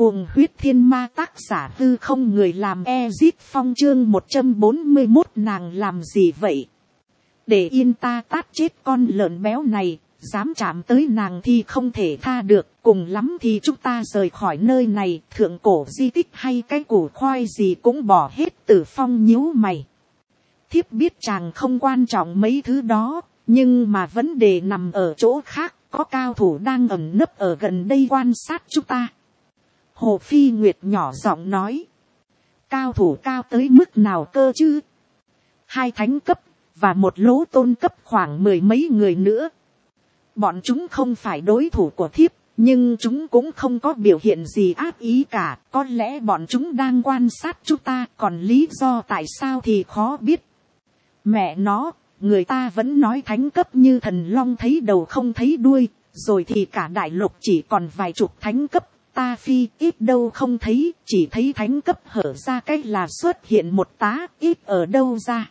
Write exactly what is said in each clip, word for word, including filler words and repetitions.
Cuồng huyết thiên ma, tác giả Hư Không Người, làm Ezit Phong. Chương một trăm bốn mươi mốt, nàng làm gì vậy? Để yên ta tát chết con lợn béo này, dám chạm tới nàng thì không thể tha được, cùng lắm thì chúng ta rời khỏi nơi này, thượng cổ di tích hay cái củ khoai gì cũng bỏ hết. Tử Phong nhíu mày. Thiếp biết chàng không quan trọng mấy thứ đó, nhưng mà vấn đề nằm ở chỗ khác, có cao thủ đang ẩn nấp ở gần đây quan sát chúng ta. Hồ Phi Nguyệt nhỏ giọng nói. Cao thủ cao tới mức nào cơ chứ? Hai thánh cấp, và một lỗ tôn cấp khoảng mười mấy người nữa. Bọn chúng không phải đối thủ của thiếp, nhưng chúng cũng không có biểu hiện gì ác ý cả. Có lẽ bọn chúng đang quan sát chúng ta, còn lý do tại sao thì khó biết. Mẹ nó, người ta vẫn nói thánh cấp như thần long thấy đầu không thấy đuôi, rồi thì cả đại lục chỉ còn vài chục thánh cấp. Ta phi ít đâu không thấy, chỉ thấy thánh cấp hở ra cái là xuất hiện một tá, ít ở đâu ra.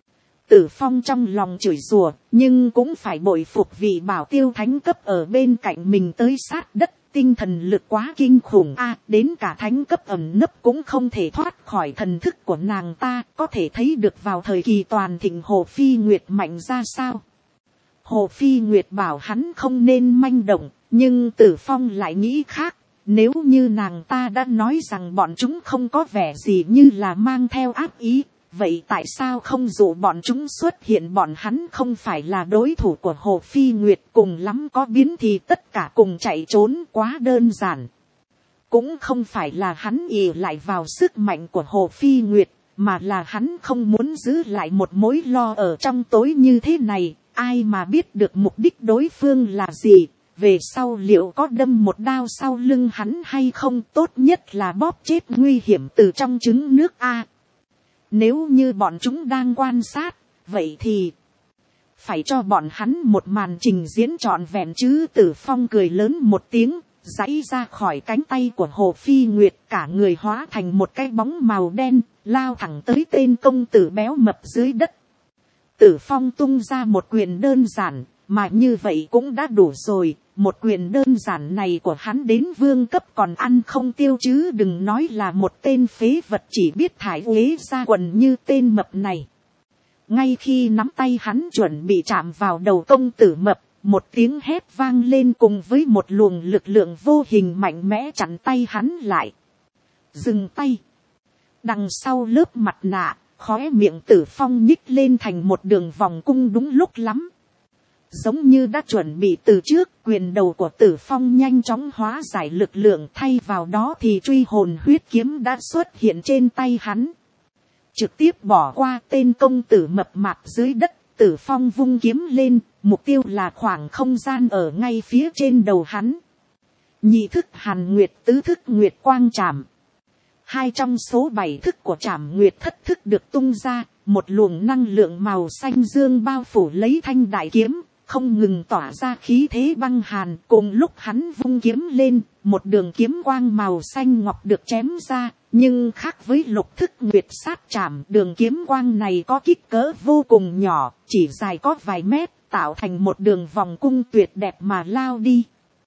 Tử Phong trong lòng chửi rủa, nhưng cũng phải bội phục vị bảo tiêu thánh cấp ở bên cạnh mình tới sát đất. Tinh thần lực quá kinh khủng a, à, đến cả thánh cấp ẩn nấp cũng không thể thoát khỏi thần thức của nàng ta. Có thể thấy được vào thời kỳ toàn thịnh Hồ Phi Nguyệt mạnh ra sao. Hồ Phi Nguyệt bảo hắn không nên manh động, nhưng Tử Phong lại nghĩ khác. Nếu như nàng ta đã nói rằng bọn chúng không có vẻ gì như là mang theo ác ý, vậy tại sao không dụ bọn chúng xuất hiện? Bọn hắn không phải là đối thủ của Hồ Phi Nguyệt, cùng lắm có biến thì tất cả cùng chạy trốn, quá đơn giản. Cũng không phải là hắn ỷ lại vào sức mạnh của Hồ Phi Nguyệt, mà là hắn không muốn giữ lại một mối lo ở trong tối như thế này. Ai mà biết được mục đích đối phương là gì? Về sau liệu có đâm một đao sau lưng hắn hay không? Tốt nhất là bóp chết nguy hiểm từ trong trứng nước a. Nếu như bọn chúng đang quan sát, vậy thì phải cho bọn hắn một màn trình diễn trọn vẹn chứ. Tử Phong cười lớn một tiếng, giãy ra khỏi cánh tay của Hồ Phi Nguyệt, cả người hóa thành một cái bóng màu đen, lao thẳng tới tên công tử béo mập dưới đất. Tử Phong tung ra một quyền đơn giản, mà như vậy cũng đã đủ rồi. Một quyền đơn giản này của hắn đến vương cấp còn ăn không tiêu chứ đừng nói là một tên phế vật chỉ biết thải uế ra quần như tên mập này. Ngay khi nắm tay hắn chuẩn bị chạm vào đầu công tử mập, một tiếng hét vang lên cùng với một luồng lực lượng vô hình mạnh mẽ chặn tay hắn lại. Dừng tay. Đằng sau lớp mặt nạ, khóe miệng Tử Phong nhích lên thành một đường vòng cung đúng lúc lắm. Giống như đã chuẩn bị từ trước, quyền đầu của Tử Phong nhanh chóng hóa giải lực lượng, thay vào đó thì truy hồn huyết kiếm đã xuất hiện trên tay hắn. Trực tiếp bỏ qua tên công tử mập mạp dưới đất, Tử Phong vung kiếm lên, mục tiêu là khoảng không gian ở ngay phía trên đầu hắn. Nhị thức Hàn Nguyệt, tứ thức Nguyệt Quang Trảm. Hai trong số bảy thức của Trảm Nguyệt thất thức được tung ra, một luồng năng lượng màu xanh dương bao phủ lấy thanh đại kiếm, không ngừng tỏa ra khí thế băng hàn. Cùng lúc hắn vung kiếm lên, một đường kiếm quang màu xanh ngọc được chém ra, nhưng khác với lục thức Nguyệt sát trảm, đường kiếm quang này có kích cỡ vô cùng nhỏ, chỉ dài có vài mét, tạo thành một đường vòng cung tuyệt đẹp mà lao đi.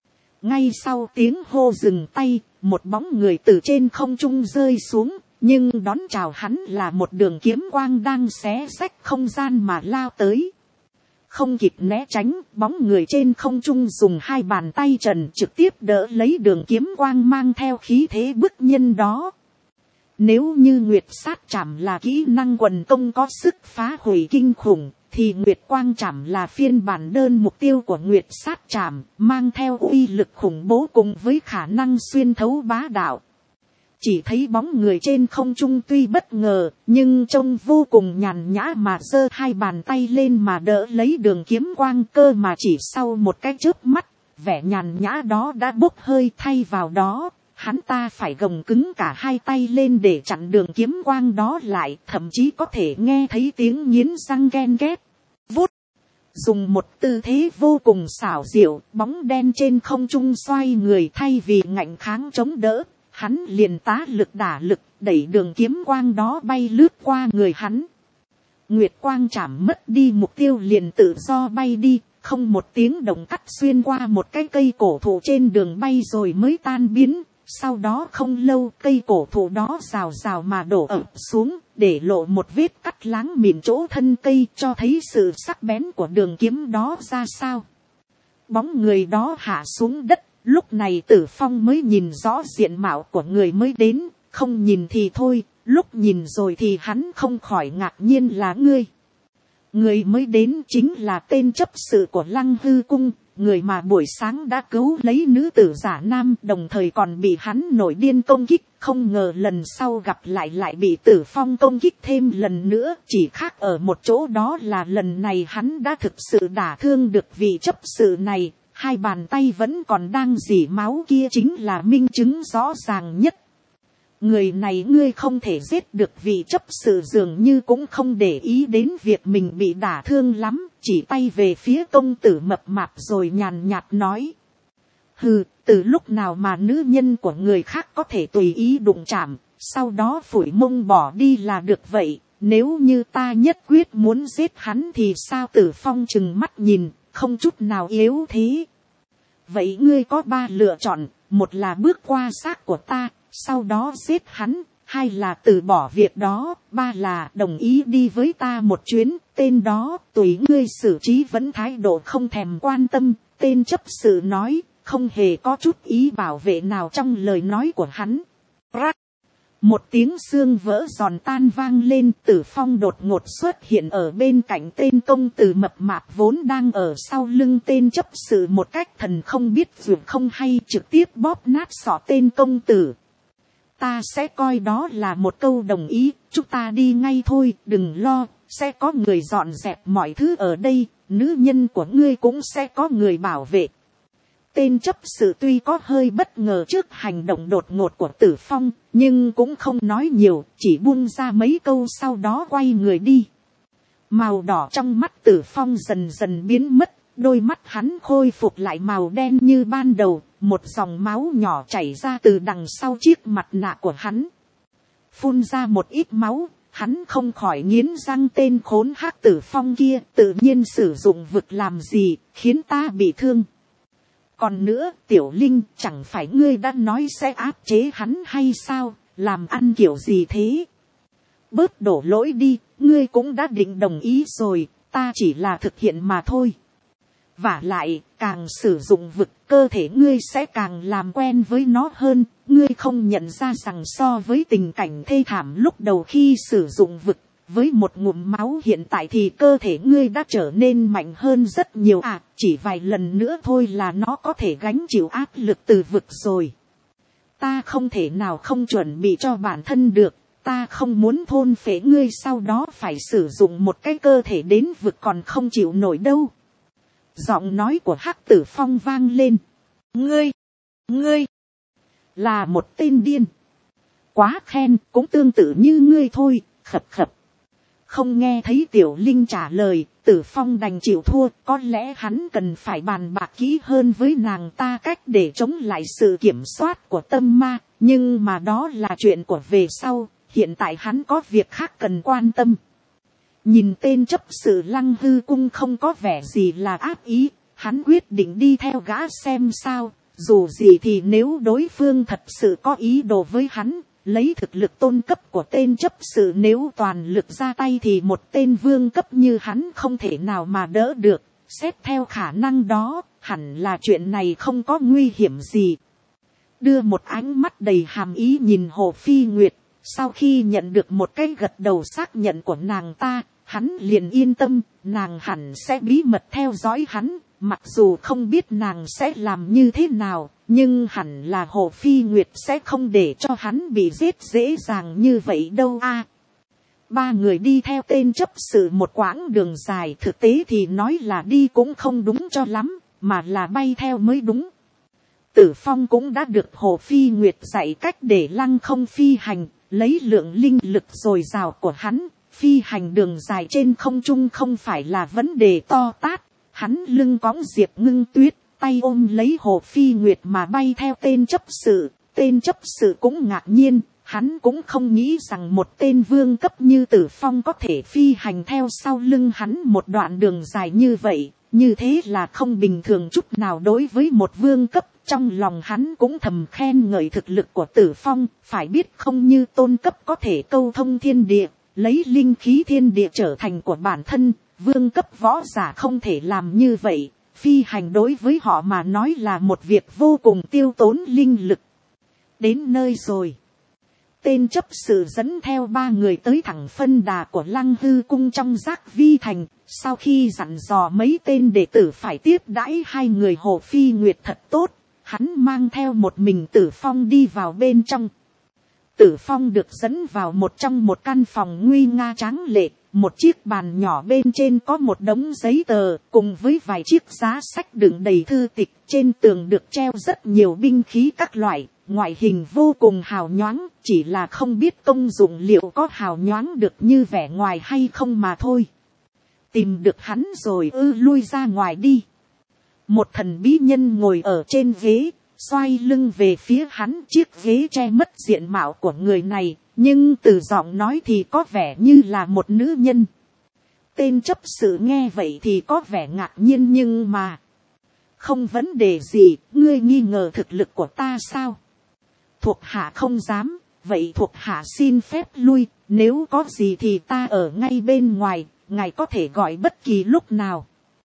Ngay sau tiếng hô dừng tay, một bóng người từ trên không trung rơi xuống, nhưng đón chào hắn là một đường kiếm quang đang xé rách không gian mà lao tới. Không kịp né tránh, bóng người trên không trung dùng hai bàn tay trần trực tiếp đỡ lấy đường kiếm quang mang theo khí thế bức nhân đó. Nếu như Nguyệt sát trảm là kỹ năng quần công có sức phá hủy kinh khủng, thì Nguyệt quang trảm là phiên bản đơn mục tiêu của Nguyệt sát trảm, mang theo uy lực khủng bố cùng với khả năng xuyên thấu bá đạo. Chỉ thấy bóng người trên không trung tuy bất ngờ, nhưng trông vô cùng nhàn nhã mà giơ hai bàn tay lên mà đỡ lấy đường kiếm quang, cơ mà chỉ sau một cái chớp mắt, vẻ nhàn nhã đó đã bốc hơi, thay vào đó, hắn ta phải gồng cứng cả hai tay lên để chặn đường kiếm quang đó lại, thậm chí có thể nghe thấy tiếng nghiến răng ken két. Vút! Dùng một tư thế vô cùng xảo diệu, bóng đen trên không trung xoay người, thay vì ngạnh kháng chống đỡ, hắn liền tá lực đả lực, đẩy đường kiếm quang đó bay lướt qua người hắn. Nguyệt quang chảm mất đi mục tiêu liền tự do bay đi, không một tiếng động cắt xuyên qua một cái cây cổ thụ trên đường bay rồi mới tan biến, Sau đó không lâu cây cổ thụ đó rào rào mà đổ ập xuống, để lộ một vết cắt láng mịn chỗ thân cây, cho thấy sự sắc bén của đường kiếm đó ra sao. Bóng người đó hạ xuống đất, lúc này Tử Phong mới nhìn rõ diện mạo của người mới đến, không nhìn thì thôi, lúc nhìn rồi thì hắn không khỏi ngạc nhiên là ngươi. Người mới đến chính là tên chấp sự của Lăng Hư Cung, người mà buổi sáng đã cứu lấy nữ tử giả nam, đồng thời còn bị hắn nổi điên công kích, không ngờ lần sau gặp lại lại bị Tử Phong công kích thêm lần nữa, chỉ khác ở một chỗ đó là lần này hắn đã thực sự đả thương được vị chấp sự này, hai bàn tay vẫn còn đang rỉ máu, kia chính là minh chứng rõ ràng nhất. Người này ngươi không thể giết được, vị chấp sự dường như cũng không để ý đến việc mình bị đả thương lắm, chỉ tay về phía công tử mập mạp rồi nhàn nhạt nói. Hừ, từ lúc nào mà nữ nhân của người khác có thể tùy ý đụng chạm, sau đó phủi mông bỏ đi là được vậy, nếu như ta nhất quyết muốn giết hắn thì sao? Tử Phong chừng mắt nhìn, không chút nào yếu thế. Vậy ngươi có ba lựa chọn, một là bước qua xác của ta, sau đó giết hắn, hai là từ bỏ việc đó, ba là đồng ý đi với ta một chuyến, tên đó tùy ngươi xử trí. Vẫn thái độ không thèm quan tâm, tên chấp sự nói, không hề có chút ý bảo vệ nào trong lời nói của hắn. Rắc! Một tiếng xương vỡ giòn tan vang lên, Tử Phong đột ngột xuất hiện ở bên cạnh tên công tử mập mạp vốn đang ở sau lưng tên chấp sự, một cách thần không biết ruột không hay trực tiếp bóp nát sọ tên công tử. Ta sẽ coi đó là một câu đồng ý, chúng ta đi ngay thôi, đừng lo, sẽ có người dọn dẹp mọi thứ ở đây, nữ nhân của ngươi cũng sẽ có người bảo vệ. Tên chấp sự tuy có hơi bất ngờ trước hành động đột ngột của Tử Phong, nhưng cũng không nói nhiều, chỉ buông ra mấy câu sau đó quay người đi. Màu đỏ trong mắt Tử Phong dần dần biến mất, đôi mắt hắn khôi phục lại màu đen như ban đầu, một dòng máu nhỏ chảy ra từ đằng sau chiếc mặt nạ của hắn. Phun ra một ít máu, hắn không khỏi nghiến răng, tên khốn hắc Tử Phong kia tự nhiên sử dụng vực làm gì, khiến ta bị thương. Còn nữa, Tiểu Linh, chẳng phải ngươi đã nói sẽ áp chế hắn hay sao, làm ăn kiểu gì thế? Bớt đổ lỗi đi, ngươi cũng đã định đồng ý rồi, ta chỉ là thực hiện mà thôi. Vả lại, càng sử dụng vực, cơ thể ngươi sẽ càng làm quen với nó hơn, ngươi không nhận ra rằng so với tình cảnh thê thảm lúc đầu khi sử dụng vực, với một ngụm máu hiện tại thì cơ thể ngươi đã trở nên mạnh hơn rất nhiều à, chỉ vài lần nữa thôi là nó có thể gánh chịu áp lực từ vực rồi. Ta không thể nào không chuẩn bị cho bản thân được, ta không muốn thôn phệ ngươi sau đó phải sử dụng một cái cơ thể đến vực còn không chịu nổi đâu. Giọng nói của hắc Tử Phong vang lên. Ngươi, ngươi, là một tên điên. Quá khen, cũng tương tự như ngươi thôi, khập khập. Không nghe thấy Tiểu Linh trả lời, Tử Phong đành chịu thua, có lẽ hắn cần phải bàn bạc kỹ hơn với nàng ta cách để chống lại sự kiểm soát của tâm ma, nhưng mà đó là chuyện của về sau, hiện tại hắn có việc khác cần quan tâm. Nhìn tên chấp sự Lăng Hư Cung không có vẻ gì là ác ý, hắn quyết định đi theo gã xem sao, dù gì thì nếu đối phương thật sự có ý đồ với hắn, lấy thực lực tôn cấp của tên chấp sự nếu toàn lực ra tay thì một tên vương cấp như hắn không thể nào mà đỡ được, xét theo khả năng đó, hẳn là chuyện này không có nguy hiểm gì. Đưa một ánh mắt đầy hàm ý nhìn Hồ Phi Nguyệt, sau khi nhận được một cái gật đầu xác nhận của nàng ta, hắn liền yên tâm, nàng hẳn sẽ bí mật theo dõi hắn, mặc dù không biết nàng sẽ làm như thế nào, nhưng hẳn là Hồ Phi Nguyệt sẽ không để cho hắn bị giết dễ dàng như vậy đâu a. Ba người đi theo tên chấp sự một quãng đường dài, thực tế thì nói là đi cũng không đúng cho lắm, mà là bay theo mới đúng. Tử Phong cũng đã được Hồ Phi Nguyệt dạy cách để lăng không phi hành, lấy lượng linh lực dồi dào của hắn, phi hành đường dài trên không trung không phải là vấn đề to tát. Hắn lưng cõng Diệp Ngưng Tuyết, tay ôm lấy Hồ Phi Nguyệt mà bay theo tên chấp sự. Tên chấp sự cũng ngạc nhiên, hắn cũng không nghĩ rằng một tên vương cấp như Tử Phong có thể phi hành theo sau lưng hắn một đoạn đường dài như vậy. như thế là không bình thường chút nào đối với một vương cấp. Trong lòng hắn cũng thầm khen ngợi thực lực của Tử Phong, phải biết không như tôn cấp có thể câu thông thiên địa, lấy linh khí thiên địa trở thành của bản thân, vương cấp võ giả không thể làm như vậy. Phi hành đối với họ mà nói là một việc vô cùng tiêu tốn linh lực. Đến nơi rồi. Tên chấp sự dẫn theo ba người tới thẳng phân đà của Lăng Hư cung trong Giác Vi thành. Sau khi dặn dò mấy tên đệ tử phải tiếp đãi hai người Hồ Phi Nguyệt thật tốt, hắn mang theo một mình Tử Phong đi vào bên trong. Tử Phong được dẫn vào một trong một căn phòng nguy nga tráng lệ. Một chiếc bàn nhỏ bên trên có một đống giấy tờ cùng với vài chiếc giá sách đựng đầy thư tịch. Trên tường được treo rất nhiều binh khí các loại, ngoại hình vô cùng hào nhoáng, chỉ là không biết công dụng liệu có hào nhoáng được như vẻ ngoài hay không mà thôi. Tìm được hắn rồi ư, lui ra ngoài đi. Một thần bí nhân ngồi ở trên ghế, xoay lưng về phía hắn, chiếc ghế che mất diện mạo của người này. Nhưng từ giọng nói thì có vẻ như là một nữ nhân. Tên chấp sự nghe vậy thì có vẻ ngạc nhiên, nhưng mà không vấn đề gì, ngươi nghi ngờ thực lực của ta sao? Thuộc hạ không dám, vậy thuộc hạ xin phép lui, nếu có gì thì ta ở ngay bên ngoài, ngài có thể gọi bất kỳ lúc nào.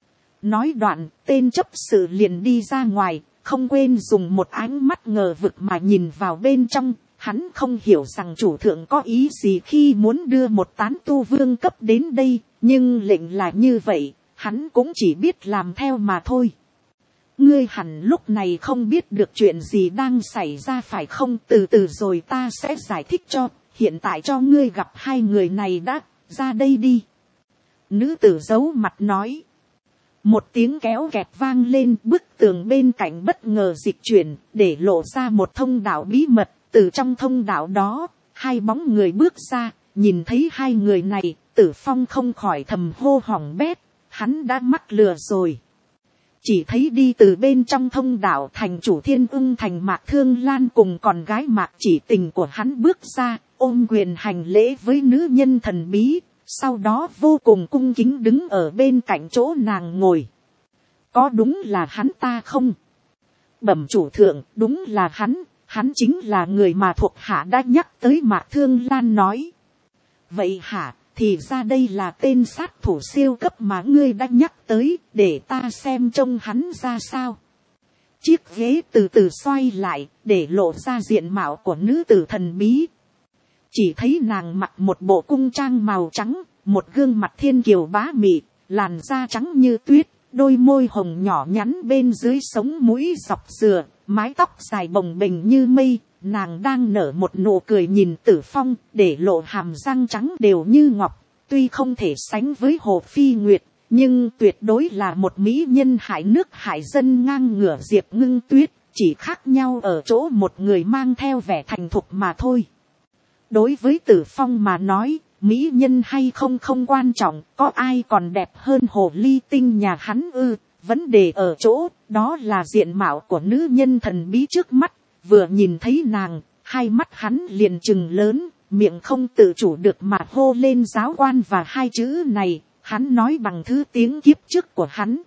Nói đoạn, tên chấp sự liền đi ra ngoài, không quên dùng một ánh mắt ngờ vực mà nhìn vào bên trong. Hắn không hiểu rằng chủ thượng có ý gì khi muốn đưa một tán tu vương cấp đến đây, nhưng lệnh là như vậy, hắn cũng chỉ biết làm theo mà thôi. Ngươi hẳn lúc này không biết được chuyện gì đang xảy ra phải không? Từ từ rồi ta sẽ giải thích cho, hiện tại cho ngươi gặp hai người này đã, ra đây đi. Nữ tử giấu mặt nói. Một tiếng kéo kẹt vang lên, bức tường bên cạnh bất ngờ dịch chuyển, để lộ ra một thông đạo bí mật. Từ trong thông đạo đó, hai bóng người bước ra, nhìn thấy hai người này, Tử Phong không khỏi thầm hô hỏng bét, hắn đã mắc lừa rồi. Chỉ thấy đi từ bên trong thông đạo, thành chủ Thiên Ưng Thành Mạc Thương Lan cùng con gái Mạc Chỉ Tình của hắn bước ra, ôm quyền hành lễ với nữ nhân thần bí, sau đó vô cùng cung kính đứng ở bên cạnh chỗ nàng ngồi. Có đúng là hắn ta không? Bẩm chủ thượng, đúng là hắn. Hắn chính là người mà thuộc hạ đã nhắc tới. Mạc Thương Lan nói. Vậy hả, thì ra đây là tên sát thủ siêu cấp mà ngươi đã nhắc tới, để ta xem trông hắn ra sao. Chiếc ghế từ từ xoay lại, để lộ ra diện mạo của nữ tử thần bí. Chỉ thấy nàng mặc một bộ cung trang màu trắng, một gương mặt thiên kiều bá mị, làn da trắng như tuyết, đôi môi hồng nhỏ nhắn bên dưới sống mũi dọc dừa. Mái tóc dài bồng bềnh như mây, nàng đang nở một nụ cười nhìn Tử Phong, để lộ hàm răng trắng đều như ngọc. Tuy không thể sánh với Hồ Phi Nguyệt, nhưng tuyệt đối là một mỹ nhân hại nước hại dân ngang ngửa Diệp Ngưng Tuyết, chỉ khác nhau ở chỗ một người mang theo vẻ thành thục mà thôi. Đối với Tử Phong mà nói, mỹ nhân hay không không quan trọng, có ai còn đẹp hơn hồ ly tinh nhà hắn ư? Vấn đề ở chỗ, đó là diện mạo của nữ nhân thần bí trước mắt. Vừa nhìn thấy nàng, hai mắt hắn liền trừng lớn, miệng không tự chủ được mà hô lên giáo quan và hai chữ này. Hắn nói bằng thứ tiếng kiếp trước của hắn.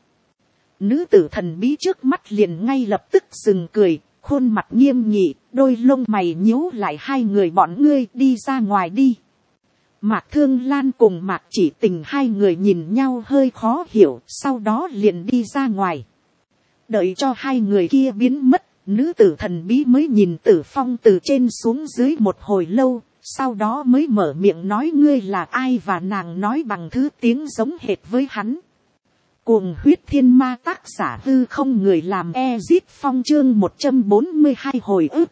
Nữ tử thần bí trước mắt liền ngay lập tức dừng cười, khuôn mặt nghiêm nghị, đôi lông mày nhíu lại. Hai người bọn ngươi đi ra ngoài đi. Mạc Thương Lan cùng Mạc Chỉ Tình hai người nhìn nhau hơi khó hiểu, sau đó liền đi ra ngoài. Đợi cho hai người kia biến mất, nữ tử thần bí mới nhìn Tử Phong từ trên xuống dưới một hồi lâu, sau đó mới mở miệng nói ngươi là ai, và nàng nói bằng thứ tiếng giống hệt với hắn. Cuồng huyết thiên ma, tác giả Hư Không, người làm Ezit Phong, chương một trăm bốn mươi hai hồi ức.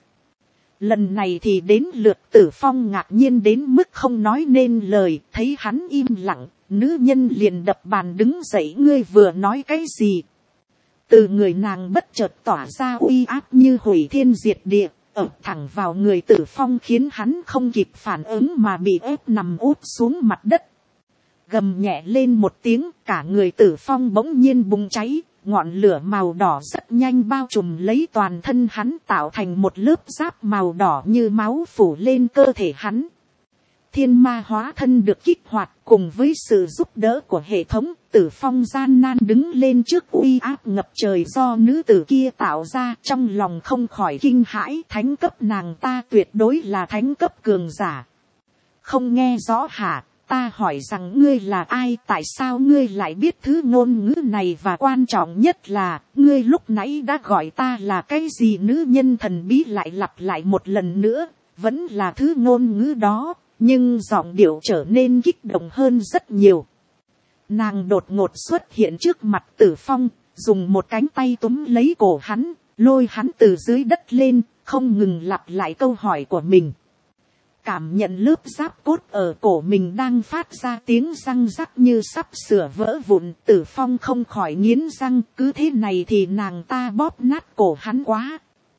Lần này thì đến lượt Tử Phong ngạc nhiên đến mức không nói nên lời, thấy hắn im lặng, nữ nhân liền đập bàn đứng dậy. Ngươi vừa nói cái gì? Từ người nàng bất chợt tỏa ra uy áp như hủy thiên diệt địa, ập thẳng vào người Tử Phong khiến hắn không kịp phản ứng mà bị ép nằm úp xuống mặt đất. Gầm nhẹ lên một tiếng, cả người Tử Phong bỗng nhiên bùng cháy. Ngọn lửa màu đỏ rất nhanh bao trùm lấy toàn thân hắn, tạo thành một lớp giáp màu đỏ như máu phủ lên cơ thể hắn. thiên ma hóa thân được kích hoạt, cùng với sự giúp đỡ của hệ thống, Tử Phong gian nan đứng lên trước uy áp ngập trời do nữ tử kia tạo ra, trong lòng không khỏi kinh hãi. Thánh cấp nàng ta tuyệt đối là thánh cấp cường giả. Không nghe rõ hả? Ta hỏi rằng ngươi là ai, tại sao ngươi lại biết thứ ngôn ngữ này, và quan trọng nhất là, ngươi lúc nãy đã gọi ta là cái gì? Nữ nhân thần bí lại lặp lại một lần nữa, vẫn là thứ ngôn ngữ đó, nhưng giọng điệu trở nên kích động hơn rất nhiều. Nàng đột ngột xuất hiện trước mặt Tử Phong, dùng một cánh tay túm lấy cổ hắn, lôi hắn từ dưới đất lên, không ngừng lặp lại câu hỏi của mình. Cảm nhận lớp giáp cốt ở cổ mình đang phát ra tiếng răng rắc như sắp sửa vỡ vụn, Tử Phong không khỏi nghiến răng, cứ thế này thì nàng ta bóp nát cổ hắn quá.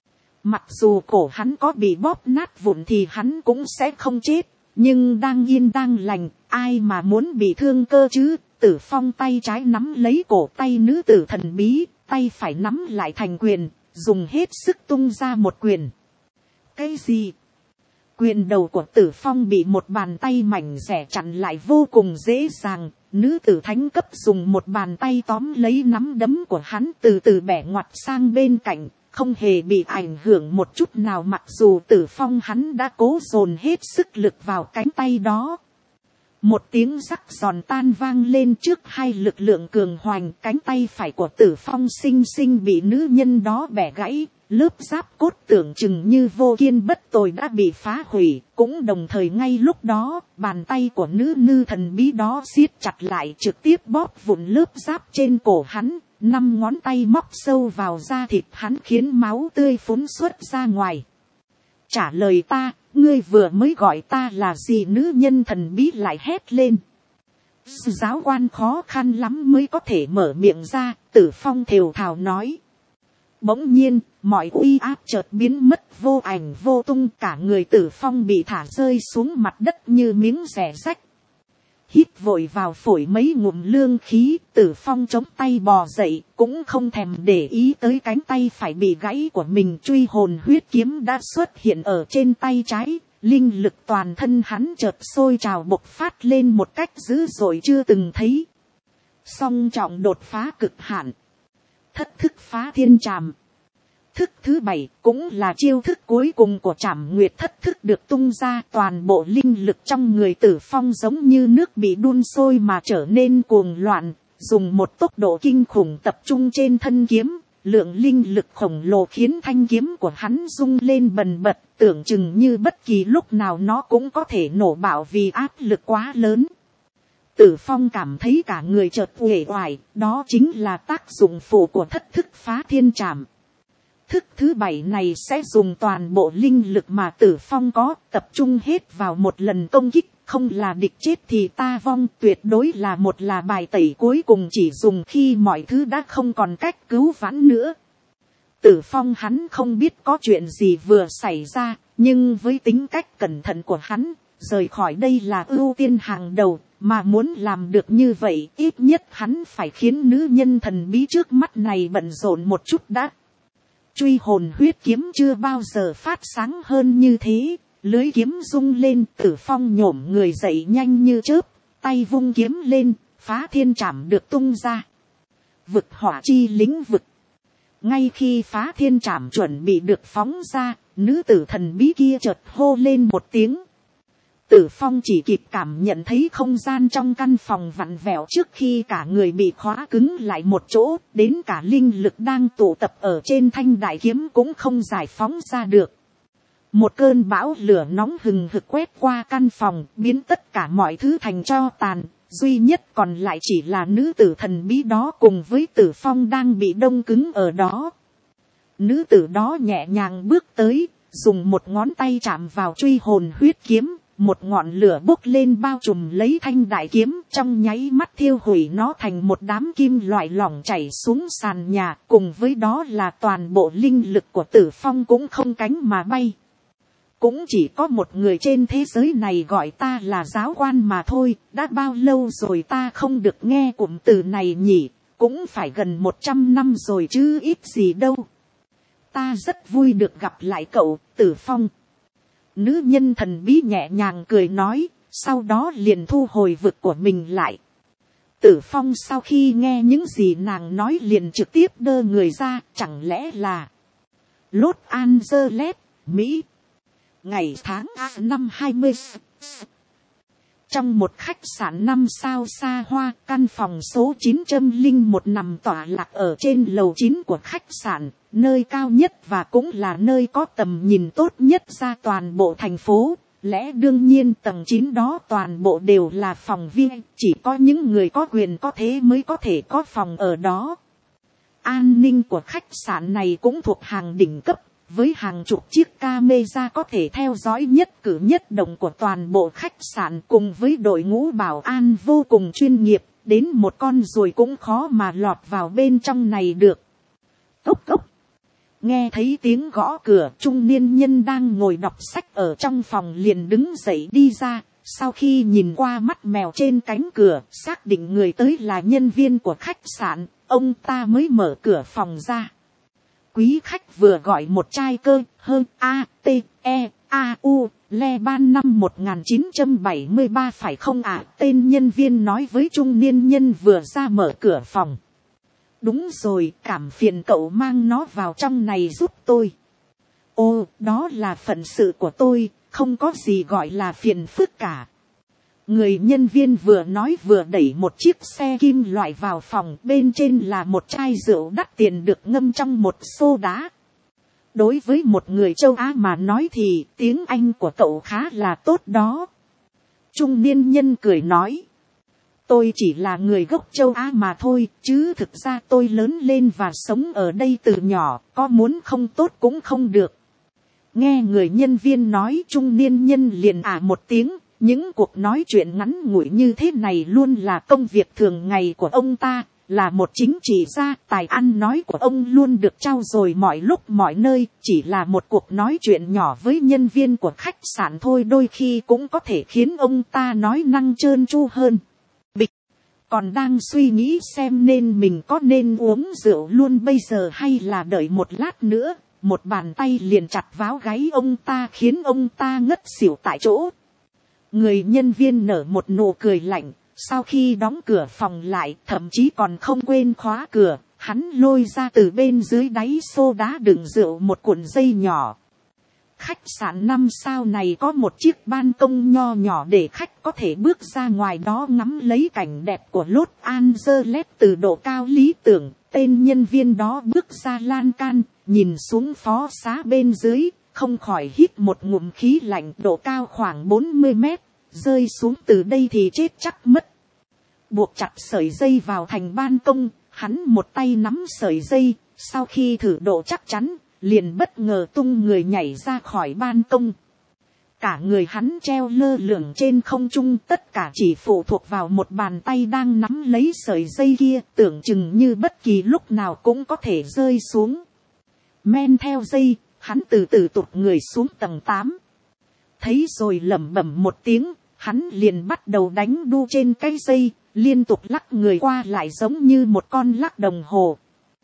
Mặc dù cổ hắn có bị bóp nát vụn thì hắn cũng sẽ không chết, nhưng đang yên đang lành, ai mà muốn bị thương cơ chứ? Tử Phong tay trái nắm lấy cổ tay nữ tử thần bí, tay phải nắm lại thành quyền, dùng hết sức tung ra một quyền. Cái gì? Quyền đầu của Tử Phong bị một bàn tay mảnh rẻ chặn lại vô cùng dễ dàng. Nữ tử thánh cấp dùng một bàn tay tóm lấy nắm đấm của hắn, từ từ bẻ ngoặt sang bên cạnh, không hề bị ảnh hưởng một chút nào, mặc dù Tử Phong hắn đã cố dồn hết sức lực vào cánh tay đó. Một tiếng rắc giòn tan vang lên trước hai lực lượng cường hoành, cánh tay phải của Tử Phong xinh xinh bị nữ nhân đó bẻ gãy, lớp giáp cốt tưởng chừng như vô kiên bất tồi đã bị phá hủy, cũng đồng thời ngay lúc đó, bàn tay của nữ nữ thần bí đó siết chặt lại, trực tiếp bóp vụn lớp giáp trên cổ hắn, năm ngón tay móc sâu vào da thịt hắn khiến máu tươi phún xuất ra ngoài. Trả lời ta, ngươi vừa mới gọi ta là gì? Nữ nhân thần bí lại hét lên. Giáo quan khó khăn lắm mới có thể mở miệng ra, Tử Phong thều thào nói. Bỗng nhiên, mọi uy áp chợt biến mất vô ảnh vô tung, cả người Tử Phong bị thả rơi xuống mặt đất như miếng rẻ rách. Hít vội vào phổi mấy ngụm lương khí, Tử Phong chống tay bò dậy, cũng không thèm để ý tới cánh tay phải bị gãy của mình. Truy hồn huyết kiếm đã xuất hiện ở trên tay trái, linh lực toàn thân hắn chợt sôi trào bộc phát lên một cách dữ dội chưa từng thấy. Song trọng đột phá cực hạn, thất thức phá thiên trảm. Thức thứ bảy cũng là chiêu thức cuối cùng của Trảm Nguyệt thất thức được tung ra, toàn bộ linh lực trong người Tử Phong giống như nước bị đun sôi mà trở nên cuồng loạn, dùng một tốc độ kinh khủng tập trung trên thân kiếm, lượng linh lực khổng lồ khiến thanh kiếm của hắn rung lên bần bật, tưởng chừng như bất kỳ lúc nào nó cũng có thể nổ bạo vì áp lực quá lớn. Tử Phong cảm thấy cả người chợt uể oải, đó chính là tác dụng phụ của thất thức phá thiên trảm. Thức thứ bảy này sẽ dùng toàn bộ linh lực mà Tử Phong có, tập trung hết vào một lần công kích, không là địch chết thì ta vong, tuyệt đối là một là bài tẩy cuối cùng, chỉ dùng khi mọi thứ đã không còn cách cứu vãn nữa. Tử Phong hắn không biết có chuyện gì vừa xảy ra, nhưng với tính cách cẩn thận của hắn, rời khỏi đây là ưu tiên hàng đầu, mà muốn làm được như vậy, ít nhất hắn phải khiến nữ nhân thần bí trước mắt này bận rộn một chút đã. Truy hồn huyết kiếm chưa bao giờ phát sáng hơn như thế, lưới kiếm rung lên, Tử Phong nhổm người dậy nhanh như chớp, tay vung kiếm lên, phá thiên trảm được tung ra. Vực hỏa chi lĩnh vực. Ngay khi phá thiên trảm chuẩn bị được phóng ra, nữ tử thần bí kia chợt hô lên một tiếng. Tử Phong chỉ kịp cảm nhận thấy không gian trong căn phòng vặn vẹo trước khi cả người bị khóa cứng lại một chỗ, đến cả linh lực đang tụ tập ở trên thanh đại kiếm cũng không giải phóng ra được. Một cơn bão lửa nóng hừng hực quét qua căn phòng, biến tất cả mọi thứ thành tro tàn, duy nhất còn lại chỉ là nữ tử thần bí đó cùng với Tử Phong đang bị đông cứng ở đó. Nữ tử đó nhẹ nhàng bước tới, dùng một ngón tay chạm vào truy hồn huyết kiếm. Một ngọn lửa bốc lên bao trùm lấy thanh đại kiếm, trong nháy mắt thiêu hủy nó thành một đám kim loại lỏng chảy xuống sàn nhà, cùng với đó là toàn bộ linh lực của Tử Phong cũng không cánh mà bay. Cũng chỉ có một người trên thế giới này gọi ta là giáo quan mà thôi, đã bao lâu rồi ta không được nghe cụm từ này nhỉ, cũng phải gần một trăm năm rồi chứ ít gì đâu. Ta rất vui được gặp lại cậu, Tử Phong. Nữ nhân thần bí nhẹ nhàng cười nói, sau đó liền thu hồi vực của mình lại. Tử Phong sau khi nghe những gì nàng nói liền trực tiếp đơ người ra, chẳng lẽ là Los Angeles, Mỹ. Ngày tháng A năm hai mươi. Trong một khách sạn năm sao xa hoa, căn phòng số chín không một nằm tọa lạc ở trên lầu chín của khách sạn, nơi cao nhất và cũng là nơi có tầm nhìn tốt nhất ra toàn bộ thành phố. Lẽ đương nhiên tầng chín đó toàn bộ đều là phòng viên, chỉ có những người có quyền có thế mới có thể có phòng ở đó. An ninh của khách sạn này cũng thuộc hàng đỉnh cấp, với hàng chục chiếc camera có thể theo dõi nhất cử nhất động của toàn bộ khách sạn, cùng với đội ngũ bảo an vô cùng chuyên nghiệp, đến một con ruồi cũng khó mà lọt vào bên trong này được. Cốc cốc. Nghe thấy tiếng gõ cửa, trung niên nhân đang ngồi đọc sách ở trong phòng liền đứng dậy đi ra. Sau khi nhìn qua mắt mèo trên cánh cửa, xác định người tới là nhân viên của khách sạn, ông ta mới mở cửa phòng ra. Quý khách vừa gọi một chai cơ, hơn A, T, E, A, U, Le Ban năm một nghìn chín trăm bảy mươi ba phải không ạ? À? Tên nhân viên nói với trung niên nhân vừa ra mở cửa phòng. Đúng rồi, cảm phiền cậu mang nó vào trong này giúp tôi. Ô, đó là phận sự của tôi, không có gì gọi là phiền phức cả. Người nhân viên vừa nói vừa đẩy một chiếc xe kim loại vào phòng, bên trên là một chai rượu đắt tiền được ngâm trong một xô đá. Đối với một người châu Á mà nói thì tiếng Anh của cậu khá là tốt đó. Trung niên nhân cười nói. Tôi chỉ là người gốc châu Á mà thôi, chứ thực ra tôi lớn lên và sống ở đây từ nhỏ, có muốn không tốt cũng không được. Nghe người nhân viên nói, trung niên nhân liền ả một tiếng, những cuộc nói chuyện ngắn ngủi như thế này luôn là công việc thường ngày của ông ta, là một chính trị gia, tài ăn nói của ông luôn được trau dồi mọi lúc mọi nơi, chỉ là một cuộc nói chuyện nhỏ với nhân viên của khách sạn thôi đôi khi cũng có thể khiến ông ta nói năng trơn tru hơn. Bịch, còn đang suy nghĩ xem nên mình có nên uống rượu luôn bây giờ hay là đợi một lát nữa, một bàn tay liền chặt váo gáy ông ta khiến ông ta ngất xỉu tại chỗ. Người nhân viên nở một nụ cười lạnh, sau khi đóng cửa phòng lại thậm chí còn không quên khóa cửa, hắn lôi ra từ bên dưới đáy xô đá đựng rượu một cuộn dây nhỏ. Khách sạn năm sao này có một chiếc ban công nho nhỏ để khách có thể bước ra ngoài đó ngắm lấy cảnh đẹp của Los Angeles từ độ cao lý tưởng. Tên nhân viên đó bước ra lan can, nhìn xuống phó xá bên dưới, không khỏi hít một ngụm khí lạnh. Độ cao khoảng bốn mươi mét, rơi xuống từ đây thì chết chắc mất. Buộc chặt sợi dây vào thành ban công, hắn một tay nắm sợi dây, sau khi thử độ chắc chắn, liền bất ngờ tung người nhảy ra khỏi ban công. Cả người hắn treo lơ lửng trên không trung, tất cả chỉ phụ thuộc vào một bàn tay đang nắm lấy sợi dây kia, tưởng chừng như bất kỳ lúc nào cũng có thể rơi xuống. Men theo dây, hắn từ từ tụt người xuống tầng tám. Thấy rồi lẩm bẩm một tiếng, hắn liền bắt đầu đánh đu trên cái dây, liên tục lắc người qua lại giống như một con lắc đồng hồ.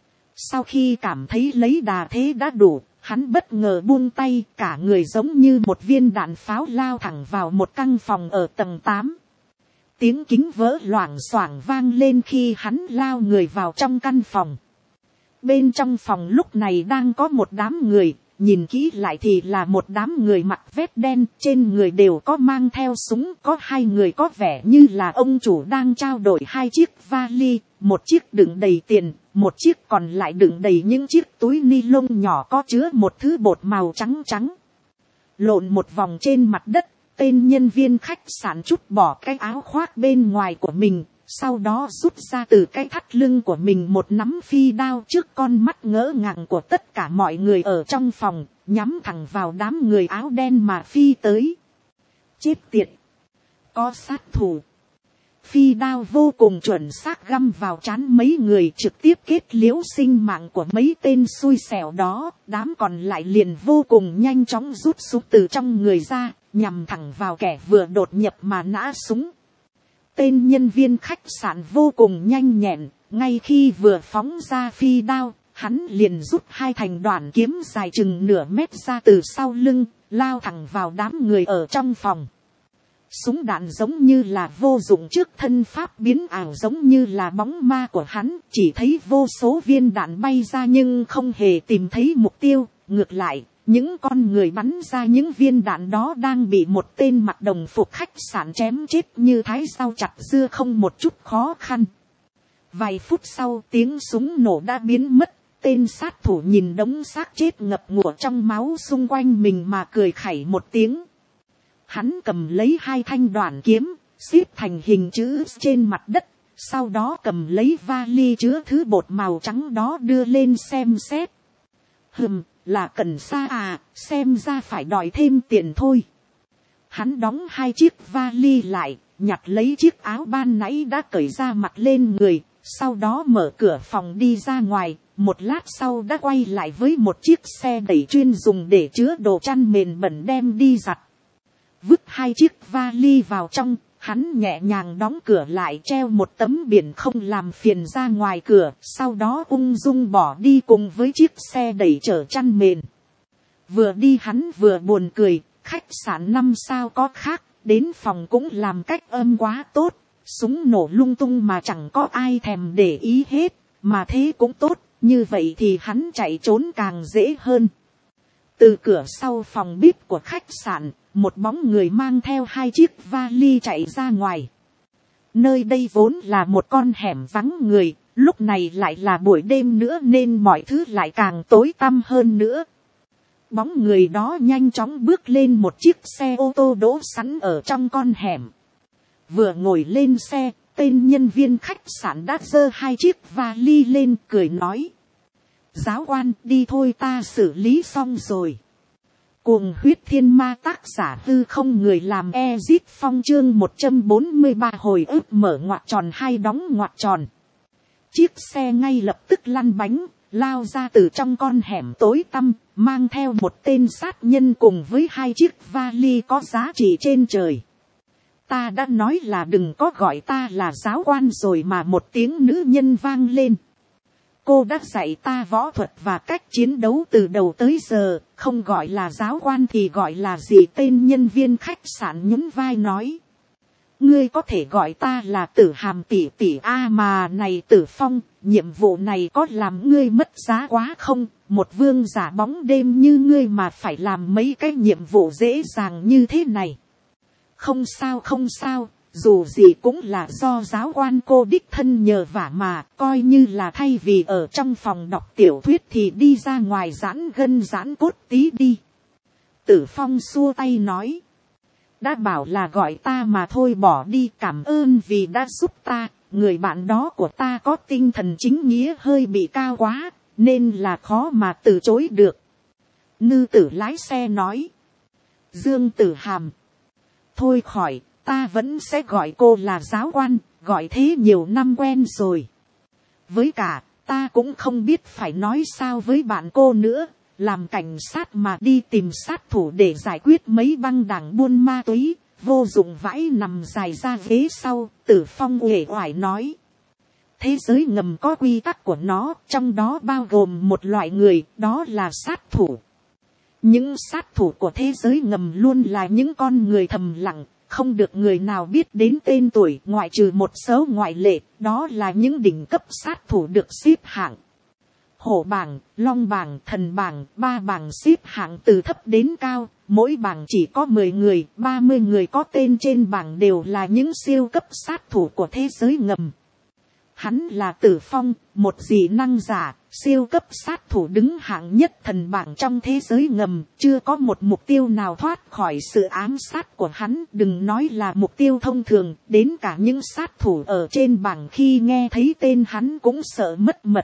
Sau khi cảm thấy lấy đà thế đã đủ, hắn bất ngờ buông tay, cả người giống như một viên đạn pháo lao thẳng vào một căn phòng ở tầng tám. Tiếng kính vỡ loảng xoảng vang lên khi hắn lao người vào trong căn phòng. Bên trong phòng lúc này đang có một đám người, nhìn kỹ lại thì là một đám người mặc vest đen, trên người đều có mang theo súng, có hai người có vẻ như là ông chủ đang trao đổi hai chiếc vali, một chiếc đựng đầy tiền, một chiếc còn lại đựng đầy những chiếc túi ni lông nhỏ có chứa một thứ bột màu trắng trắng. Lộn một vòng trên mặt đất, tên nhân viên khách sạn trút bỏ cái áo khoác bên ngoài của mình, sau đó rút ra từ cái thắt lưng của mình một nắm phi đao trước con mắt ngỡ ngàng của tất cả mọi người ở trong phòng, nhắm thẳng vào đám người áo đen mà phi tới. Chết tiệt! Có sát thủ! Phi đao vô cùng chuẩn xác găm vào trán mấy người, trực tiếp kết liễu sinh mạng của mấy tên xui xẻo đó. Đám còn lại liền vô cùng nhanh chóng rút súng từ trong người ra, nhằm thẳng vào kẻ vừa đột nhập mà nã súng. Tên nhân viên khách sạn vô cùng nhanh nhẹn, ngay khi vừa phóng ra phi đao, hắn liền rút hai thành đoạn kiếm dài chừng nửa mét ra từ sau lưng, lao thẳng vào đám người ở trong phòng. Súng đạn giống như là vô dụng trước thân pháp biến ảo, giống như là bóng ma của hắn, chỉ thấy vô số viên đạn bay ra nhưng không hề tìm thấy mục tiêu. Ngược lại, những con người bắn ra những viên đạn đó đang bị một tên mặc đồng phục khách sạn chém chết như thái rau chặt dưa không một chút khó khăn. Vài phút sau tiếng súng nổ đã biến mất, tên sát thủ nhìn đống xác chết ngập ngụa trong máu xung quanh mình mà cười khẩy một tiếng. Hắn cầm lấy hai thanh đoạn kiếm, xếp thành hình chữ trên mặt đất, sau đó cầm lấy vali chứa thứ bột màu trắng đó đưa lên xem xét. Hừm, là cần sa à, xem ra phải đòi thêm tiền thôi. Hắn đóng hai chiếc vali lại, nhặt lấy chiếc áo ban nãy đã cởi ra mặc lên người, sau đó mở cửa phòng đi ra ngoài. Một lát sau đã quay lại với một chiếc xe đẩy chuyên dùng để chứa đồ chăn mền bẩn đem đi giặt. Vứt hai chiếc vali vào trong, hắn nhẹ nhàng đóng cửa lại, treo một tấm biển không làm phiền ra ngoài cửa, sau đó ung dung bỏ đi cùng với chiếc xe đẩy chở chăn mền. Vừa đi hắn vừa buồn cười, khách sạn năm sao có khác, đến phòng cũng làm cách âm quá tốt, súng nổ lung tung mà chẳng có ai thèm để ý hết, mà thế cũng tốt, như vậy thì hắn chạy trốn càng dễ hơn. Từ cửa sau phòng bếp của khách sạn, một bóng người mang theo hai chiếc vali chạy ra ngoài. Nơi đây vốn là một con hẻm vắng người, lúc này lại là buổi đêm nữa nên mọi thứ lại càng tối tăm hơn nữa. Bóng người đó nhanh chóng bước lên một chiếc xe ô tô đỗ sẵn ở trong con hẻm. Vừa ngồi lên xe, tên nhân viên khách sạn đã giơ hai chiếc vali lên cười nói: giáo quan, đi thôi, ta xử lý xong rồi. Cuồng huyết thiên ma, tác giả Hư Không, người làm Ezit Phong, chương một trăm bốn mươi ba hồi ức mở ngoặc tròn hai đóng ngoặc tròn. Chiếc xe ngay lập tức lăn bánh, lao ra từ trong con hẻm tối tăm, mang theo một tên sát nhân cùng với hai chiếc vali có giá trị trên trời. Ta đã nói là đừng có gọi ta là giáo quan rồi mà, một tiếng nữ nhân vang lên. Cô đã dạy ta võ thuật và cách chiến đấu từ đầu tới giờ, không gọi là giáo quan thì gọi là gì? Tên nhân viên khách sạn nhún vai nói: ngươi có thể gọi ta là Tử Hàm tỷ tỷ a. À mà này Tử Phong, nhiệm vụ này có làm ngươi mất giá quá không? Một vương giả bóng đêm như ngươi mà phải làm mấy cái nhiệm vụ dễ dàng như thế này. Không sao không sao, dù gì cũng là do giáo quan cô đích thân nhờ vả mà, coi như là thay vì ở trong phòng đọc tiểu thuyết thì đi ra ngoài giãn gân giãn cốt tí đi. Tử Phong xua tay nói: đã bảo là gọi ta mà thôi, bỏ đi, cảm ơn vì đã giúp ta, người bạn đó của ta có tinh thần chính nghĩa hơi bị cao quá, nên là khó mà từ chối được. Nữ tử lái xe nói: Dương Tử Hàm, thôi khỏi, ta vẫn sẽ gọi cô là giáo quan, gọi thế nhiều năm quen rồi. Với cả, ta cũng không biết phải nói sao với bạn cô nữa, làm cảnh sát mà đi tìm sát thủ để giải quyết mấy băng đảng buôn ma túy, vô dụng vãi. Nằm dài ra ghế sau, Tử Phong uể oải nói: thế giới ngầm có quy tắc của nó, trong đó bao gồm một loại người, đó là sát thủ. Những sát thủ của thế giới ngầm luôn là những con người thầm lặng, không được người nào biết đến tên tuổi, ngoại trừ một số ngoại lệ, đó là những đỉnh cấp sát thủ được xếp hạng. Hổ bảng, long bảng, thần bảng, ba bảng xếp hạng từ thấp đến cao, mỗi bảng chỉ có mười người, ba mươi người có tên trên bảng đều là những siêu cấp sát thủ của thế giới ngầm. Hắn là Tử Phong, một dị năng giả, siêu cấp sát thủ đứng hạng nhất thần bảng trong thế giới ngầm, chưa có một mục tiêu nào thoát khỏi sự ám sát của hắn, đừng nói là mục tiêu thông thường, đến cả những sát thủ ở trên bảng khi nghe thấy tên hắn cũng sợ mất mật.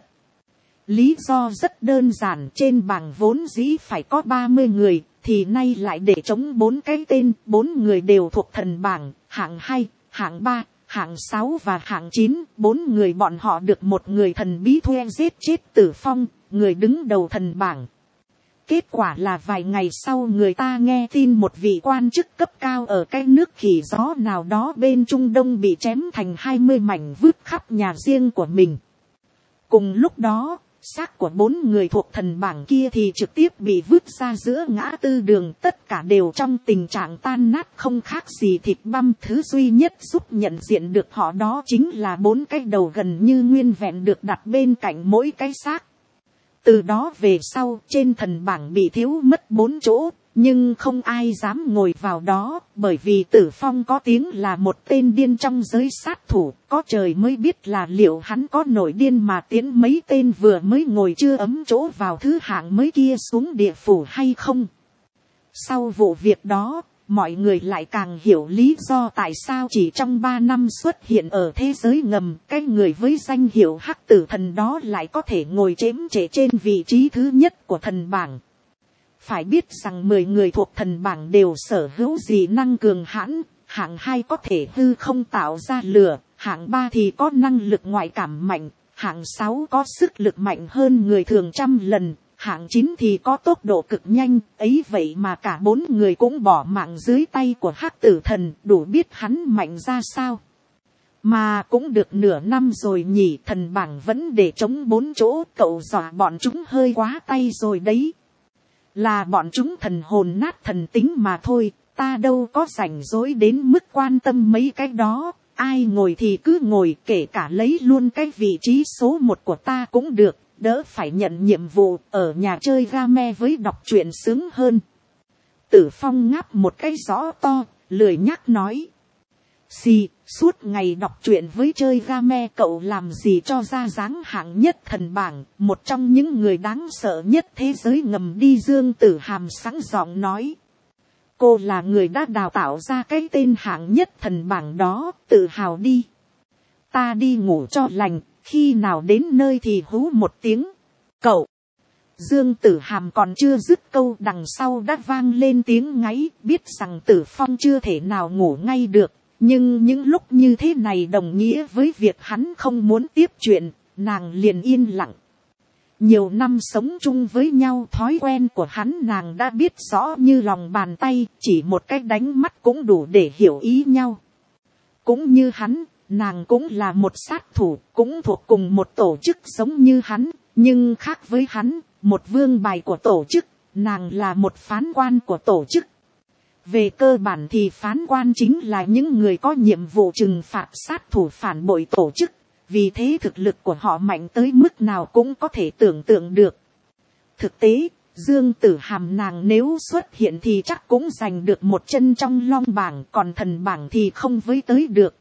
Lý do rất đơn giản, trên bảng vốn dĩ phải có ba mươi người, thì nay lại để trống bốn cái tên, bốn người đều thuộc thần bảng, hạng hai, hạng ba, hạng sáu và hạng chín, bốn người bọn họ được một người thần bí thuê giết chết Tử Phong, người đứng đầu thần bảng. Kết quả là vài ngày sau người ta nghe tin một vị quan chức cấp cao ở cái nước khỉ gió nào đó bên Trung Đông bị chém thành hai mươi mảnh vứt khắp nhà riêng của mình. Cùng lúc đó, Xác của bốn người thuộc thần bảng kia thì trực tiếp bị vứt ra giữa ngã tư đường, tất cả đều trong tình trạng tan nát không khác gì thịt băm. Thứ duy nhất giúp nhận diện được họ đó chính là bốn cái đầu gần như nguyên vẹn được đặt bên cạnh mỗi cái xác. Từ đó về sau trên thần bảng bị thiếu mất bốn chỗ, nhưng không ai dám ngồi vào đó, bởi vì Tử Phong có tiếng là một tên điên trong giới sát thủ, có trời mới biết là liệu hắn có nổi điên mà tiến mấy tên vừa mới ngồi chưa ấm chỗ vào thứ hạng mới kia xuống địa phủ hay không. Sau vụ việc đó, mọi người lại càng hiểu lý do tại sao chỉ trong ba năm xuất hiện ở thế giới ngầm, cái người với danh hiệu Hắc Tử Thần đó lại có thể ngồi chếm trễ trên vị trí thứ nhất của thần bảng. Phải biết rằng mười người thuộc thần bảng đều sở hữu dị năng cường hãn, hạng hai có thể hư không tạo ra lửa, hạng ba thì có năng lực ngoại cảm mạnh, hạng sáu có sức lực mạnh hơn người thường trăm lần, hạng chín thì có tốc độ cực nhanh. Ấy vậy mà cả bốn người cũng bỏ mạng dưới tay của Hắc Tử Thần, đủ biết hắn mạnh ra sao. Mà cũng được nửa năm rồi nhỉ, thần bảng vẫn để trống bốn chỗ, cậu dọa bọn chúng hơi quá tay rồi đấy. Là bọn chúng thần hồn nát thần tính mà thôi, ta đâu có rảnh rỗi đến mức quan tâm mấy cái đó, ai ngồi thì cứ ngồi, kể cả lấy luôn cái vị trí số một của ta cũng được, đỡ phải nhận nhiệm vụ ở nhà chơi game với đọc truyện sướng hơn. Tử Phong ngáp một cái rõ to, lười nhắc nói. Xì, suốt ngày đọc truyện với chơi game cậu làm gì cho ra dáng hạng nhất thần bảng, một trong những người đáng sợ nhất thế giới ngầm đi. Dương Tử Hàm sẵn giọng nói. Cô là người đã đào tạo ra cái tên hạng nhất thần bảng đó, tự hào đi. Ta đi ngủ cho lành, khi nào đến nơi thì hú một tiếng. Cậu! Dương Tử Hàm còn chưa dứt câu, đằng sau đã vang lên tiếng ngáy, biết rằng Tử Phong chưa thể nào ngủ ngay được. Nhưng những lúc như thế này đồng nghĩa với việc hắn không muốn tiếp chuyện, nàng liền yên lặng. Nhiều năm sống chung với nhau, thói quen của hắn nàng đã biết rõ như lòng bàn tay, chỉ một cách đánh mắt cũng đủ để hiểu ý nhau. Cũng như hắn, nàng cũng là một sát thủ, cũng thuộc cùng một tổ chức giống như hắn, nhưng khác với hắn, một vương bài của tổ chức, nàng là một phán quan của tổ chức. Về cơ bản thì phán quan chính là những người có nhiệm vụ trừng phạt sát thủ phản bội tổ chức, vì thế thực lực của họ mạnh tới mức nào cũng có thể tưởng tượng được. Thực tế, Dương Tử Hàm nàng nếu xuất hiện thì chắc cũng giành được một chân trong long bảng, còn thần bảng thì không với tới được.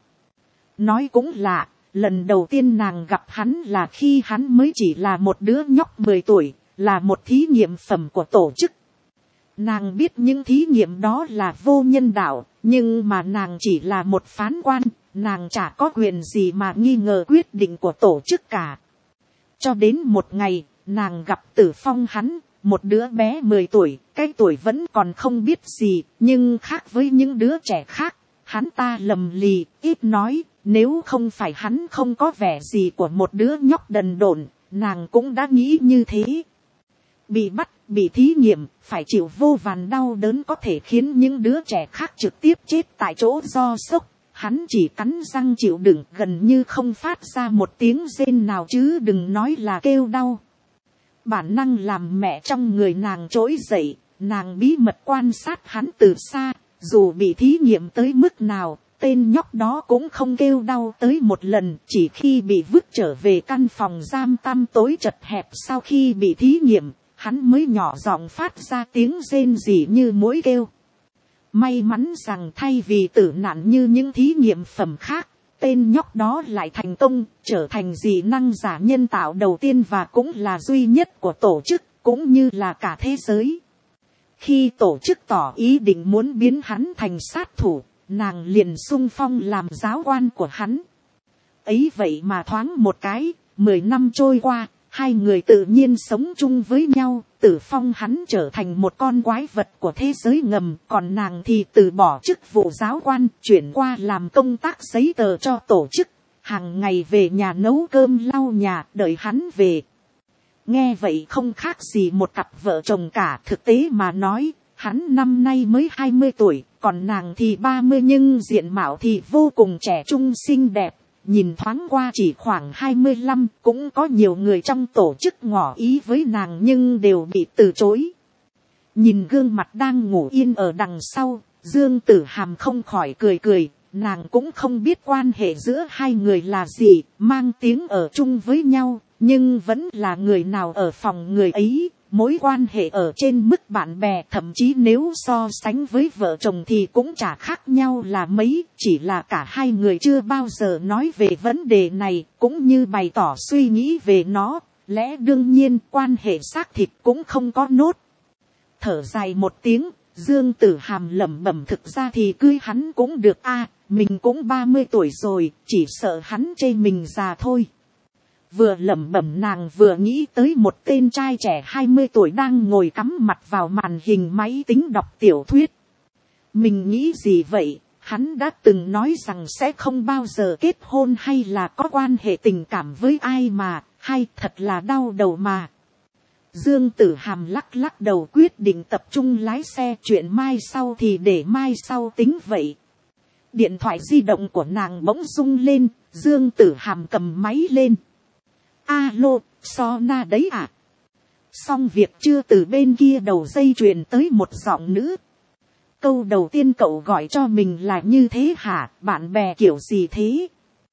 Nói cũng lạ, lần đầu tiên nàng gặp hắn là khi hắn mới chỉ là một đứa nhóc mười tuổi, là một thí nghiệm phẩm của tổ chức. Nàng biết những thí nghiệm đó là vô nhân đạo, nhưng mà nàng chỉ là một phán quan, nàng chả có quyền gì mà nghi ngờ quyết định của tổ chức cả. Cho đến một ngày, nàng gặp Tử Phong hắn, một đứa bé mười tuổi, cái tuổi vẫn còn không biết gì, nhưng khác với những đứa trẻ khác, hắn ta lầm lì, ít nói, nếu không phải hắn không có vẻ gì của một đứa nhóc đần độn, nàng cũng đã nghĩ như thế. Bị bắt, bị thí nghiệm, phải chịu vô vàn đau đớn có thể khiến những đứa trẻ khác trực tiếp chết tại chỗ do sốc. Hắn chỉ cắn răng chịu đựng, gần như không phát ra một tiếng rên nào chứ đừng nói là kêu đau. Bản năng làm mẹ trong người nàng trỗi dậy, nàng bí mật quan sát hắn từ xa, dù bị thí nghiệm tới mức nào, tên nhóc đó cũng không kêu đau tới một lần, chỉ khi bị vứt trở về căn phòng giam tăm tối chật hẹp sau khi bị thí nghiệm, hắn mới nhỏ giọng phát ra tiếng rên rỉ như mũi kêu. May mắn rằng thay vì tử nạn như những thí nghiệm phẩm khác, tên nhóc đó lại thành công, trở thành dị năng giả nhân tạo đầu tiên và cũng là duy nhất của tổ chức, cũng như là cả thế giới. Khi tổ chức tỏ ý định muốn biến hắn thành sát thủ, nàng liền xung phong làm giáo quan của hắn. Ấy vậy mà thoáng một cái, mười năm trôi qua, hai người tự nhiên sống chung với nhau. Tử Phong hắn trở thành một con quái vật của thế giới ngầm, còn nàng thì từ bỏ chức vụ giáo quan, chuyển qua làm công tác giấy tờ cho tổ chức, hàng ngày về nhà nấu cơm lau nhà, đợi hắn về. Nghe vậy không khác gì một cặp vợ chồng cả. Thực tế mà nói, hắn năm nay mới hai mươi tuổi, còn nàng thì ba mươi, nhưng diện mạo thì vô cùng trẻ trung xinh đẹp. nhìn thoáng qua chỉ khoảng hai mươi lăm, cũng có nhiều người trong tổ chức ngỏ ý với nàng nhưng đều bị từ chối. Nhìn gương mặt đang ngủ yên ở đằng sau, Dương Tử Hàm không khỏi cười cười, nàng cũng không biết quan hệ giữa hai người là gì, mang tiếng ở chung với nhau, nhưng vẫn là người nào ở phòng người ấy, mối quan hệ ở trên mức bạn bè, thậm chí nếu so sánh với vợ chồng thì cũng chả khác nhau là mấy, chỉ là cả hai người chưa bao giờ nói về vấn đề này, cũng như bày tỏ suy nghĩ về nó, lẽ đương nhiên quan hệ xác thịt cũng không có nốt. Thở dài một tiếng, Dương Tử Hàm lẩm bẩm, thực ra thì cưới hắn cũng được a, mình cũng ba mươi tuổi rồi, chỉ sợ hắn chê mình già thôi. Vừa lẩm bẩm nàng vừa nghĩ tới một tên trai trẻ hai mươi tuổi đang ngồi cắm mặt vào màn hình máy tính đọc tiểu thuyết. Mình nghĩ gì vậy, hắn đã từng nói rằng sẽ không bao giờ kết hôn hay là có quan hệ tình cảm với ai mà, hay thật là đau đầu mà. Dương Tử Hàm lắc lắc đầu, quyết định tập trung lái xe, chuyện mai sau thì để mai sau tính vậy. Điện thoại di động của nàng bỗng rung lên, Dương Tử Hàm cầm máy lên. Alo, So Na đấy à? Xong việc chưa, từ bên kia đầu dây truyền tới một giọng nữ. Câu đầu tiên cậu gọi cho mình là như thế hả, bạn bè kiểu gì thế?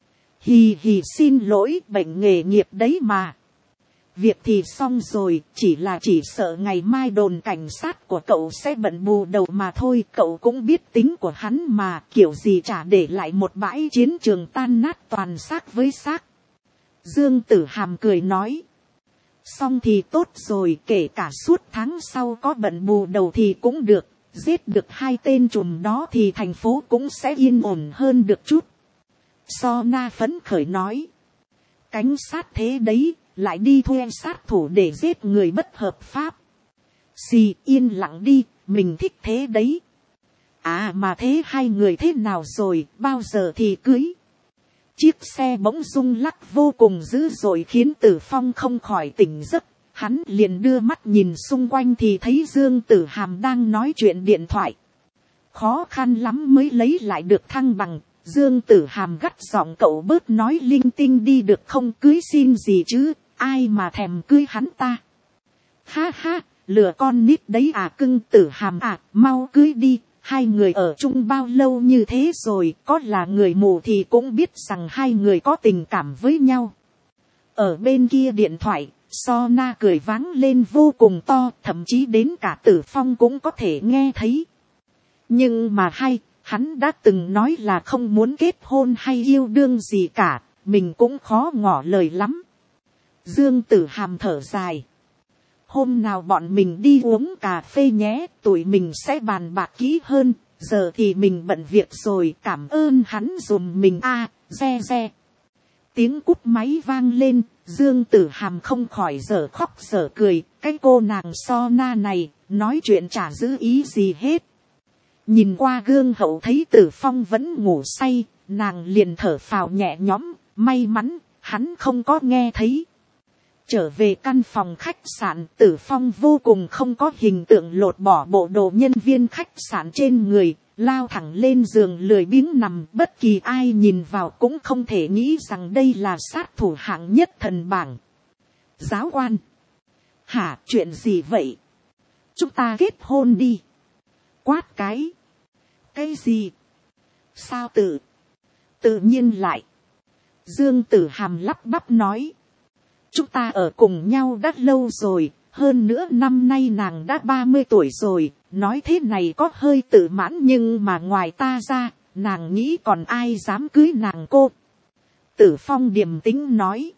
Hì hì, xin lỗi, bệnh nghề nghiệp đấy mà. Việc thì xong rồi, chỉ là chỉ sợ ngày mai đồn cảnh sát của cậu sẽ bận bù đầu mà thôi. Cậu cũng biết tính của hắn mà, kiểu gì chả để lại một bãi chiến trường tan nát toàn xác với xác. Dương Tử Hàm cười nói. Xong thì tốt rồi, kể cả suốt tháng sau có bận bù đầu thì cũng được. Giết được hai tên trùm đó thì thành phố cũng sẽ yên ổn hơn được chút. So Na phấn khởi nói. Cảnh sát thế đấy, lại đi thuê sát thủ để giết người bất hợp pháp. Xì, yên lặng đi, mình thích thế đấy. À mà thế hai người thế nào rồi, bao giờ thì cưới? Chiếc xe bỗng rung lắc vô cùng dữ dội khiến Tử Phong không khỏi tỉnh giấc. Hắn liền đưa mắt nhìn xung quanh thì thấy Dương Tử Hàm đang nói chuyện điện thoại. Khó khăn lắm mới lấy lại được thăng bằng. Dương Tử Hàm gắt giọng, cậu bớt nói linh tinh đi được không, cưới xin gì chứ, ai mà thèm cưới hắn ta. Ha ha, lừa con nít đấy à, cưng Tử Hàm à, mau cưới đi. Hai người ở chung bao lâu như thế rồi, có là người mù thì cũng biết rằng hai người có tình cảm với nhau. Ở bên kia điện thoại, So Na cười váng lên vô cùng to, thậm chí đến cả Tử Phong cũng có thể nghe thấy. Nhưng mà hay, hắn đã từng nói là không muốn kết hôn hay yêu đương gì cả, mình cũng khó ngỏ lời lắm. Dương Tử Hàm thở dài. Hôm nào bọn mình đi uống cà phê nhé, tụi mình sẽ bàn bạc kỹ hơn, giờ thì mình bận việc rồi, cảm ơn hắn dùm mình a, à, re re. Tiếng cúp máy vang lên, Dương Tử Hàm không khỏi dở khóc dở cười, cái cô nàng So Na này, nói chuyện chả giữ ý gì hết. Nhìn qua gương hậu thấy Tử Phong vẫn ngủ say, nàng liền thở phào nhẹ nhõm, may mắn, hắn không có nghe thấy. Trở về căn phòng khách sạn, Tử Phong vô cùng không có hình tượng lột bỏ bộ đồ nhân viên khách sạn trên người, lao thẳng lên giường lười biếng nằm, bất kỳ ai nhìn vào cũng không thể nghĩ rằng đây là sát thủ hạng nhất thần bảng. Giáo quan. Hả, chuyện gì vậy? Chúng ta kết hôn đi. Quát cái. Cái gì? Sao tự? Tự nhiên lại. Dương Tử Hàm lắp bắp nói. Chúng ta ở cùng nhau đã lâu rồi, hơn nữa năm nay nàng đã ba mươi tuổi rồi, nói thế này có hơi tự mãn nhưng mà ngoài ta ra, nàng nghĩ còn ai dám cưới nàng cô. Tử Phong điềm tĩnh nói.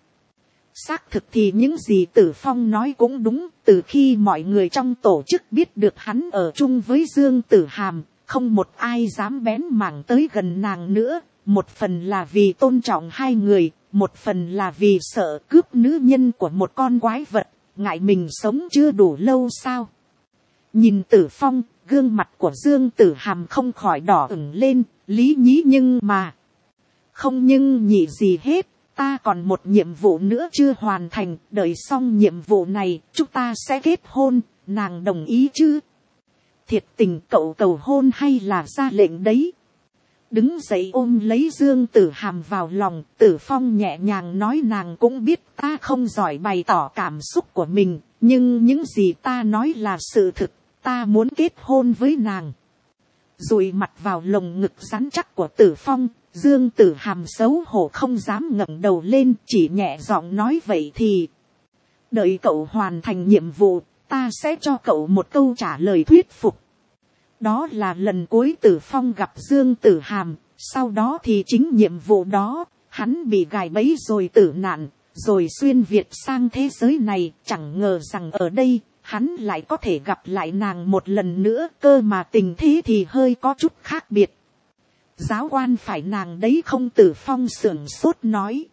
Xác thực thì những gì Tử Phong nói cũng đúng, từ khi mọi người trong tổ chức biết được hắn ở chung với Dương Tử Hàm, không một ai dám bén mảng tới gần nàng nữa, một phần là vì tôn trọng hai người, một phần là vì sợ cướp nữ nhân của một con quái vật, ngại mình sống chưa đủ lâu sao. Nhìn Tử Phong, gương mặt của Dương Tử Hàm không khỏi đỏ ửng lên, lý nhí nhưng mà. Không nhưng nhị gì hết, ta còn một nhiệm vụ nữa chưa hoàn thành, đợi xong nhiệm vụ này, chúng ta sẽ kết hôn, nàng đồng ý chứ? Thiệt tình cậu cầu hôn hay là ra lệnh đấy? đứng dậy ôm lấy Dương Tử Hàm vào lòng. Tử Phong nhẹ nhàng nói, nàng cũng biết ta không giỏi bày tỏ cảm xúc của mình, nhưng những gì ta nói là sự thực, ta muốn kết hôn với nàng. Dụi mặt vào lồng ngực rắn chắc của Tử Phong, Dương Tử Hàm xấu hổ không dám ngẩng đầu lên, chỉ nhẹ giọng nói, vậy thì đợi cậu hoàn thành nhiệm vụ, ta sẽ cho cậu một câu trả lời thuyết phục. Đó là lần cuối Tử Phong gặp Dương Tử Hàm, sau đó thì chính nhiệm vụ đó, hắn bị gài bẫy rồi tử nạn, rồi xuyên Việt sang thế giới này, chẳng ngờ rằng ở đây, hắn lại có thể gặp lại nàng một lần nữa, cơ mà tình thế thì hơi có chút khác biệt. Giáo quan phải nàng đấy không? Tử Phong sưởng sốt nói.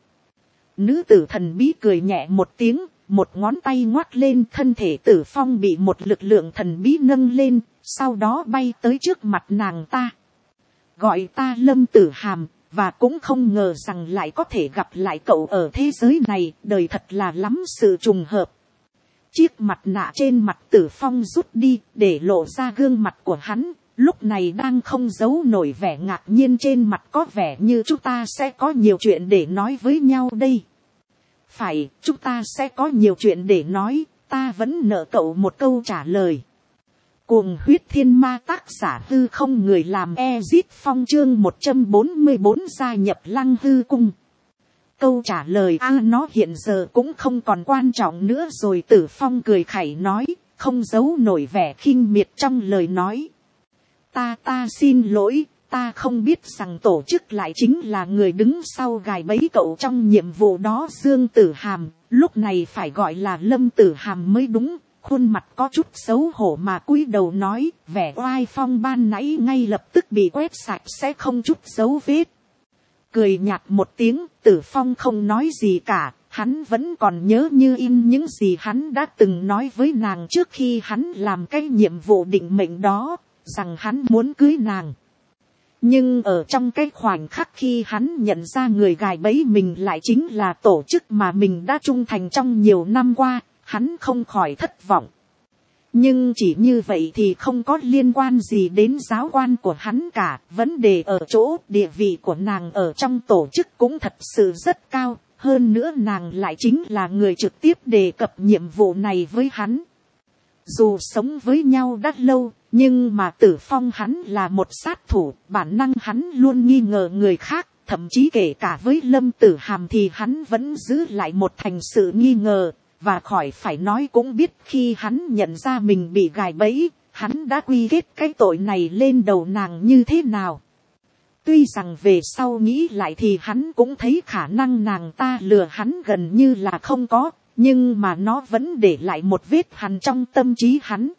Nữ tử thần bí cười nhẹ một tiếng, một ngón tay ngoắt lên, thân thể Tử Phong bị một lực lượng thần bí nâng lên, sau đó bay tới trước mặt nàng ta. Gọi ta Lâm Tử Hàm, và cũng không ngờ rằng lại có thể gặp lại cậu ở thế giới này, đời thật là lắm sự trùng hợp. Chiếc mặt nạ trên mặt Tử Phong rút đi, để lộ ra gương mặt của hắn, lúc này đang không giấu nổi vẻ ngạc nhiên trên mặt, có vẻ như chúng ta sẽ có nhiều chuyện để nói với nhau đây. Phải, chúng ta sẽ có nhiều chuyện để nói, ta vẫn nợ cậu một câu trả lời. Cuồng huyết thiên ma, tác giả hư không, người làm Ezit Phong, chương một trăm bốn mươi bốn gia nhập Lăng Hư Cung. Câu trả lời a à, nó hiện giờ cũng không còn quan trọng nữa rồi. Tử Phong cười khẩy nói, không giấu nổi vẻ khinh miệt trong lời nói. Ta ta xin lỗi, ta không biết rằng tổ chức lại chính là người đứng sau gài bẫy cậu trong nhiệm vụ đó. Dương Tử Hàm, lúc này phải gọi là Lâm Tử Hàm mới đúng, khuôn mặt có chút xấu hổ mà cúi đầu nói, vẻ oai phong ban nãy ngay lập tức bị quét sạch sẽ không chút dấu vết. Cười nhạt một tiếng, Tử Phong không nói gì cả, hắn vẫn còn nhớ như in những gì hắn đã từng nói với nàng trước khi hắn làm cái nhiệm vụ định mệnh đó, rằng hắn muốn cưới nàng. Nhưng ở trong cái khoảnh khắc khi hắn nhận ra người gài bẫy mình lại chính là tổ chức mà mình đã trung thành trong nhiều năm qua, hắn không khỏi thất vọng. Nhưng chỉ như vậy thì không có liên quan gì đến giáo quan của hắn cả. Vấn đề ở chỗ địa vị của nàng ở trong tổ chức cũng thật sự rất cao. Hơn nữa nàng lại chính là người trực tiếp đề cập nhiệm vụ này với hắn. Dù sống với nhau đã lâu, nhưng mà Tử Phong hắn là một sát thủ, bản năng hắn luôn nghi ngờ người khác. Thậm chí kể cả với Lâm Tử Hàm thì hắn vẫn giữ lại một thành sự nghi ngờ. Và khỏi phải nói cũng biết khi hắn nhận ra mình bị gài bẫy, hắn đã quy kết cái tội này lên đầu nàng như thế nào. Tuy rằng về sau nghĩ lại thì hắn cũng thấy khả năng nàng ta lừa hắn gần như là không có, nhưng mà nó vẫn để lại một vết hằn trong tâm trí hắn.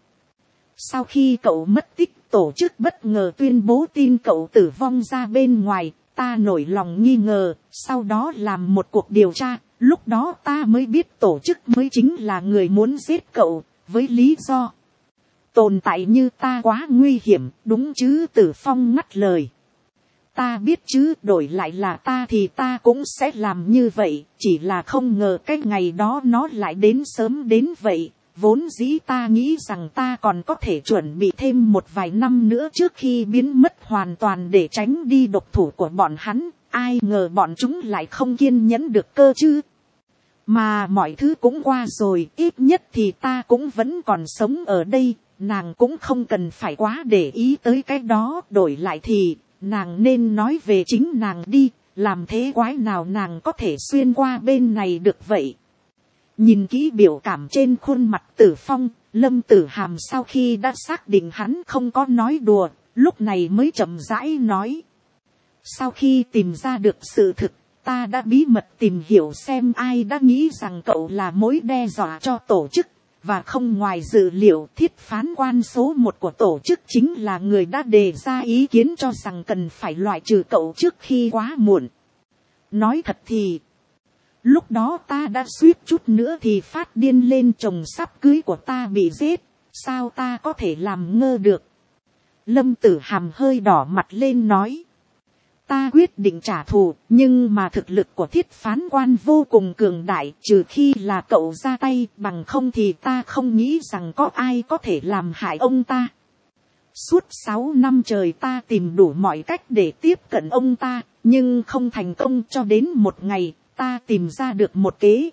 Sau khi cậu mất tích, tổ chức bất ngờ tuyên bố tin cậu tử vong ra bên ngoài, ta nổi lòng nghi ngờ, sau đó làm một cuộc điều tra. Lúc đó ta mới biết tổ chức mới chính là người muốn giết cậu, với lý do tồn tại như ta quá nguy hiểm, đúng chứ? Tử Phong ngắt lời. Ta biết chứ, đổi lại là ta thì ta cũng sẽ làm như vậy, chỉ là không ngờ cái ngày đó nó lại đến sớm đến vậy. Vốn dĩ ta nghĩ rằng ta còn có thể chuẩn bị thêm một vài năm nữa trước khi biến mất hoàn toàn để tránh đi độc thủ của bọn hắn, ai ngờ bọn chúng lại không kiên nhẫn được cơ chứ. Mà mọi thứ cũng qua rồi, ít nhất thì ta cũng vẫn còn sống ở đây, nàng cũng không cần phải quá để ý tới cái đó. Đổi lại thì, nàng nên nói về chính nàng đi, làm thế quái nào nàng có thể xuyên qua bên này được vậy. Nhìn kỹ biểu cảm trên khuôn mặt Tử Phong, Lâm Tử Hàm sau khi đã xác định hắn không có nói đùa, lúc này mới chậm rãi nói. Sau khi tìm ra được sự thực, ta đã bí mật tìm hiểu xem ai đã nghĩ rằng cậu là mối đe dọa cho tổ chức, và không ngoài dự liệu thiết phán quan số một của tổ chức chính là người đã đề ra ý kiến cho rằng cần phải loại trừ cậu trước khi quá muộn. Nói thật thì, lúc đó ta đã suýt chút nữa thì phát điên lên, chồng sắp cưới của ta bị giết, sao ta có thể làm ngơ được. Lâm Tử Hàm hơi đỏ mặt lên nói. Ta quyết định trả thù, nhưng mà thực lực của thiết phán quan vô cùng cường đại, trừ khi là cậu ra tay, bằng không thì ta không nghĩ rằng có ai có thể làm hại ông ta. Suốt sáu năm trời ta tìm đủ mọi cách để tiếp cận ông ta, nhưng không thành công, cho đến một ngày, ta tìm ra được một kế.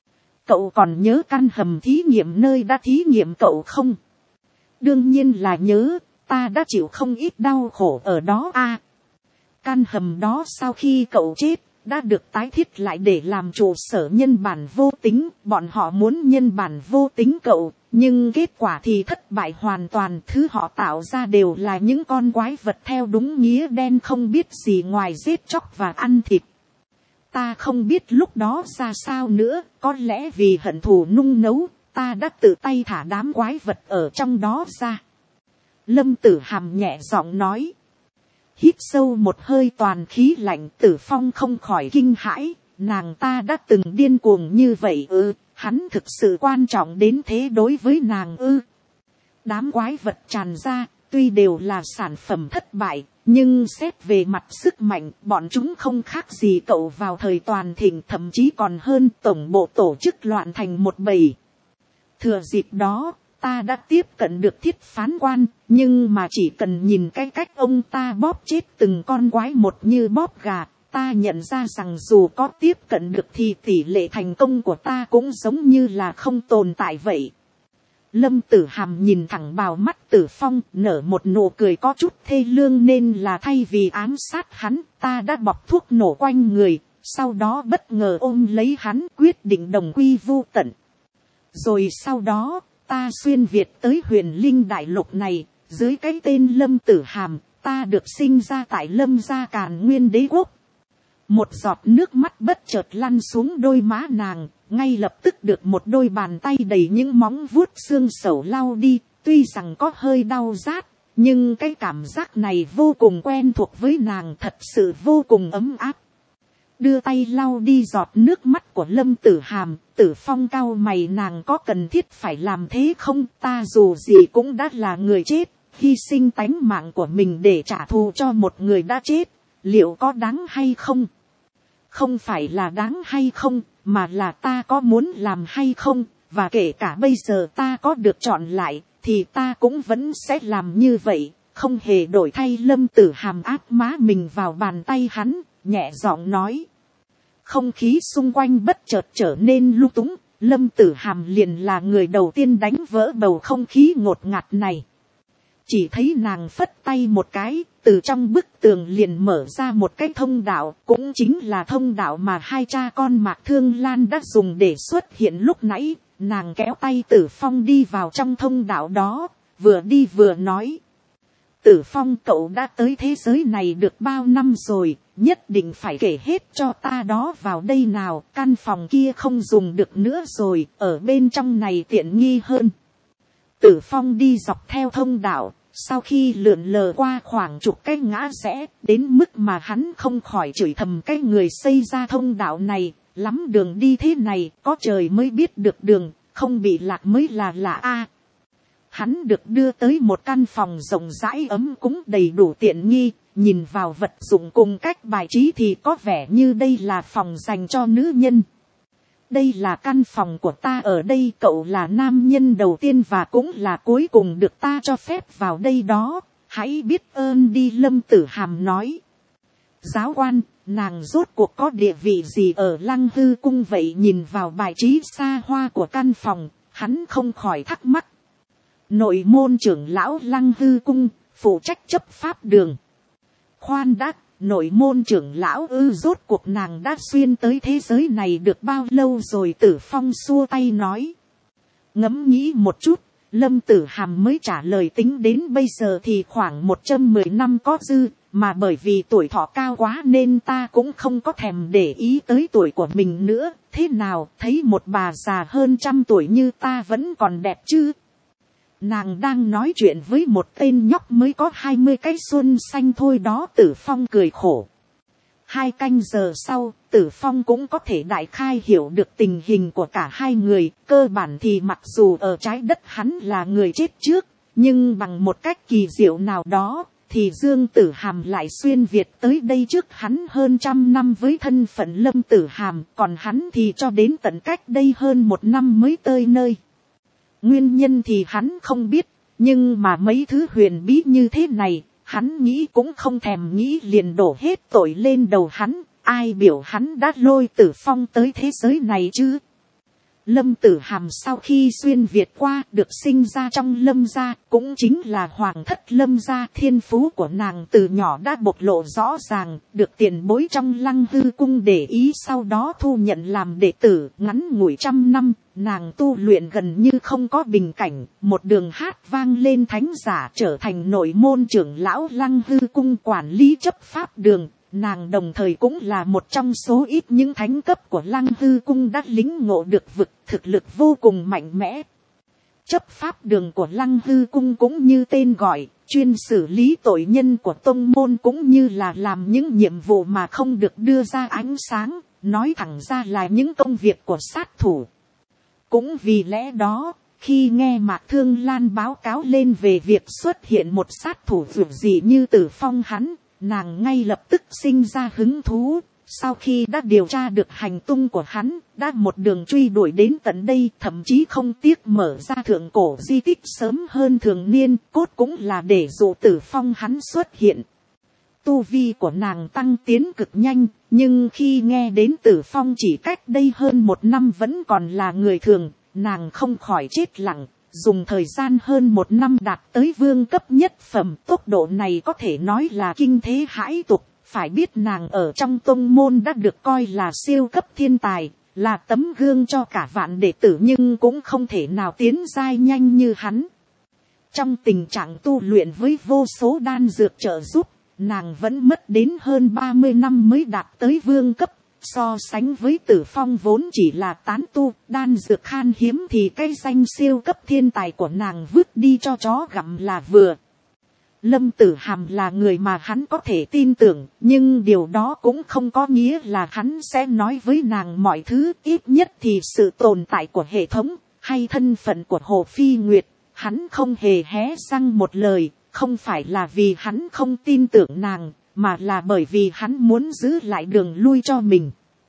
Cậu còn nhớ căn hầm thí nghiệm nơi đã thí nghiệm cậu không? Đương nhiên là nhớ, ta đã chịu không ít đau khổ ở đó a. Căn hầm đó sau khi cậu chết, đã được tái thiết lại để làm trụ sở nhân bản vô tính. Bọn họ muốn nhân bản vô tính cậu, nhưng kết quả thì thất bại hoàn toàn. Thứ họ tạo ra đều là những con quái vật theo đúng nghĩa đen, không biết gì ngoài giết chóc và ăn thịt. Ta không biết lúc đó ra sao nữa, có lẽ vì hận thù nung nấu, ta đã tự tay thả đám quái vật ở trong đó ra. Lâm Tử Hàm nhẹ giọng nói. Hít sâu một hơi toàn khí lạnh, Tử Phong không khỏi kinh hãi, nàng ta đã từng điên cuồng như vậy ư, hắn thực sự quan trọng đến thế đối với nàng ư. Đám quái vật tràn ra, tuy đều là sản phẩm thất bại, nhưng xét về mặt sức mạnh, bọn chúng không khác gì cậu vào thời toàn thịnh, thậm chí còn hơn. Tổng bộ tổ chức loạn thành một bầy. Thừa dịp đó, ta đã tiếp cận được Thiết phán quan, nhưng mà chỉ cần nhìn cái cách ông ta bóp chết từng con quái một như bóp gà, ta nhận ra rằng dù có tiếp cận được thì tỷ lệ thành công của ta cũng giống như là không tồn tại vậy. Lâm Tử Hàm nhìn thẳng vào mắt Tử Phong, nở một nụ cười có chút thê lương, nên là thay vì ám sát hắn, ta đã bọc thuốc nổ quanh người, sau đó bất ngờ ôm lấy hắn, quyết định đồng quy vu tận. Rồi sau đó, ta xuyên Việt tới Huyền Linh đại lục này, dưới cái tên Lâm Tử Hàm, ta được sinh ra tại Lâm gia Càn Nguyên đế quốc. Một giọt nước mắt bất chợt lăn xuống đôi má nàng, ngay lập tức được một đôi bàn tay đầy những móng vuốt xương sầu lau đi. Tuy rằng có hơi đau rát, nhưng cái cảm giác này vô cùng quen thuộc với nàng, thật sự vô cùng ấm áp. Đưa tay lau đi giọt nước mắt của Lâm Tử Hàm, Tử Phong cau mày, nàng có cần thiết phải làm thế không? Ta dù gì cũng đã là người chết, hy sinh tánh mạng của mình để trả thù cho một người đã chết, liệu có đáng hay không? Không phải là đáng hay không, mà là ta có muốn làm hay không, và kể cả bây giờ ta có được chọn lại, thì ta cũng vẫn sẽ làm như vậy, không hề đổi thay. Lâm Tử Hàm áp má mình vào bàn tay hắn, nhẹ giọng nói. Không khí xung quanh bất chợt trở nên lung túng, Lâm Tử Hàm liền là người đầu tiên đánh vỡ bầu không khí ngột ngạt này. Chỉ thấy nàng phất tay một cái, từ trong bức tường liền mở ra một cái thông đạo, cũng chính là thông đạo mà hai cha con Mạc Thương Lan đã dùng để xuất hiện lúc nãy. Nàng kéo tay Tử Phong đi vào trong thông đạo đó, vừa đi vừa nói. Tử Phong, cậu đã tới thế giới này được bao năm rồi, nhất định phải kể hết cho ta đó vào đây nào, căn phòng kia không dùng được nữa rồi, ở bên trong này tiện nghi hơn. Tử Phong đi dọc theo thông đạo, sau khi lượn lờ qua khoảng chục cái ngã rẽ, đến mức mà hắn không khỏi chửi thầm cái người xây ra thông đạo này, lắm đường đi thế này, có trời mới biết được đường, không bị lạc mới là lạ a. Hắn được đưa tới một căn phòng rộng rãi ấm cúng đầy đủ tiện nghi, nhìn vào vật dụng cùng cách bài trí thì có vẻ như đây là phòng dành cho nữ nhân. Đây là căn phòng của ta ở đây, cậu là nam nhân đầu tiên và cũng là cuối cùng được ta cho phép vào đây đó, hãy biết ơn đi. Lâm Tử Hàm nói. Giáo quan, nàng rốt cuộc có địa vị gì ở Lăng Hư cung vậy? Nhìn vào bài trí xa hoa của căn phòng, hắn không khỏi thắc mắc. Nội môn trưởng lão Lăng Hư cung, phụ trách chấp pháp đường. Khoan đã, nội môn trưởng lão ư? Rốt cuộc nàng đã xuyên tới thế giới này được bao lâu rồi? Tử Phong xua tay nói. Ngẫm nghĩ một chút, Lâm Tử Hàm mới trả lời, tính đến bây giờ thì khoảng một trăm mười năm có dư, mà bởi vì tuổi thọ cao quá nên ta cũng không có thèm để ý tới tuổi của mình nữa. Thế nào, thấy một bà già hơn trăm tuổi như ta vẫn còn đẹp chứ? Nàng đang nói chuyện với một tên nhóc mới có hai mươi cái xuân xanh thôi đó. Tử Phong cười khổ. Hai canh giờ sau, Tử Phong cũng có thể đại khai hiểu được tình hình của cả hai người. Cơ bản thì mặc dù ở trái đất hắn là người chết trước, nhưng bằng một cách kỳ diệu nào đó, thì Dương Tử Hàm lại xuyên Việt tới đây trước hắn hơn trăm năm với thân phận Lâm Tử Hàm, còn hắn thì cho đến tận cách đây hơn một năm mới tới nơi. Nguyên nhân thì hắn không biết, nhưng mà mấy thứ huyền bí như thế này, hắn nghĩ cũng không thèm nghĩ liền đổ hết tội lên đầu hắn. Ai biểu hắn đã lôi Tử Phong tới thế giới này chứ? Lâm Tử Hàm sau khi xuyên Việt qua được sinh ra trong Lâm gia, cũng chính là hoàng thất Lâm gia. Thiên phú của nàng từ nhỏ đã bộc lộ rõ ràng, được tiền bối trong Lăng Hư cung để ý, sau đó thu nhận làm đệ tử. Ngắn ngủi trăm năm, nàng tu luyện gần như không có bình cảnh, một đường hát vang lên thánh giả, trở thành nội môn trưởng lão Lăng Hư cung, quản lý chấp pháp đường. Nàng đồng thời cũng là một trong số ít những thánh cấp của Lăng Hư cung đã lính ngộ được vực, thực lực vô cùng mạnh mẽ. Chấp pháp đường của Lăng Hư cung cũng như tên gọi, chuyên xử lý tội nhân của tông môn, cũng như là làm những nhiệm vụ mà không được đưa ra ánh sáng, nói thẳng ra là những công việc của sát thủ. Cũng vì lẽ đó, khi nghe Mạc Thương Lan báo cáo lên về việc xuất hiện một sát thủ vượt dị như Tử Phong hắn, nàng ngay lập tức sinh ra hứng thú. Sau khi đã điều tra được hành tung của hắn, đã một đường truy đuổi đến tận đây, thậm chí không tiếc mở ra thượng cổ di tích sớm hơn thường niên, cốt cũng là để dụ Tử Phong hắn xuất hiện. Tu vi của nàng tăng tiến cực nhanh, nhưng khi nghe đến Tử Phong chỉ cách đây hơn một năm vẫn còn là người thường, nàng không khỏi chết lặng. Dùng thời gian hơn một năm đạt tới vương cấp nhất phẩm, tốc độ này có thể nói là kinh thế hãi tục. Phải biết nàng ở trong tông môn đã được coi là siêu cấp thiên tài, là tấm gương cho cả vạn đệ tử, nhưng cũng không thể nào tiến giai nhanh như hắn. Trong tình trạng tu luyện với vô số đan dược trợ giúp, nàng vẫn mất đến hơn ba mươi năm mới đạt tới vương cấp. So sánh với Tử Phong vốn chỉ là tán tu, đan dược khan hiếm, thì cái danh siêu cấp thiên tài của nàng vứt đi cho chó gặm là vừa. Lâm Tử Hàm là người mà hắn có thể tin tưởng, nhưng điều đó cũng không có nghĩa là hắn sẽ nói với nàng mọi thứ. Ít nhất thì sự tồn tại của hệ thống, hay thân phận của Hồ Phi Nguyệt, hắn không hề hé răng một lời. Không phải là vì hắn không tin tưởng nàng, mà là bởi vì hắn muốn giữ lại đường lui cho mình.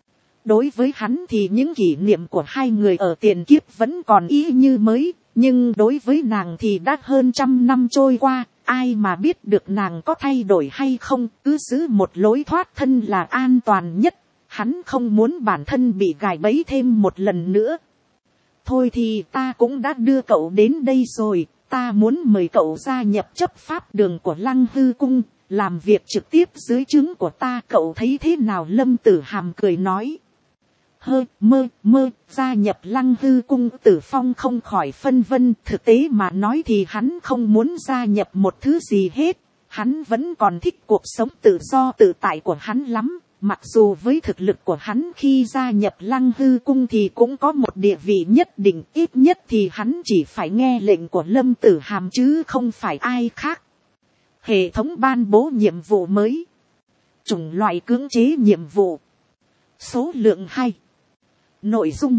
Đối với hắn thì những kỷ niệm của hai người ở tiền kiếp vẫn còn ý như mới, nhưng đối với nàng thì đã hơn trăm năm trôi qua, ai mà biết được nàng có thay đổi hay không. Cứ giữ một lối thoát thân là an toàn nhất, hắn không muốn bản thân bị gài bẫy thêm một lần nữa. Thôi thì ta cũng đã đưa cậu đến đây rồi, ta muốn mời cậu gia nhập chấp pháp đường của Lăng Hư cung, làm việc trực tiếp dưới trướng của ta, cậu thấy thế nào? Lâm Tử Hàm cười nói. Hơ mơ mơ, gia nhập Lăng Hư cung. Tử Phong không khỏi phân vân, thực tế mà nói thì hắn không muốn gia nhập một thứ gì hết, hắn vẫn còn thích cuộc sống tự do tự tại của hắn lắm. Mặc dù với thực lực của hắn khi gia nhập Lăng Hư cung thì cũng có một địa vị nhất định, ít nhất thì hắn chỉ phải nghe lệnh của Lâm Tử Hàm chứ không phải ai khác. Hệ thống ban bố nhiệm vụ mới. Chủng loại cưỡng chế nhiệm vụ. Số lượng hai. Nội dung.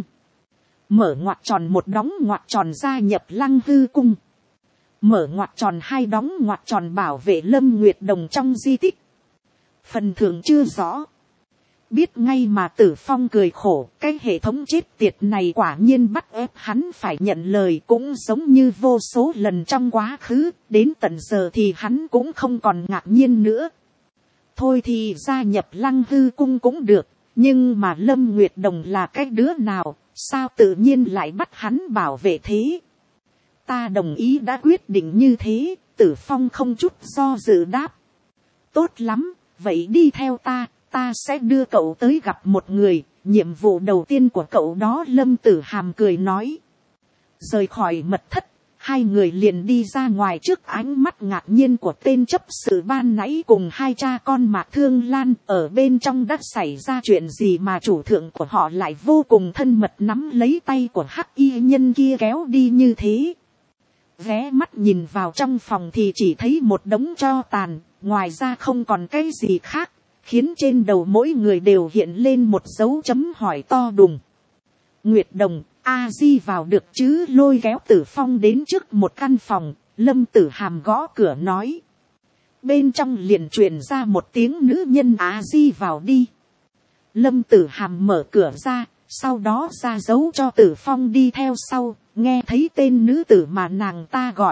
Mở ngoặc tròn một đóng ngoặc tròn gia nhập Lăng Hư cung. Mở ngoặc tròn hai đóng ngoặc tròn bảo vệ Lâm Nguyệt Đồng trong di tích. Phần thưởng chưa rõ. Biết ngay mà Tử Phong cười khổ, cái hệ thống chết tiệt này quả nhiên bắt ép hắn phải nhận lời, cũng giống như vô số lần trong quá khứ, đến tận giờ thì hắn cũng không còn ngạc nhiên nữa. Thôi thì gia nhập Lăng Hư cung cũng được, nhưng mà Lâm Nguyệt Đồng là cái đứa nào, sao tự nhiên lại bắt hắn bảo vệ thế? Ta đồng ý đã quyết định như thế. Tử Phong không chút do dự đáp. Tốt lắm, vậy đi theo ta. Ta sẽ đưa cậu tới gặp một người, nhiệm vụ đầu tiên của cậu đó. Lâm Tử Hàm cười nói. Rời khỏi mật thất, hai người liền đi ra ngoài trước ánh mắt ngạc nhiên của tên chấp sự ban nãy cùng hai cha con Mạc Thương Lan. Ở bên trong đã xảy ra chuyện gì mà chủ thượng của họ lại vô cùng thân mật nắm lấy tay của hắc y nhân kia kéo đi như thế? Ghé mắt nhìn vào trong phòng thì chỉ thấy một đống tro tàn, ngoài ra không còn cái gì khác, khiến trên đầu mỗi người đều hiện lên một dấu chấm hỏi to đùng. Nguyệt Đồng, a di vào được chứ? Lôi kéo Tử Phong đến trước một căn phòng, Lâm Tử Hàm gõ cửa nói. Bên trong liền truyền ra một tiếng nữ nhân, a di vào đi. Lâm Tử Hàm mở cửa ra, sau đó ra dấu cho Tử Phong đi theo sau. Nghe thấy tên nữ tử mà nàng ta gọi,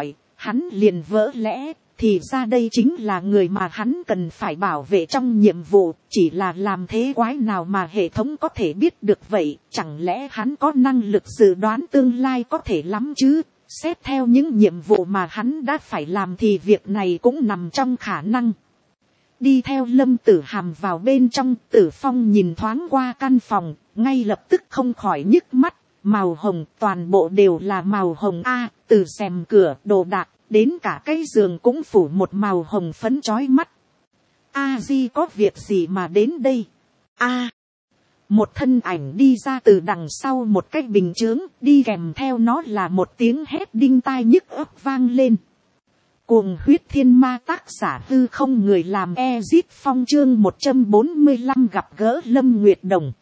hắn liền vỡ lẽ, thì ra đây chính là người mà hắn cần phải bảo vệ trong nhiệm vụ, chỉ là làm thế quái nào mà hệ thống có thể biết được vậy, chẳng lẽ hắn có năng lực dự đoán tương lai có thể lắm chứ. Xét theo những nhiệm vụ mà hắn đã phải làm thì việc này cũng nằm trong khả năng. Đi theo Lâm Tử Hàm vào bên trong, Tử Phong nhìn thoáng qua căn phòng, ngay lập tức không khỏi nhức mắt, màu hồng, toàn bộ đều là màu hồng a, từ rèm cửa, đồ đạc, đến cả cái giường cũng phủ một màu hồng phấn chói mắt. A Di có việc gì mà đến đây? A, một thân ảnh đi ra từ đằng sau một cái bình chướng, đi kèm theo nó là một tiếng hét đinh tai nhức óc vang lên. Cuồng huyết thiên ma, tác giả Hư Không, người làm Ezit Phong, chương một trăm bốn mươi lăm gặp gỡ Lâm Nguyệt Đồng.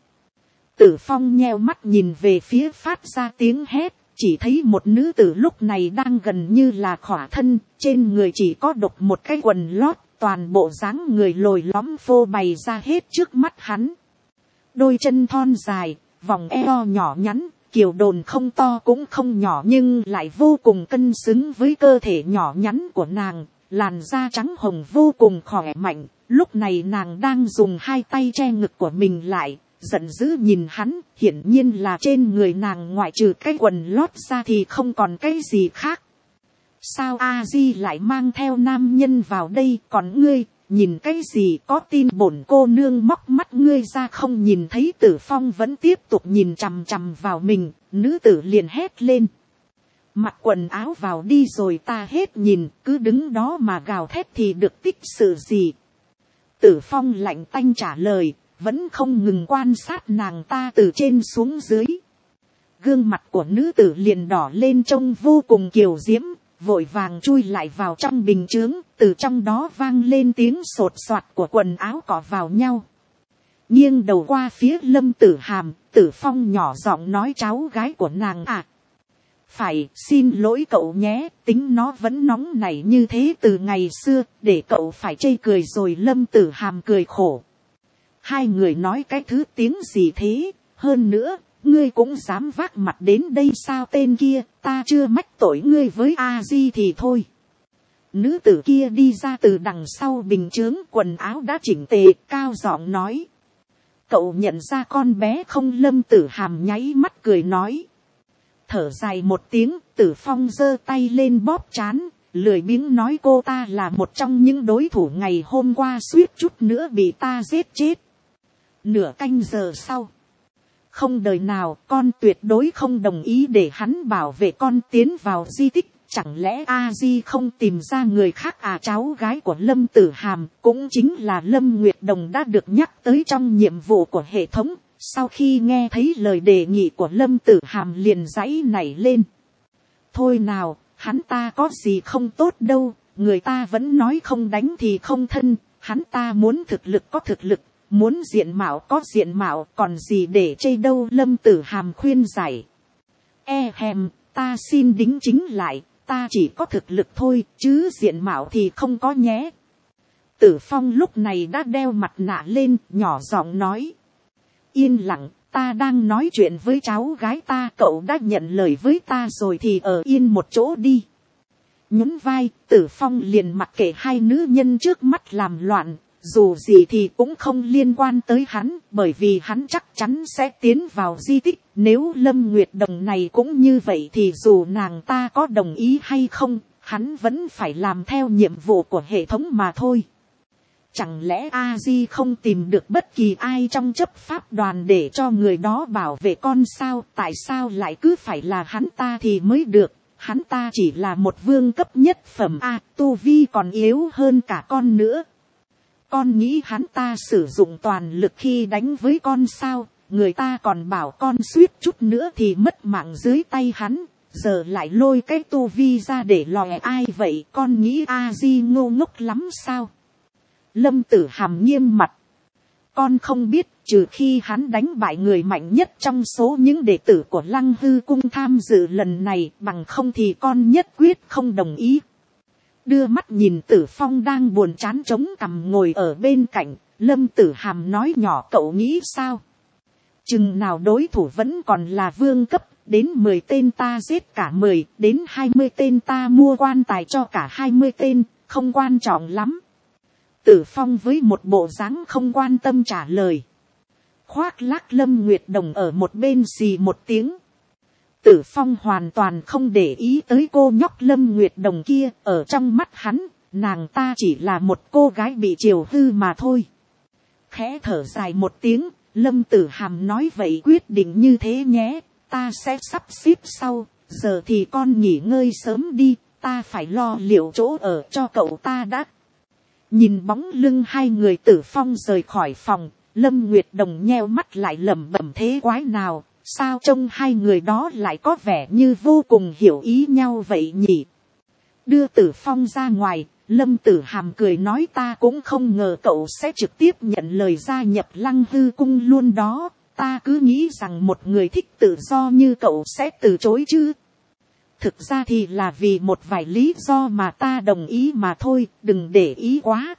Tử Phong nheo mắt nhìn về phía phát ra tiếng hét, chỉ thấy một nữ tử lúc này đang gần như là khỏa thân, trên người chỉ có độc một cái quần lót, toàn bộ dáng người lồi lõm phô bày ra hết trước mắt hắn. Đôi chân thon dài, vòng eo nhỏ nhắn, kiều đồn không to cũng không nhỏ nhưng lại vô cùng cân xứng với cơ thể nhỏ nhắn của nàng, làn da trắng hồng vô cùng khỏe mạnh. Lúc này nàng đang dùng hai tay che ngực của mình lại, giận dữ nhìn hắn, hiển nhiên là trên người nàng ngoại trừ cái quần lót ra thì không còn cái gì khác. Sao A Di lại mang theo nam nhân vào đây, còn ngươi, nhìn cái gì, có tin bổn cô nương móc mắt ngươi ra không? Nhìn thấy Tử Phong vẫn tiếp tục nhìn chằm chằm vào mình, nữ tử liền hét lên. Mặc quần áo vào đi rồi ta hết nhìn, cứ đứng đó mà gào thét thì được tích sự gì? Tử Phong lạnh tanh trả lời, vẫn không ngừng quan sát nàng ta từ trên xuống dưới. Gương mặt của nữ tử liền đỏ lên trông vô cùng kiều diễm, vội vàng chui lại vào trong bình chướng, từ trong đó vang lên tiếng sột soạt của quần áo cọ vào nhau. Nghiêng đầu qua phía Lâm Tử Hàm, Tử Phong nhỏ giọng nói, cháu gái của nàng à? Phải, xin lỗi cậu nhé, tính nó vẫn nóng nảy như thế từ ngày xưa, để cậu phải chê cười rồi. Lâm Tử Hàm cười khổ. Hai người nói cái thứ tiếng gì thế, hơn nữa, ngươi cũng dám vác mặt đến đây sao? Tên kia, ta chưa mách tội ngươi với A Di thì thôi. Nữ tử kia đi ra từ đằng sau bình chướng, quần áo đã chỉnh tề, cao giọng nói. Cậu nhận ra con bé không? Lâm Tử Hàm nháy mắt cười nói. Thở dài một tiếng, Tử Phong giơ tay lên bóp trán, lười biếng nói, cô ta là một trong những đối thủ ngày hôm qua suýt chút nữa bị ta giết chết. Nửa canh giờ sau, không đời nào, con tuyệt đối không đồng ý để hắn bảo vệ con tiến vào di tích. Chẳng lẽ A Di không tìm ra người khác à? Cháu gái của Lâm Tử Hàm cũng chính là Lâm Nguyệt Đồng đã được nhắc tới trong nhiệm vụ của hệ thống. Sau khi nghe thấy lời đề nghị của Lâm Tử Hàm liền giãy nảy lên. Thôi nào, hắn ta có gì không tốt đâu, người ta vẫn nói không đánh thì không thân, hắn ta muốn thực lực có thực lực, muốn diện mạo có diện mạo, còn gì để chê đâu. Lâm Tử Hàm khuyên giải. E hèm, ta xin đính chính lại, ta chỉ có thực lực thôi, chứ diện mạo thì không có nhé. Tử Phong lúc này đã đeo mặt nạ lên, nhỏ giọng nói. Yên lặng, ta đang nói chuyện với cháu gái ta, cậu đã nhận lời với ta rồi thì ở yên một chỗ đi. Nhún vai, Tử Phong liền mặc kệ hai nữ nhân trước mắt làm loạn, dù gì thì cũng không liên quan tới hắn, bởi vì hắn chắc chắn sẽ tiến vào di tích. Nếu Lâm Nguyệt Đồng này cũng như vậy thì dù nàng ta có đồng ý hay không, hắn vẫn phải làm theo nhiệm vụ của hệ thống mà thôi. Chẳng lẽ A Di không tìm được bất kỳ ai trong chấp pháp đoàn để cho người đó bảo vệ con sao? Tại sao lại cứ phải là hắn ta thì mới được? Hắn ta chỉ là một vương cấp nhất phẩm A, tu vi còn yếu hơn cả con nữa. Con nghĩ hắn ta sử dụng toàn lực khi đánh với con sao? Người ta còn bảo con suýt chút nữa thì mất mạng dưới tay hắn, giờ lại lôi cái tu vi ra để lòe ai vậy? Con nghĩ A Di ngô ngốc lắm sao? Lâm Tử Hàm nghiêm mặt. Con không biết, trừ khi hắn đánh bại người mạnh nhất trong số những đệ tử của Lăng Hư Cung tham dự lần này, bằng không thì con nhất quyết không đồng ý. Đưa mắt nhìn Tử Phong đang buồn chán chống cằm ngồi ở bên cạnh, Lâm Tử Hàm nói nhỏ, cậu nghĩ sao? Chừng nào đối thủ vẫn còn là vương cấp, đến mười tên ta giết cả mười, đến hai mươi tên ta mua quan tài cho cả hai mươi tên, không quan trọng lắm. Tử Phong với một bộ dáng không quan tâm trả lời. Khoác lác Lâm Nguyệt Đồng ở một bên xì một tiếng. Tử Phong hoàn toàn không để ý tới cô nhóc Lâm Nguyệt Đồng kia, ở trong mắt hắn, nàng ta chỉ là một cô gái bị chiều hư mà thôi. Khẽ thở dài một tiếng, Lâm Tử Hàm nói vậy quyết định như thế nhé, ta sẽ sắp xếp sau, giờ thì con nghỉ ngơi sớm đi, ta phải lo liệu chỗ ở cho cậu ta đã. Nhìn bóng lưng hai người Tử Phong rời khỏi phòng, Lâm Nguyệt Đồng nheo mắt lại lẩm bẩm thế quái nào, sao trông hai người đó lại có vẻ như vô cùng hiểu ý nhau vậy nhỉ. Đưa Tử Phong ra ngoài, Lâm Tử Hàm cười nói ta cũng không ngờ cậu sẽ trực tiếp nhận lời gia nhập Lăng Hư Cung luôn đó, ta cứ nghĩ rằng một người thích tự do như cậu sẽ từ chối chứ. Thực ra thì là vì một vài lý do mà ta đồng ý mà thôi, đừng để ý quá.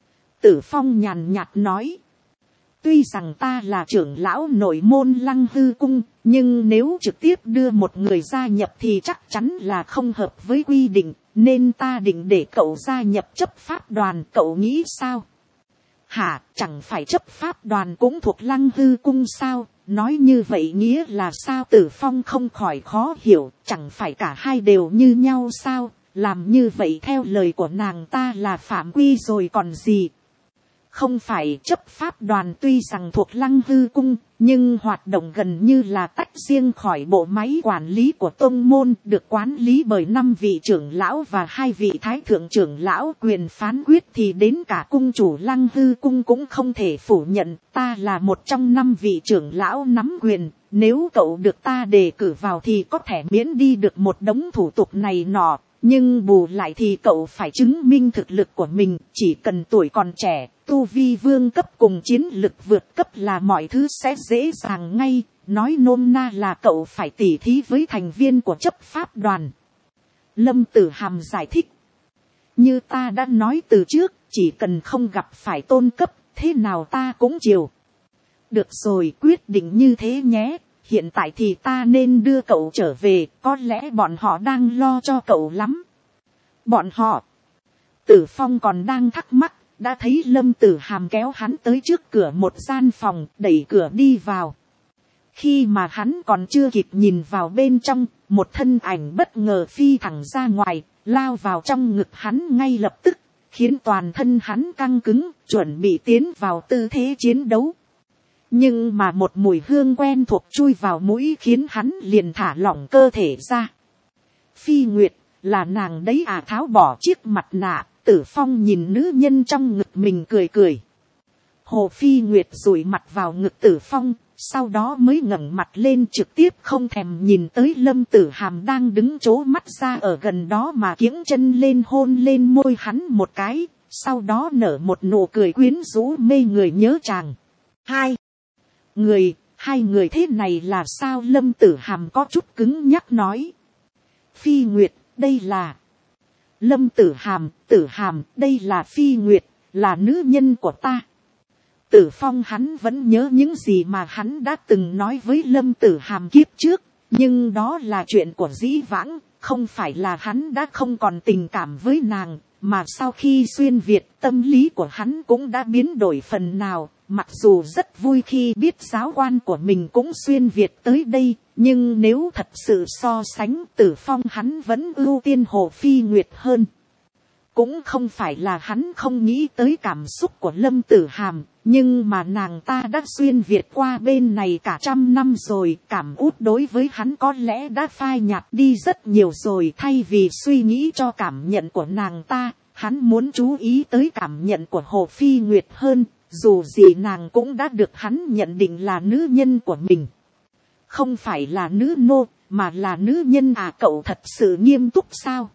Tử Phong nhàn nhạt nói. Tuy rằng ta là trưởng lão nội môn Lăng Hư Cung, nhưng nếu trực tiếp đưa một người gia nhập thì chắc chắn là không hợp với quy định, nên ta định để cậu gia nhập chấp pháp đoàn, cậu nghĩ sao? Hả, chẳng phải chấp pháp đoàn cũng thuộc Lăng Hư Cung sao? Nói như vậy nghĩa là sao? Tử Phong không khỏi khó hiểu, chẳng phải cả hai đều như nhau sao? Làm như vậy theo lời của nàng ta là phạm quy rồi còn gì? Không phải, chấp pháp đoàn tuy rằng thuộc Lăng Hư Cung, nhưng hoạt động gần như là tách riêng khỏi bộ máy quản lý của tông môn, được quản lý bởi năm vị trưởng lão và hai vị thái thượng trưởng lão. Quyền phán quyết thì đến cả cung chủ Lăng Hư Cung cũng không thể phủ nhận, ta là một trong năm vị trưởng lão nắm quyền, nếu cậu được ta đề cử vào thì có thể miễn đi được một đống thủ tục này nọ. Nhưng bù lại thì cậu phải chứng minh thực lực của mình, chỉ cần tuổi còn trẻ, tu vi vương cấp cùng chiến lực vượt cấp là mọi thứ sẽ dễ dàng ngay, nói nôm na là cậu phải tỉ thí với thành viên của chấp pháp đoàn. Lâm Tử Hàm giải thích. Như ta đã nói từ trước, chỉ cần không gặp phải tôn cấp, thế nào ta cũng chiều. Được rồi, quyết định như thế nhé. Hiện tại thì ta nên đưa cậu trở về, có lẽ bọn họ đang lo cho cậu lắm. Bọn họ. Tử Phong còn đang thắc mắc, đã thấy Lâm Tử Hàm kéo hắn tới trước cửa một gian phòng, đẩy cửa đi vào. Khi mà hắn còn chưa kịp nhìn vào bên trong, một thân ảnh bất ngờ phi thẳng ra ngoài, lao vào trong ngực hắn ngay lập tức, khiến toàn thân hắn căng cứng, chuẩn bị tiến vào tư thế chiến đấu. Nhưng mà một mùi hương quen thuộc chui vào mũi khiến hắn liền thả lỏng cơ thể ra. Phi Nguyệt, là nàng đấy à? Tháo bỏ chiếc mặt nạ, Tử Phong nhìn nữ nhân trong ngực mình cười cười. Hồ Phi Nguyệt dụi mặt vào ngực Tử Phong, sau đó mới ngẩng mặt lên trực tiếp không thèm nhìn tới Lâm Tử Hàm đang đứng chố mắt ra ở gần đó mà kiễng chân lên hôn lên môi hắn một cái, sau đó nở một nụ cười quyến rũ mê người nhớ chàng. Hai người, hai người thế này là sao? Lâm Tử Hàm có chút cứng nhắc nói. Phi Nguyệt, đây là... Lâm Tử Hàm, Tử Hàm, đây là Phi Nguyệt, là nữ nhân của ta. Tử Phong hắn vẫn nhớ những gì mà hắn đã từng nói với Lâm Tử Hàm kiếp trước, nhưng đó là chuyện của dĩ vãng, không phải là hắn đã không còn tình cảm với nàng, mà sau khi xuyên Việt tâm lý của hắn cũng đã biến đổi phần nào. Mặc dù rất vui khi biết giáo quan của mình cũng xuyên Việt tới đây, nhưng nếu thật sự so sánh, Tử Phong hắn vẫn ưu tiên Hồ Phi Nguyệt hơn. Cũng không phải là hắn không nghĩ tới cảm xúc của Lâm Tử Hàm, nhưng mà nàng ta đã xuyên Việt qua bên này cả trăm năm rồi, cảm út đối với hắn có lẽ đã phai nhạt đi rất nhiều rồi. Thay vì suy nghĩ cho cảm nhận của nàng ta, hắn muốn chú ý tới cảm nhận của Hồ Phi Nguyệt hơn. Dù gì nàng cũng đã được hắn nhận định là nữ nhân của mình. Không phải là nữ nô, mà là nữ nhân à? Cậu thật sự nghiêm túc sao?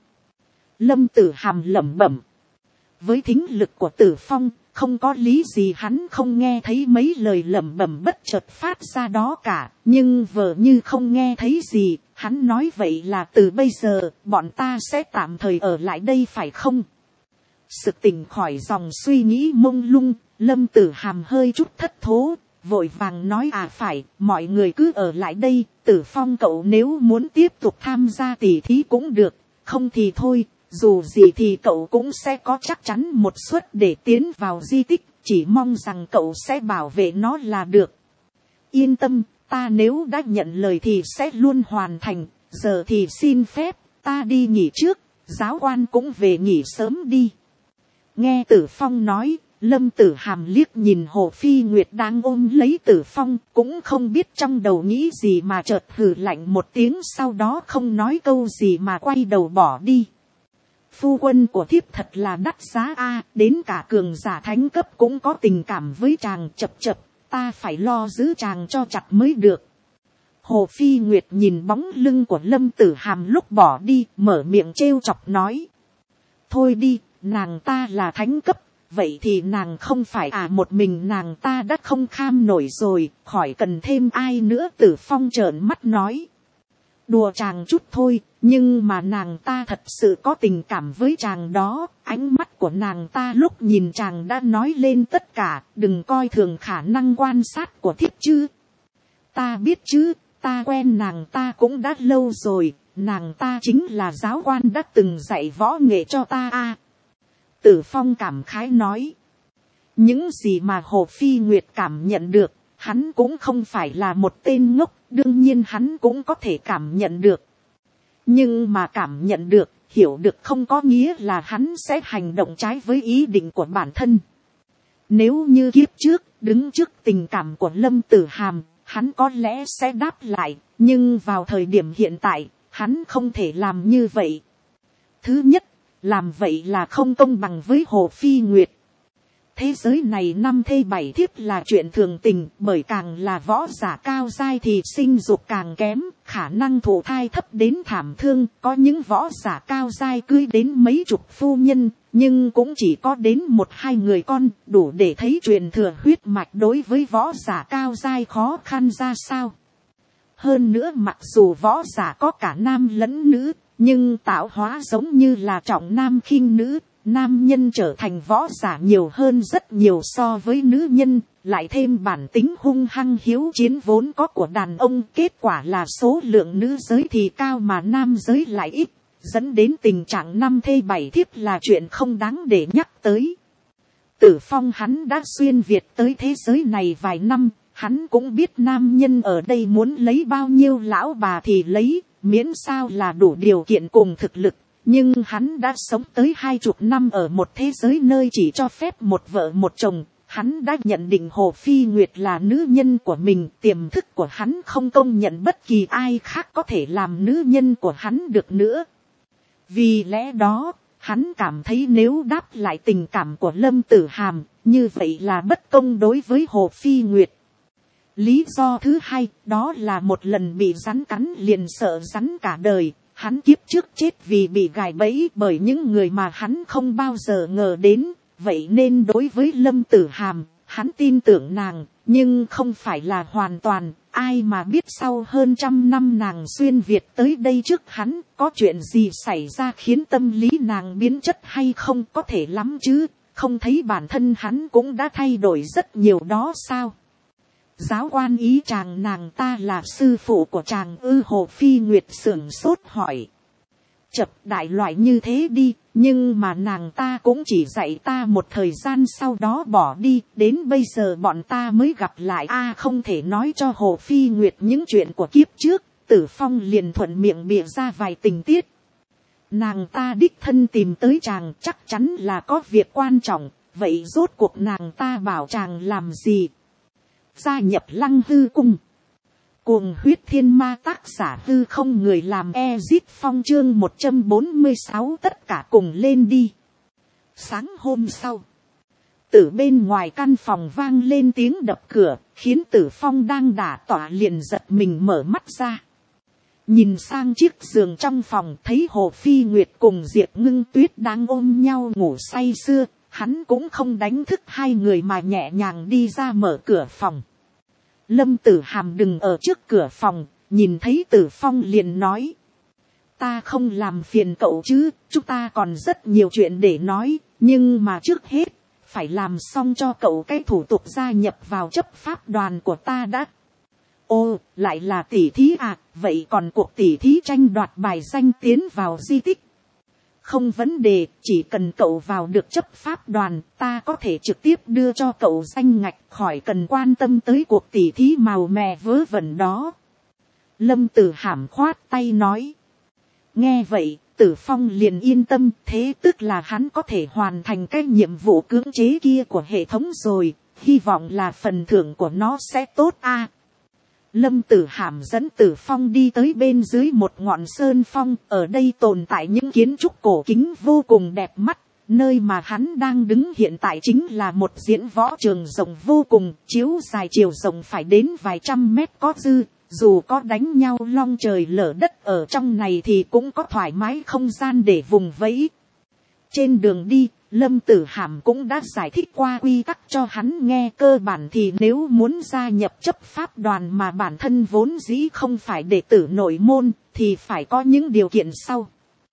Lâm Tử Hàm lẩm bẩm. Với thính lực của Tử Phong, không có lý gì hắn không nghe thấy mấy lời lẩm bẩm bất chợt phát ra đó cả. Nhưng vờ như không nghe thấy gì, hắn nói vậy là từ bây giờ, bọn ta sẽ tạm thời ở lại đây phải không? Sực tỉnh khỏi dòng suy nghĩ mông lung, Lâm Tử Hàm hơi chút thất thố, vội vàng nói à phải, mọi người cứ ở lại đây, Tử Phong cậu nếu muốn tiếp tục tham gia tỉ thí cũng được, không thì thôi, dù gì thì cậu cũng sẽ có chắc chắn một suất để tiến vào di tích, chỉ mong rằng cậu sẽ bảo vệ nó là được. Yên tâm, ta nếu đã nhận lời thì sẽ luôn hoàn thành, giờ thì xin phép, ta đi nghỉ trước, giáo quan cũng về nghỉ sớm đi. Nghe Tử Phong nói, Lâm Tử Hàm liếc nhìn Hồ Phi Nguyệt đang ôm lấy Tử Phong, cũng không biết trong đầu nghĩ gì mà chợt hừ lạnh một tiếng, sau đó không nói câu gì mà quay đầu bỏ đi. Phu quân của thiếp thật là đắt giá a, đến cả cường giả thánh cấp cũng có tình cảm với chàng, chập chập, ta phải lo giữ chàng cho chặt mới được. Hồ Phi Nguyệt nhìn bóng lưng của Lâm Tử Hàm lúc bỏ đi, mở miệng trêu chọc nói. Thôi đi, nàng ta là thánh cấp, vậy thì nàng không phải à, một mình nàng ta đã không kham nổi rồi, khỏi cần thêm ai nữa. Tử Phong trợn mắt nói. Đùa chàng chút thôi, nhưng mà nàng ta thật sự có tình cảm với chàng đó, ánh mắt của nàng ta lúc nhìn chàng đã nói lên tất cả, đừng coi thường khả năng quan sát của thiếp chứ. Ta biết chứ, ta quen nàng ta cũng đã lâu rồi, nàng ta chính là giáo quan đã từng dạy võ nghệ cho ta a. Tử Phong cảm khái nói. Những gì mà Hồ Phi Nguyệt cảm nhận được, hắn cũng không phải là một tên ngốc, đương nhiên hắn cũng có thể cảm nhận được. Nhưng mà cảm nhận được, hiểu được không có nghĩa là hắn sẽ hành động trái với ý định của bản thân. Nếu như kiếp trước, đứng trước tình cảm của Lâm Tử Hàm, hắn có lẽ sẽ đáp lại, nhưng vào thời điểm hiện tại, hắn không thể làm như vậy. Thứ nhất, làm vậy là không công bằng với Hồ Phi Nguyệt. Thế giới này năm thê bảy thiếp là chuyện thường tình, bởi càng là võ giả cao giai thì sinh dục càng kém, khả năng thụ thai thấp đến thảm thương, có những võ giả cao giai cưới đến mấy chục phu nhân, nhưng cũng chỉ có đến một hai người con, đủ để thấy truyền thừa huyết mạch đối với võ giả cao giai khó khăn ra sao. Hơn nữa mặc dù võ giả có cả nam lẫn nữ, nhưng tạo hóa giống như là trọng nam khinh nữ. Nam nhân trở thành võ giả nhiều hơn rất nhiều so với nữ nhân, lại thêm bản tính hung hăng hiếu chiến vốn có của đàn ông. Kết quả là số lượng nữ giới thì cao mà nam giới lại ít, dẫn đến tình trạng năm thê bảy thiếp là chuyện không đáng để nhắc tới. Tử Phong hắn đã xuyên Việt tới thế giới này vài năm, hắn cũng biết nam nhân ở đây muốn lấy bao nhiêu lão bà thì lấy, miễn sao là đủ điều kiện cùng thực lực. Nhưng hắn đã sống tới hai chục năm ở một thế giới nơi chỉ cho phép một vợ một chồng. Hắn đã nhận định Hồ Phi Nguyệt là nữ nhân của mình. Tiềm thức của hắn không công nhận bất kỳ ai khác có thể làm nữ nhân của hắn được nữa. Vì lẽ đó, hắn cảm thấy nếu đáp lại tình cảm của Lâm Tử Hàm, như vậy là bất công đối với Hồ Phi Nguyệt. Lý do thứ hai, đó là một lần bị rắn cắn liền sợ rắn cả đời. Hắn kiếp trước chết vì bị gài bẫy bởi những người mà hắn không bao giờ ngờ đến. Vậy nên đối với Lâm Tử Hàm, hắn tin tưởng nàng, nhưng không phải là hoàn toàn. Ai mà biết sau hơn trăm năm nàng xuyên Việt tới đây trước hắn, có chuyện gì xảy ra khiến tâm lý nàng biến chất hay không, có thể lắm chứ. Không thấy bản thân hắn cũng đã thay đổi rất nhiều đó sao. Giáo quan ý chàng nàng ta là sư phụ của chàng ư? Hồ Phi Nguyệt sửng sốt hỏi. Chập đại loại như thế đi, nhưng mà nàng ta cũng chỉ dạy ta một thời gian sau đó bỏ đi, đến bây giờ bọn ta mới gặp lại. A à, không thể nói cho Hồ Phi Nguyệt những chuyện của kiếp trước. Tử Phong liền thuận miệng bịa ra vài tình tiết. Nàng ta đích thân tìm tới chàng chắc chắn là có việc quan trọng, vậy rốt cuộc nàng ta bảo chàng làm gì? Gia nhập Lăng Hư Cung. Cuồng huyết thiên ma tác giả hư không người làm Ezit Phong chương một trăm bốn mươi sáu tất cả cùng lên đi. Sáng hôm sau, từ bên ngoài căn phòng vang lên tiếng đập cửa, khiến Tử Phong đang đả tọa liền giật mình mở mắt ra. Nhìn sang chiếc giường trong phòng thấy Hồ Phi Nguyệt cùng Diệp Ngưng Tuyết đang ôm nhau ngủ say sưa. Hắn cũng không đánh thức hai người mà nhẹ nhàng đi ra mở cửa phòng. Lâm Tử Hàm đừng ở trước cửa phòng, nhìn thấy Tử Phong liền nói. Ta không làm phiền cậu chứ, chúng ta còn rất nhiều chuyện để nói, nhưng mà trước hết, phải làm xong cho cậu cái thủ tục gia nhập vào chấp pháp đoàn của ta đã. Ô, lại là tỉ thí à, vậy còn cuộc tỉ thí tranh đoạt bài danh tiến vào di tích? Không vấn đề, chỉ cần cậu vào được chấp pháp đoàn, ta có thể trực tiếp đưa cho cậu danh ngạch, khỏi cần quan tâm tới cuộc tỉ thí màu mè vớ vẩn đó. Lâm Tử Hàm khoát tay nói. Nghe vậy, Tử Phong liền yên tâm, thế tức là hắn có thể hoàn thành cái nhiệm vụ cưỡng chế kia của hệ thống rồi, hy vọng là phần thưởng của nó sẽ tốt a. Lâm Tử Hàm dẫn Tử Phong đi tới bên dưới một ngọn sơn phong, ở đây tồn tại những kiến trúc cổ kính vô cùng đẹp mắt, nơi mà hắn đang đứng hiện tại chính là một diễn võ trường rộng vô cùng, chiếu dài chiều rộng phải đến vài trăm mét có dư, dù có đánh nhau long trời lở đất ở trong này thì cũng có thoải mái không gian để vùng vẫy. Trên đường đi, Lâm Tử Hàm cũng đã giải thích qua quy tắc cho hắn nghe, cơ bản thì nếu muốn gia nhập chấp pháp đoàn mà bản thân vốn dĩ không phải đệ tử nội môn thì phải có những điều kiện sau.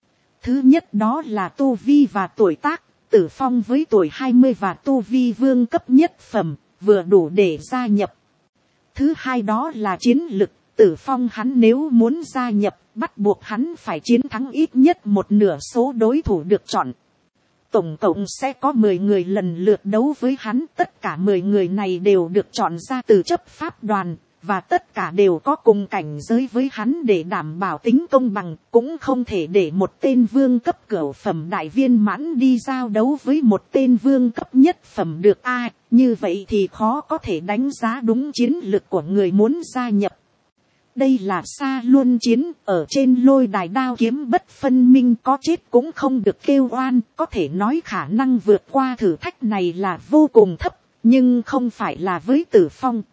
Thứ nhất đó là tu vi và tuổi tác, Tử Phong với tuổi hai mươi và tu vi vương cấp nhất phẩm, vừa đủ để gia nhập. Thứ hai đó là chiến lực, Tử Phong hắn nếu muốn gia nhập, bắt buộc hắn phải chiến thắng ít nhất một nửa số đối thủ được chọn. Tổng cộng sẽ có mười người lần lượt đấu với hắn, tất cả mười người này đều được chọn ra từ chấp pháp đoàn, và tất cả đều có cùng cảnh giới với hắn để đảm bảo tính công bằng, cũng không thể để một tên vương cấp cửu phẩm đại viên mãn đi giao đấu với một tên vương cấp nhất phẩm được a, như vậy thì khó có thể đánh giá đúng chiến lược của người muốn gia nhập. Đây là xa luân chiến, ở trên lôi đài đao kiếm bất phân minh, có chết cũng không được kêu oan, có thể nói khả năng vượt qua thử thách này là vô cùng thấp, nhưng không phải là với Tử Phong.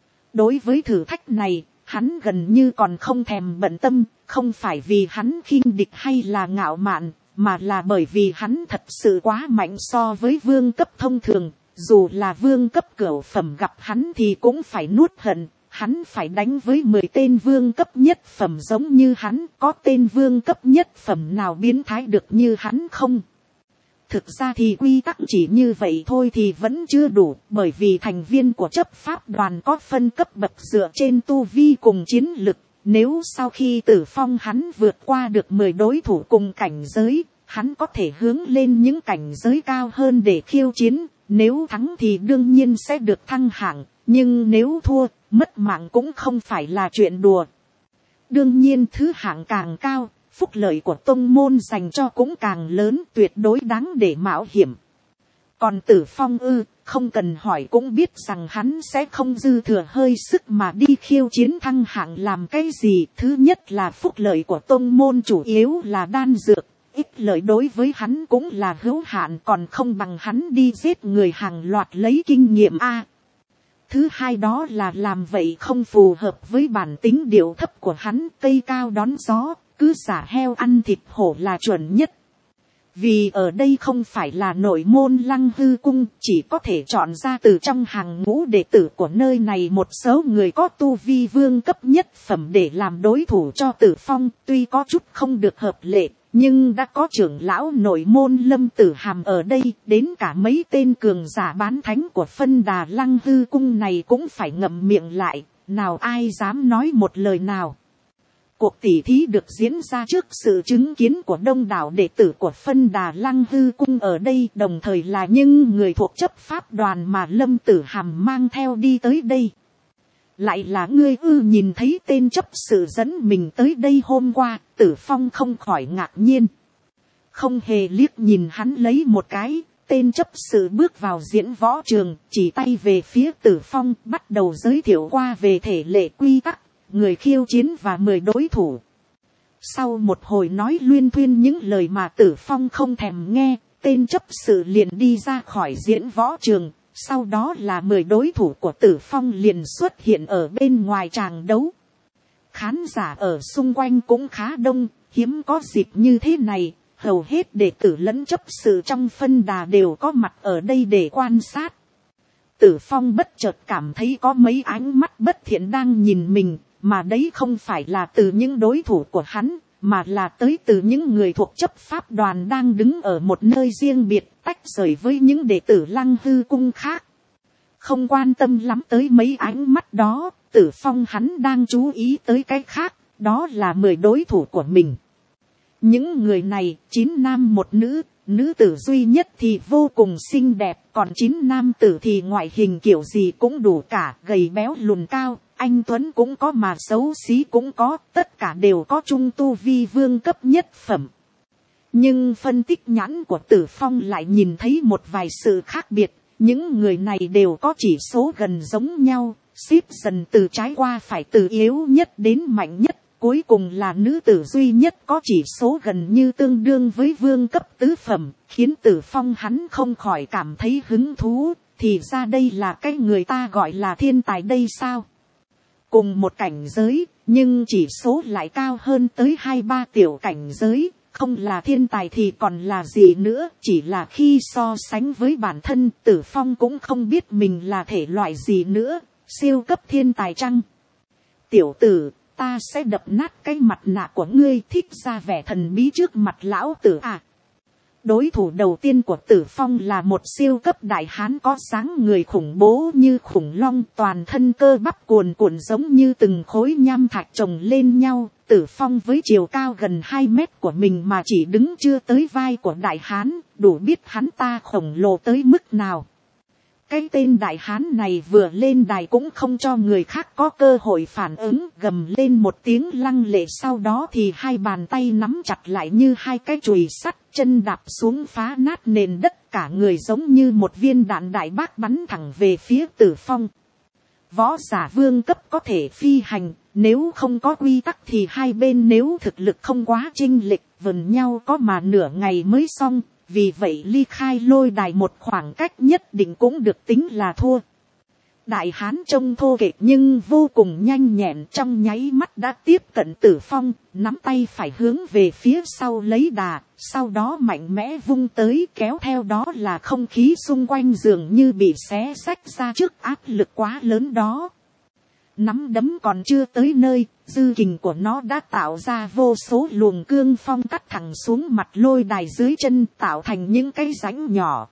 Đối với thử thách này, hắn gần như còn không thèm bận tâm, không phải vì hắn khinh địch hay là ngạo mạn, mà là bởi vì hắn thật sự quá mạnh so với vương cấp thông thường, dù là vương cấp cửu phẩm gặp hắn thì cũng phải nuốt hận. Hắn phải đánh với mười tên vương cấp nhất phẩm giống như hắn, có tên vương cấp nhất phẩm nào biến thái được như hắn không? Thực ra thì quy tắc chỉ như vậy thôi thì vẫn chưa đủ, bởi vì thành viên của chấp pháp đoàn có phân cấp bậc dựa trên tu vi cùng chiến lực. Nếu sau khi Tử Phong hắn vượt qua được mười đối thủ cùng cảnh giới, hắn có thể hướng lên những cảnh giới cao hơn để khiêu chiến. Nếu thắng thì đương nhiên sẽ được thăng hạng, nhưng nếu thua, mất mạng cũng không phải là chuyện đùa. Đương nhiên thứ hạng càng cao, phúc lợi của tông môn dành cho cũng càng lớn, tuyệt đối đáng để mạo hiểm. Còn Tử Phong ư, không cần hỏi cũng biết rằng hắn sẽ không dư thừa hơi sức mà đi khiêu chiến thăng hạng làm cái gì. Thứ nhất là phúc lợi của tông môn chủ yếu là đan dược, ít lợi đối với hắn cũng là hữu hạn, còn không bằng hắn đi giết người hàng loạt lấy kinh nghiệm a. Thứ hai đó là làm vậy không phù hợp với bản tính điệu thấp của hắn, cây cao đón gió, cứ xả heo ăn thịt hổ là chuẩn nhất. Vì ở đây không phải là nội môn Lăng Hư cung, chỉ có thể chọn ra từ trong hàng ngũ đệ tử của nơi này một số người có tu vi vương cấp nhất phẩm để làm đối thủ cho Tử Phong, tuy có chút không được hợp lệ. Nhưng đã có trưởng lão nội môn Lâm Tử Hàm ở đây, đến cả mấy tên cường giả bán thánh của phân đà Lăng Hư cung này cũng phải ngậm miệng lại, nào ai dám nói một lời nào. Cuộc tỉ thí được diễn ra trước sự chứng kiến của đông đảo đệ tử của phân đà Lăng Hư cung ở đây, đồng thời là những người thuộc chấp pháp đoàn mà Lâm Tử Hàm mang theo đi tới đây. Lại là ngươi ư? Nhìn thấy tên chấp sự dẫn mình tới đây hôm qua, Tử Phong không khỏi ngạc nhiên. Không hề liếc nhìn hắn lấy một cái, tên chấp sự bước vào diễn võ trường, chỉ tay về phía Tử Phong, bắt đầu giới thiệu qua về thể lệ quy tắc, người khiêu chiến và mười đối thủ. Sau một hồi nói luyên thuyên những lời mà Tử Phong không thèm nghe, tên chấp sự liền đi ra khỏi diễn võ trường. Sau đó là mười đối thủ của Tử Phong liền xuất hiện ở bên ngoài tràng đấu. Khán giả ở xung quanh cũng khá đông, hiếm có dịp như thế này, hầu hết đệ tử lẫn chấp sự trong phân đà đều có mặt ở đây để quan sát. Tử Phong bất chợt cảm thấy có mấy ánh mắt bất thiện đang nhìn mình, mà đấy không phải là từ những đối thủ của hắn, mà là tới từ những người thuộc chấp pháp đoàn đang đứng ở một nơi riêng biệt, tách rời với những đệ tử Lăng Hư cung khác. Không quan tâm lắm tới mấy ánh mắt đó, Tử Phong hắn đang chú ý tới cái khác, đó là mười đối thủ của mình. Những người này, chín nam một nữ, nữ tử duy nhất thì vô cùng xinh đẹp, còn chín nam tử thì ngoại hình kiểu gì cũng đủ cả, gầy béo lùn cao, anh tuấn cũng có mà xấu xí cũng có, tất cả đều có chung tu vi vương cấp nhất phẩm. Nhưng phân tích nhãn của Tử Phong lại nhìn thấy một vài sự khác biệt, những người này đều có chỉ số gần giống nhau, xếp dần từ trái qua phải, từ yếu nhất đến mạnh nhất. Cuối cùng là nữ tử duy nhất có chỉ số gần như tương đương với vương cấp tứ phẩm, khiến Tử Phong hắn không khỏi cảm thấy hứng thú, thì ra đây là cái người ta gọi là thiên tài đây sao. Cùng một cảnh giới, nhưng chỉ số lại cao hơn tới hai ba tiểu cảnh giới, không là thiên tài thì còn là gì nữa, chỉ là khi so sánh với bản thân, Tử Phong cũng không biết mình là thể loại gì nữa, siêu cấp thiên tài chăng? Tiểu tử, ta sẽ đập nát cái mặt nạ của ngươi, thích ra vẻ thần bí trước mặt lão tử à. Đối thủ đầu tiên của Tử Phong là một siêu cấp đại hán có dáng người khủng bố như khủng long, toàn thân cơ bắp cuồn cuộn giống như từng khối nham thạch chồng lên nhau. Tử Phong với chiều cao gần hai mét của mình mà chỉ đứng chưa tới vai của đại hán, đủ biết hắn ta khổng lồ tới mức nào. Cái tên đại hán này vừa lên đài cũng không cho người khác có cơ hội phản ứng, gầm lên một tiếng lăng lệ, sau đó thì hai bàn tay nắm chặt lại như hai cái chùy sắt, chân đạp xuống phá nát nền đất, cả người giống như một viên đạn đại bác bắn thẳng về phía Tử Phong. Võ giả vương cấp có thể phi hành, nếu không có quy tắc thì hai bên nếu thực lực không quá chênh lệch, vần nhau có mà nửa ngày mới xong. Vì vậy ly khai lôi đài một khoảng cách nhất định cũng được tính là thua. Đại hán trông thô kệch nhưng vô cùng nhanh nhẹn, trong nháy mắt đã tiếp cận Tử Phong, nắm tay phải hướng về phía sau lấy đà, sau đó mạnh mẽ vung tới, kéo theo đó là không khí xung quanh dường như bị xé xách ra trước áp lực quá lớn đó. Nắm đấm còn chưa tới nơi, dư kình của nó đã tạo ra vô số luồng cương phong cắt thẳng xuống mặt lôi đài dưới chân, tạo thành những cái rãnh nhỏ.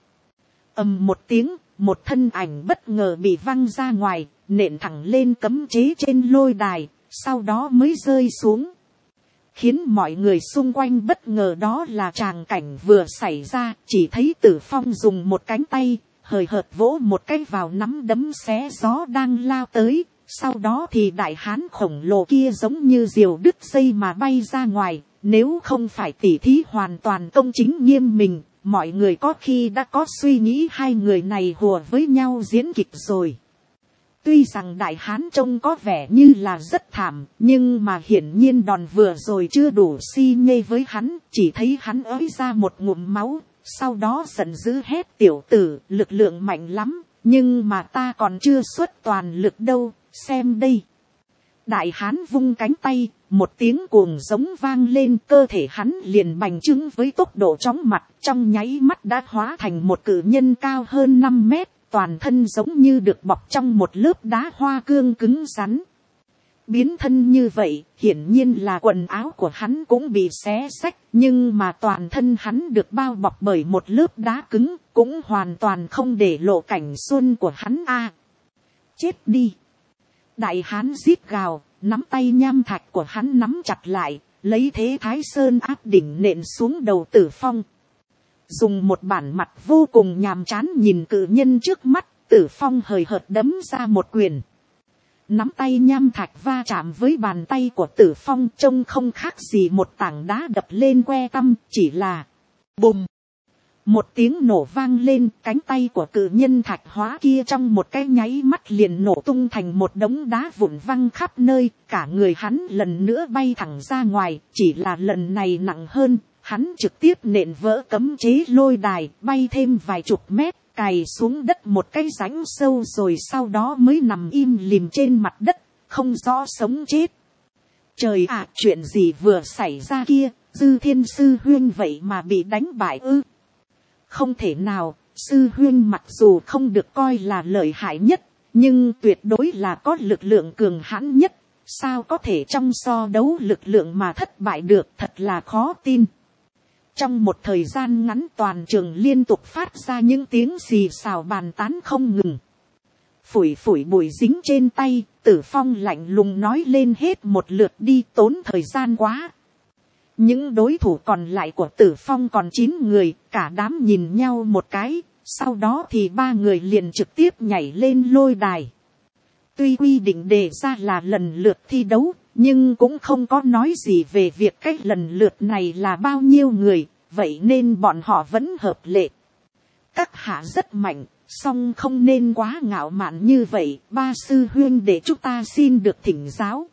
Ầm một tiếng, một thân ảnh bất ngờ bị văng ra ngoài, nện thẳng lên cấm chế trên lôi đài, sau đó mới rơi xuống. Khiến mọi người xung quanh bất ngờ đó là tràng cảnh vừa xảy ra, chỉ thấy Tử Phong dùng một cánh tay, hời hợt vỗ một cái vào nắm đấm xé gió đang lao tới. Sau đó thì đại hán khổng lồ kia giống như diều đứt dây mà bay ra ngoài, nếu không phải tỉ thí hoàn toàn công chính nghiêm mình, mọi người có khi đã có suy nghĩ hai người này hùa với nhau diễn kịch rồi. Tuy rằng đại hán trông có vẻ như là rất thảm, nhưng mà hiển nhiên đòn vừa rồi chưa đủ si nhê với hắn, chỉ thấy hắn ới ra một ngụm máu, sau đó giận dữ hét: tiểu tử, lực lượng mạnh lắm, nhưng mà ta còn chưa xuất toàn lực đâu. Xem đây. Đại hán vung cánh tay, một tiếng cuồng giống vang lên, cơ thể hắn liền bành trướng với tốc độ chóng mặt, trong nháy mắt đã hóa thành một cự nhân cao hơn năm mét, toàn thân giống như được bọc trong một lớp đá hoa cương cứng rắn. Biến thân như vậy, hiển nhiên là quần áo của hắn cũng bị xé xách, nhưng mà toàn thân hắn được bao bọc bởi một lớp đá cứng, cũng hoàn toàn không để lộ cảnh xuân của hắn a. À, chết đi. Đại hán rít gào, nắm tay nham thạch của hắn nắm chặt lại, lấy thế Thái Sơn áp đỉnh nện xuống đầu Tử Phong. Dùng một bản mặt vô cùng nhàm chán nhìn cự nhân trước mắt, Tử Phong hời hợt đấm ra một quyền. Nắm tay nham thạch va chạm với bàn tay của Tử Phong, trông không khác gì một tảng đá đập lên que tăm, chỉ là bùm. Một tiếng nổ vang lên, cánh tay của cự nhân thạch hóa kia trong một cái nháy mắt liền nổ tung thành một đống đá vụn văng khắp nơi, cả người hắn lần nữa bay thẳng ra ngoài, chỉ là lần này nặng hơn, hắn trực tiếp nện vỡ cấm chế lôi đài, bay thêm vài chục mét, cày xuống đất một cái rãnh sâu rồi sau đó mới nằm im lìm trên mặt đất, không rõ sống chết. Trời ạ, chuyện gì vừa xảy ra kia, Dư Thiên sư huynh vậy mà bị đánh bại ư? Không thể nào, sư huynh mặc dù không được coi là lợi hại nhất, nhưng tuyệt đối là có lực lượng cường hãn nhất. Sao có thể trong so đấu lực lượng mà thất bại được, thật là khó tin. Trong một thời gian ngắn toàn trường liên tục phát ra những tiếng xì xào bàn tán không ngừng. Phủi phủi bụi dính trên tay, Tử Phong lạnh lùng nói lên hết một lượt đi, tốn thời gian quá. Những đối thủ còn lại của Tử Phong còn chín người, cả đám nhìn nhau một cái, sau đó thì ba người liền trực tiếp nhảy lên lôi đài. Tuy quy định đề ra là lần lượt thi đấu, nhưng cũng không có nói gì về việc cách lần lượt này là bao nhiêu người, vậy nên bọn họ vẫn hợp lệ. Các hạ rất mạnh, song không nên quá ngạo mạn như vậy, ba sư huynh để chúng ta xin được thỉnh giáo.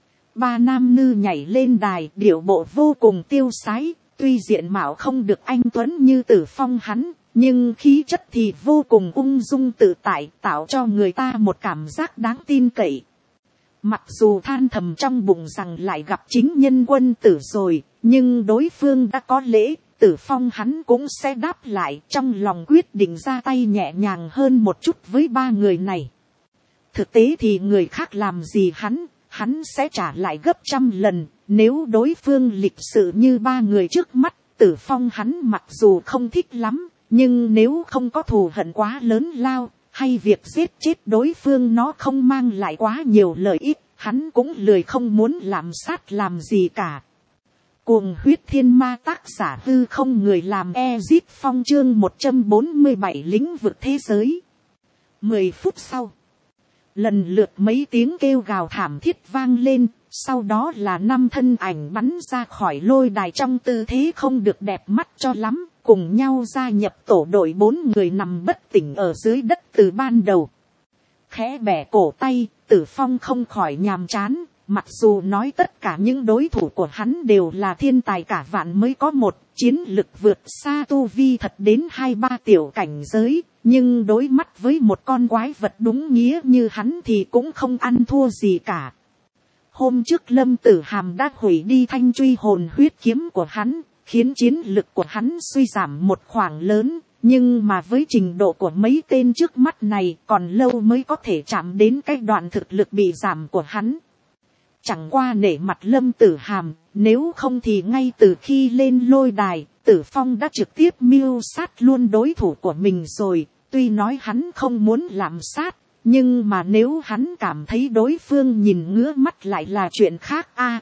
Ba nam nữ nhảy lên đài, điệu bộ vô cùng tiêu sái, tuy diện mạo không được anh tuấn như Tử Phong hắn, nhưng khí chất thì vô cùng ung dung tự tại, tạo cho người ta một cảm giác đáng tin cậy. Mặc dù than thầm trong bụng rằng lại gặp chính nhân quân tử rồi, nhưng đối phương đã có lễ, Tử Phong hắn cũng sẽ đáp lại, trong lòng quyết định ra tay nhẹ nhàng hơn một chút với ba người này. Thực tế thì người khác làm gì hắn, hắn sẽ trả lại gấp trăm lần, nếu đối phương lịch sự như ba người trước mắt, Tử Phong hắn mặc dù không thích lắm, nhưng nếu không có thù hận quá lớn lao, hay việc giết chết đối phương nó không mang lại quá nhiều lợi ích, hắn cũng lười không muốn làm sát làm gì cả. Cuồng huyết thiên ma, tác giả hư không, người làm Ezip Phong, chương một trăm bốn mươi bảy lĩnh vực thế giới. Mười phút sau, lần lượt mấy tiếng kêu gào thảm thiết vang lên, sau đó là năm thân ảnh bắn ra khỏi lôi đài trong tư thế không được đẹp mắt cho lắm, cùng nhau gia nhập tổ đội bốn người nằm bất tỉnh ở dưới đất từ ban đầu. Khẽ bẻ cổ tay, Tử Phong không khỏi nhàm chán, mặc dù nói tất cả những đối thủ của hắn đều là thiên tài cả vạn mới có một, chiến lực vượt xa tu vi thật đến hai ba tiểu cảnh giới, nhưng đối mắt với một con quái vật đúng nghĩa như hắn thì cũng không ăn thua gì cả. Hôm trước Lâm Tử Hàm đã hủy đi thanh truy hồn huyết kiếm của hắn, khiến chiến lực của hắn suy giảm một khoảng lớn, nhưng mà với trình độ của mấy tên trước mắt này còn lâu mới có thể chạm đến cái đoạn thực lực bị giảm của hắn. Chẳng qua nể mặt Lâm Tử Hàm, nếu không thì ngay từ khi lên lôi đài, Tử Phong đã trực tiếp mưu sát luôn đối thủ của mình rồi. Tuy nói hắn không muốn làm sát, nhưng mà nếu hắn cảm thấy đối phương nhìn ngứa mắt lại là chuyện khác a.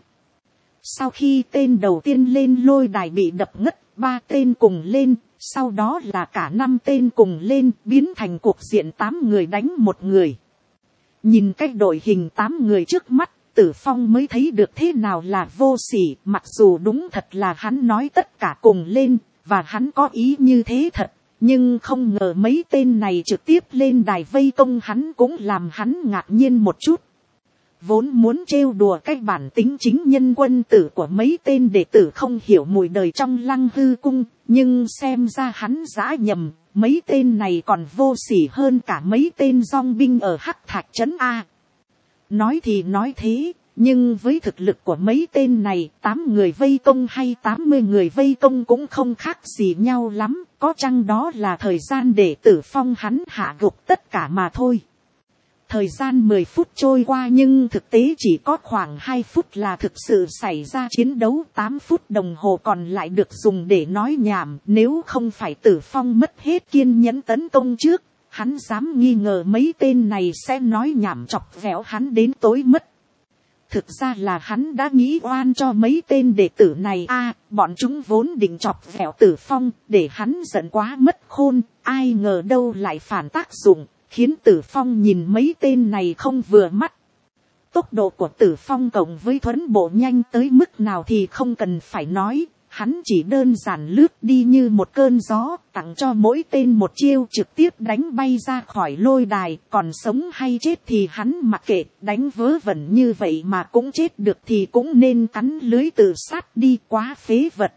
Sau khi tên đầu tiên lên lôi đài bị đập ngất, ba tên cùng lên, sau đó là cả năm tên cùng lên, biến thành cuộc diện tám người đánh một người. Nhìn cái đội hình tám người trước mắt, Tử Phong mới thấy được thế nào là vô sỉ, mặc dù đúng thật là hắn nói tất cả cùng lên, và hắn có ý như thế thật, nhưng không ngờ mấy tên này trực tiếp lên đài vây công hắn cũng làm hắn ngạc nhiên một chút. Vốn muốn trêu đùa cái bản tính chính nhân quân tử của mấy tên đệ tử không hiểu mùi đời trong Lăng Hư cung, nhưng xem ra hắn dã nhầm, mấy tên này còn vô sỉ hơn cả mấy tên dong binh ở Hắc Thạch trấn A. Nói thì nói thế, nhưng với thực lực của mấy tên này, tám người vây công hay tám mươi người vây công cũng không khác gì nhau lắm, có chăng đó là thời gian để Tử Phong hắn hạ gục tất cả mà thôi. Thời gian mười phút trôi qua nhưng thực tế chỉ có khoảng hai phút là thực sự xảy ra chiến đấu, tám phút đồng hồ còn lại được dùng để nói nhảm, nếu không phải Tử Phong mất hết kiên nhẫn tấn công trước, hắn dám nghi ngờ mấy tên này sẽ nói nhảm chọc vẻo hắn đến tối mất. Thực ra là hắn đã nghĩ oan cho mấy tên đệ tử này a, à, bọn chúng vốn định chọc vẻo Tử Phong để hắn giận quá mất khôn, ai ngờ đâu lại phản tác dụng, khiến Tử Phong nhìn mấy tên này không vừa mắt. Tốc độ của Tử Phong cộng với thuấn bộ nhanh tới mức nào thì không cần phải nói, hắn chỉ đơn giản lướt đi như một cơn gió, tặng cho mỗi tên một chiêu trực tiếp đánh bay ra khỏi lôi đài, còn sống hay chết thì hắn mặc kệ, đánh vớ vẩn như vậy mà cũng chết được thì cũng nên cắn lưới tự sát đi, quá phế vật.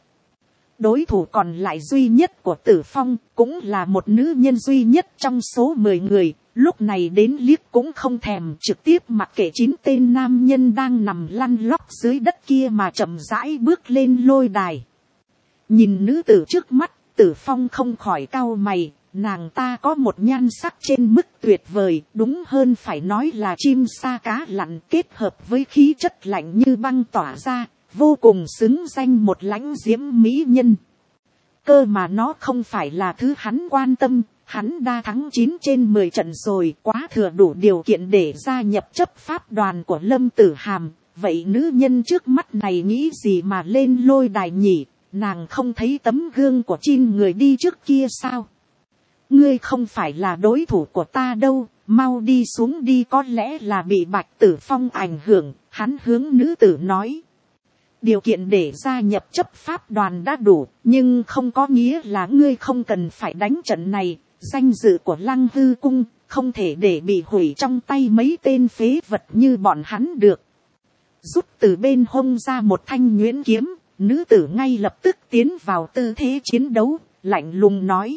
Đối thủ còn lại duy nhất của Tử Phong cũng là một nữ nhân duy nhất trong số mười người, lúc này đến liếc cũng không thèm, trực tiếp mặc kệ chín tên nam nhân đang nằm lăn lóc dưới đất kia mà chậm rãi bước lên lôi đài. Nhìn nữ tử trước mắt, Tử Phong không khỏi cau mày, nàng ta có một nhan sắc trên mức tuyệt vời, đúng hơn phải nói là chim sa cá lặn kết hợp với khí chất lạnh như băng tỏa ra, vô cùng xứng danh một lãnh diễm mỹ nhân. Cơ mà nó không phải là thứ hắn quan tâm, hắn đã thắng chín trên mười trận rồi, quá thừa đủ điều kiện để gia nhập chấp pháp đoàn của Lâm Tử Hàm. Vậy nữ nhân trước mắt này nghĩ gì mà lên lôi đài nhỉ? Nàng không thấy tấm gương của chín người đi trước kia sao? Ngươi không phải là đối thủ của ta đâu, mau đi xuống đi. Có lẽ là bị Bạch Tử Phong ảnh hưởng, hắn hướng nữ tử nói. Điều kiện để gia nhập chấp pháp đoàn đã đủ, nhưng không có nghĩa là ngươi không cần phải đánh trận này. Danh dự của Lăng Hư Cung không thể để bị hủy trong tay mấy tên phế vật như bọn hắn được. Rút từ bên hông ra một thanh nhuyễn kiếm, nữ tử ngay lập tức tiến vào tư thế chiến đấu, lạnh lùng nói.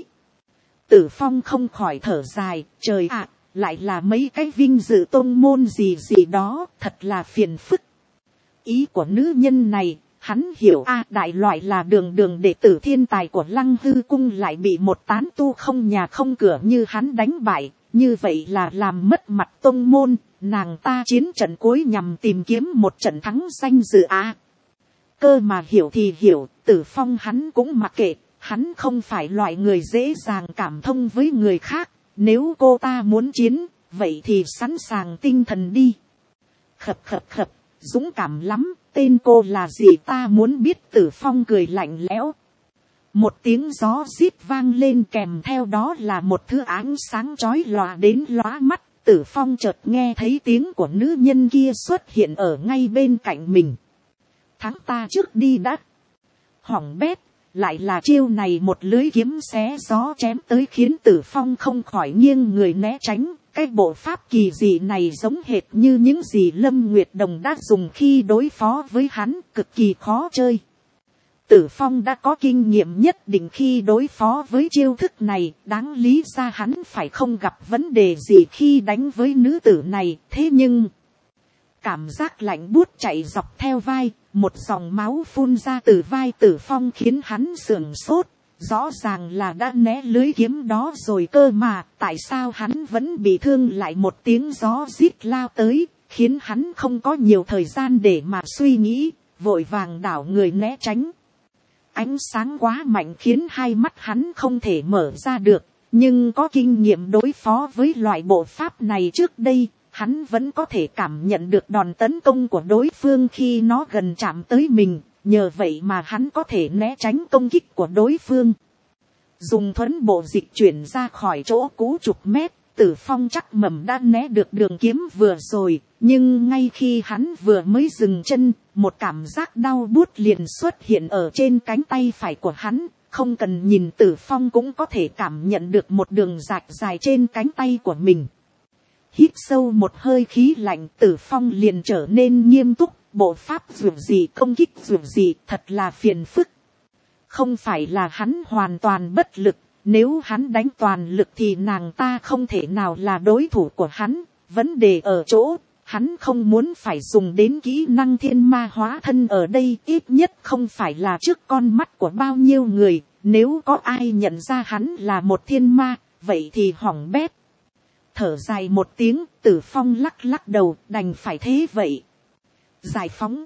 Tử Phong không khỏi thở dài, trời ạ, lại là mấy cái vinh dự tôn môn gì gì đó, thật là phiền phức. Ý của nữ nhân này, hắn hiểu a, đại loại là đường đường đệ tử thiên tài của Lăng Hư Cung lại bị một tán tu không nhà không cửa như hắn đánh bại, như vậy là làm mất mặt tôn môn. Nàng ta chiến trận cuối nhằm tìm kiếm một trận thắng danh dự a. Cơ mà hiểu thì hiểu, Tử Phong hắn cũng mặc kệ, hắn không phải loại người dễ dàng cảm thông với người khác. Nếu cô ta muốn chiến, vậy thì sẵn sàng tinh thần đi. Khập khập khập, dũng cảm lắm, tên cô là gì ta muốn biết. Tử Phong cười lạnh lẽo. Một tiếng gió rít vang lên, kèm theo đó là một thứ ánh sáng chói lòa đến lóa mắt. Tử Phong chợt nghe thấy tiếng của nữ nhân kia xuất hiện ở ngay bên cạnh mình. Thắng ta trước đi đã. Hỏng bét, lại là chiêu này, một lưới kiếm xé gió chém tới khiến Tử Phong không khỏi nghiêng người né tránh. Cái bộ pháp kỳ dị này giống hệt như những gì Lâm Nguyệt Đồng đã dùng khi đối phó với hắn, cực kỳ khó chơi. Tử Phong đã có kinh nghiệm nhất định khi đối phó với chiêu thức này, đáng lý ra hắn phải không gặp vấn đề gì khi đánh với nữ tử này. Thế nhưng, cảm giác lạnh buốt chạy dọc theo vai, một dòng máu phun ra từ vai Tử Phong khiến hắn sửng sốt. Rõ ràng là đã né lưới kiếm đó rồi cơ mà, tại sao hắn vẫn bị thương. Lại một tiếng gió rít lao tới, khiến hắn không có nhiều thời gian để mà suy nghĩ, vội vàng đảo người né tránh. Ánh sáng quá mạnh khiến hai mắt hắn không thể mở ra được, nhưng có kinh nghiệm đối phó với loại bộ pháp này trước đây, hắn vẫn có thể cảm nhận được đòn tấn công của đối phương khi nó gần chạm tới mình. Nhờ vậy mà hắn có thể né tránh công kích của đối phương. Dùng thuẫn bộ dịch chuyển ra khỏi chỗ cũ chục mét, Tử Phong chắc mẩm đã né được đường kiếm vừa rồi. Nhưng ngay khi hắn vừa mới dừng chân, một cảm giác đau buốt liền xuất hiện ở trên cánh tay phải của hắn. Không cần nhìn Tử Phong cũng có thể cảm nhận được một đường rạch dài trên cánh tay của mình. Hít sâu một hơi khí lạnh, Tử Phong liền trở nên nghiêm túc. Bộ pháp dù gì công kích dù gì thật là phiền phức. Không phải là hắn hoàn toàn bất lực. Nếu hắn đánh toàn lực thì nàng ta không thể nào là đối thủ của hắn. Vấn đề ở chỗ, hắn không muốn phải dùng đến kỹ năng thiên ma hóa thân ở đây. Ít nhất không phải là trước con mắt của bao nhiêu người. Nếu có ai nhận ra hắn là một thiên ma, vậy thì hỏng bét. Thở dài một tiếng, Tử Phong lắc lắc đầu, đành phải thế vậy. Giải phóng.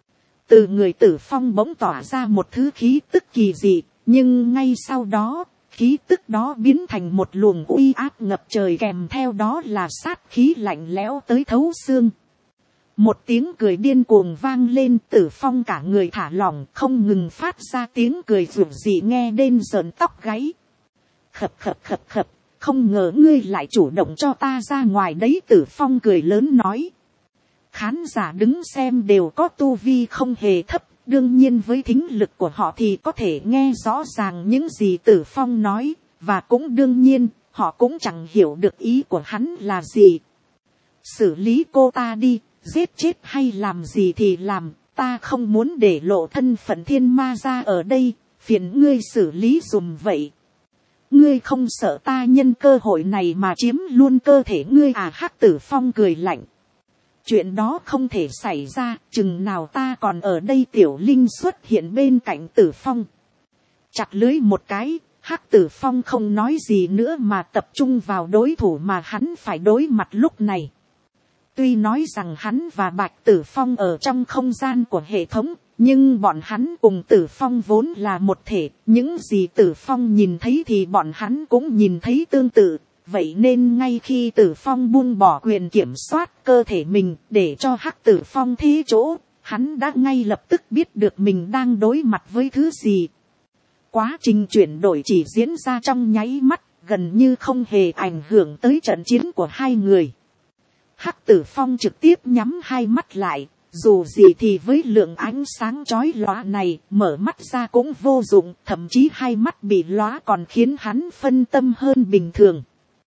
Từ người Tử Phong bỗng tỏa ra một thứ khí tức kỳ dị, nhưng ngay sau đó, khí tức đó biến thành một luồng uy áp ngập trời, kèm theo đó là sát khí lạnh lẽo tới thấu xương. Một tiếng cười điên cuồng vang lên, Tử Phong cả người thả lỏng, không ngừng phát ra tiếng cười rủa dị nghe đến rợn tóc gáy. Khập khập khập khập, không ngờ ngươi lại chủ động cho ta ra ngoài đấy. Tử Phong cười lớn nói. Khán giả đứng xem đều có tu vi không hề thấp, đương nhiên với thính lực của họ thì có thể nghe rõ ràng những gì Tử Phong nói, và cũng đương nhiên, họ cũng chẳng hiểu được ý của hắn là gì. Xử lý cô ta đi, giết chết hay làm gì thì làm, ta không muốn để lộ thân phận thiên ma ra ở đây, phiền ngươi xử lý dùm vậy. Ngươi không sợ ta nhân cơ hội này mà chiếm luôn cơ thể ngươi à? Hắc Tử Phong cười lạnh. Chuyện đó không thể xảy ra, chừng nào ta còn ở đây. Tiểu Linh xuất hiện bên cạnh Tử Phong. Chặt lưới một cái, Hắc Tử Phong không nói gì nữa mà tập trung vào đối thủ mà hắn phải đối mặt lúc này. Tuy nói rằng hắn và Bạch Tử Phong ở trong không gian của hệ thống, nhưng bọn hắn cùng Tử Phong vốn là một thể, những gì Tử Phong nhìn thấy thì bọn hắn cũng nhìn thấy tương tự. Vậy nên ngay khi Tử Phong buông bỏ quyền kiểm soát cơ thể mình để cho Hắc Tử Phong thế chỗ, hắn đã ngay lập tức biết được mình đang đối mặt với thứ gì. Quá trình chuyển đổi chỉ diễn ra trong nháy mắt, gần như không hề ảnh hưởng tới trận chiến của hai người. Hắc Tử Phong trực tiếp nhắm hai mắt lại, dù gì thì với lượng ánh sáng chói lóa này, mở mắt ra cũng vô dụng, thậm chí hai mắt bị lóa còn khiến hắn phân tâm hơn bình thường.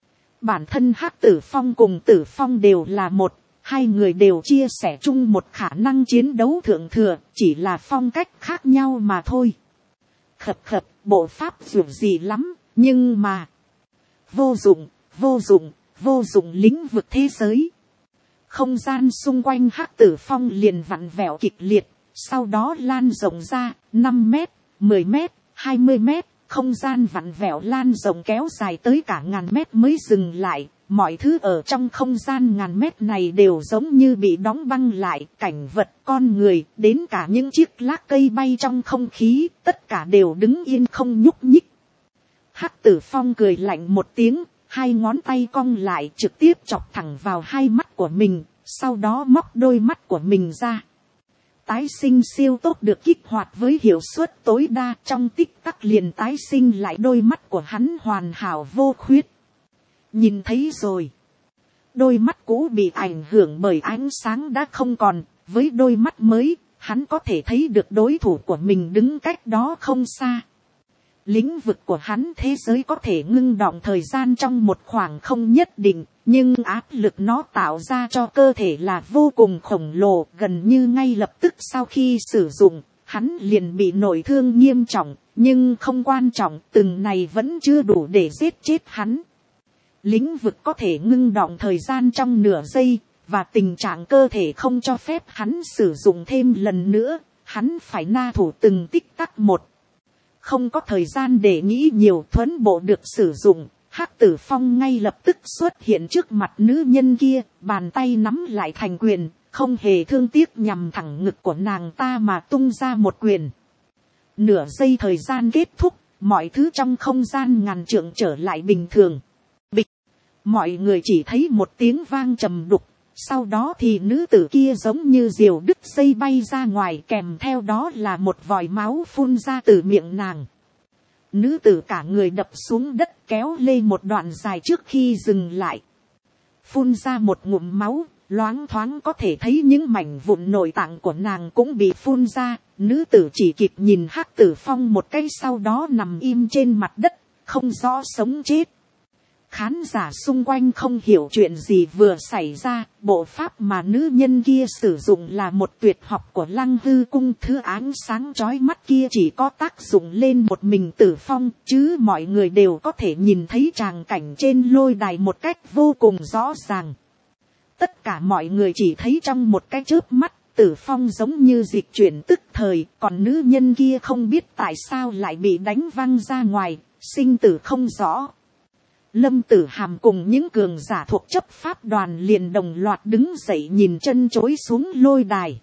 Bản thân Hắc Tử Phong cùng Tử Phong đều là một, hai người đều chia sẻ chung một khả năng chiến đấu thượng thừa, chỉ là phong cách khác nhau mà thôi. Khập khập, bộ pháp dù gì lắm, nhưng mà vô dụng, vô dụng, vô dụng lĩnh vực thế giới. Không gian xung quanh Hắc Tử Phong liền vặn vẹo kịch liệt, sau đó lan rộng ra, năm mét, mười mét, hai mươi mét, không gian vặn vẹo lan rộng kéo dài tới cả ngàn mét mới dừng lại. Mọi thứ ở trong không gian ngàn mét này đều giống như bị đóng băng lại, cảnh vật, con người, đến cả những chiếc lá cây bay trong không khí, tất cả đều đứng yên không nhúc nhích. Hắc Tử Phong cười lạnh một tiếng, hai ngón tay cong lại trực tiếp chọc thẳng vào hai mắt của mình, sau đó móc đôi mắt của mình ra. Tái sinh siêu tốt được kích hoạt với hiệu suất tối đa, trong tích tắc liền tái sinh lại đôi mắt của hắn hoàn hảo vô khuyết. Nhìn thấy rồi. Đôi mắt cũ bị ảnh hưởng bởi ánh sáng đã không còn, với đôi mắt mới, hắn có thể thấy được đối thủ của mình đứng cách đó không xa. Lĩnh vực của hắn thế giới có thể ngưng đọng thời gian trong một khoảng không nhất định, nhưng áp lực nó tạo ra cho cơ thể là vô cùng khổng lồ, gần như ngay lập tức sau khi sử dụng, hắn liền bị nội thương nghiêm trọng, nhưng không quan trọng, từng này vẫn chưa đủ để giết chết hắn. Lĩnh vực có thể ngưng đọng thời gian trong nửa giây, và tình trạng cơ thể không cho phép hắn sử dụng thêm lần nữa, hắn phải na thủ từng tích tắc một. Không có thời gian để nghĩ nhiều, thuẫn bộ được sử dụng, Hắc Tử Phong ngay lập tức xuất hiện trước mặt nữ nhân kia, bàn tay nắm lại thành quyền, không hề thương tiếc nhằm thẳng ngực của nàng ta mà tung ra một quyền. Nửa giây thời gian kết thúc, mọi thứ trong không gian ngàn trượng trở lại bình thường. Bịch, mọi người chỉ thấy một tiếng vang trầm đục, sau đó thì nữ tử kia giống như diều đứt dây bay ra ngoài, kèm theo đó là một vòi máu phun ra từ miệng nàng. Nữ tử cả người đập xuống đất, kéo lê một đoạn dài trước khi dừng lại. Phun ra một ngụm máu, loáng thoáng có thể thấy những mảnh vụn nội tạng của nàng cũng bị phun ra. Nữ tử chỉ kịp nhìn Hắc Tử Phong một cái, sau đó nằm im trên mặt đất, không rõ sống chết. Khán giả xung quanh không hiểu chuyện gì vừa xảy ra, bộ pháp mà nữ nhân kia sử dụng là một tuyệt học của Lăng Hư Cung, thứ ánh sáng chói mắt kia chỉ có tác dụng lên một mình Tử Phong, chứ mọi người đều có thể nhìn thấy tràng cảnh trên lôi đài một cách vô cùng rõ ràng. Tất cả mọi người chỉ thấy trong một cái chớp mắt, Tử Phong giống như dịch chuyển tức thời, còn nữ nhân kia không biết tại sao lại bị đánh văng ra ngoài, sinh tử không rõ. Lâm Tử Hàm cùng những cường giả thuộc chấp pháp đoàn liền đồng loạt đứng dậy nhìn chân chối xuống lôi đài.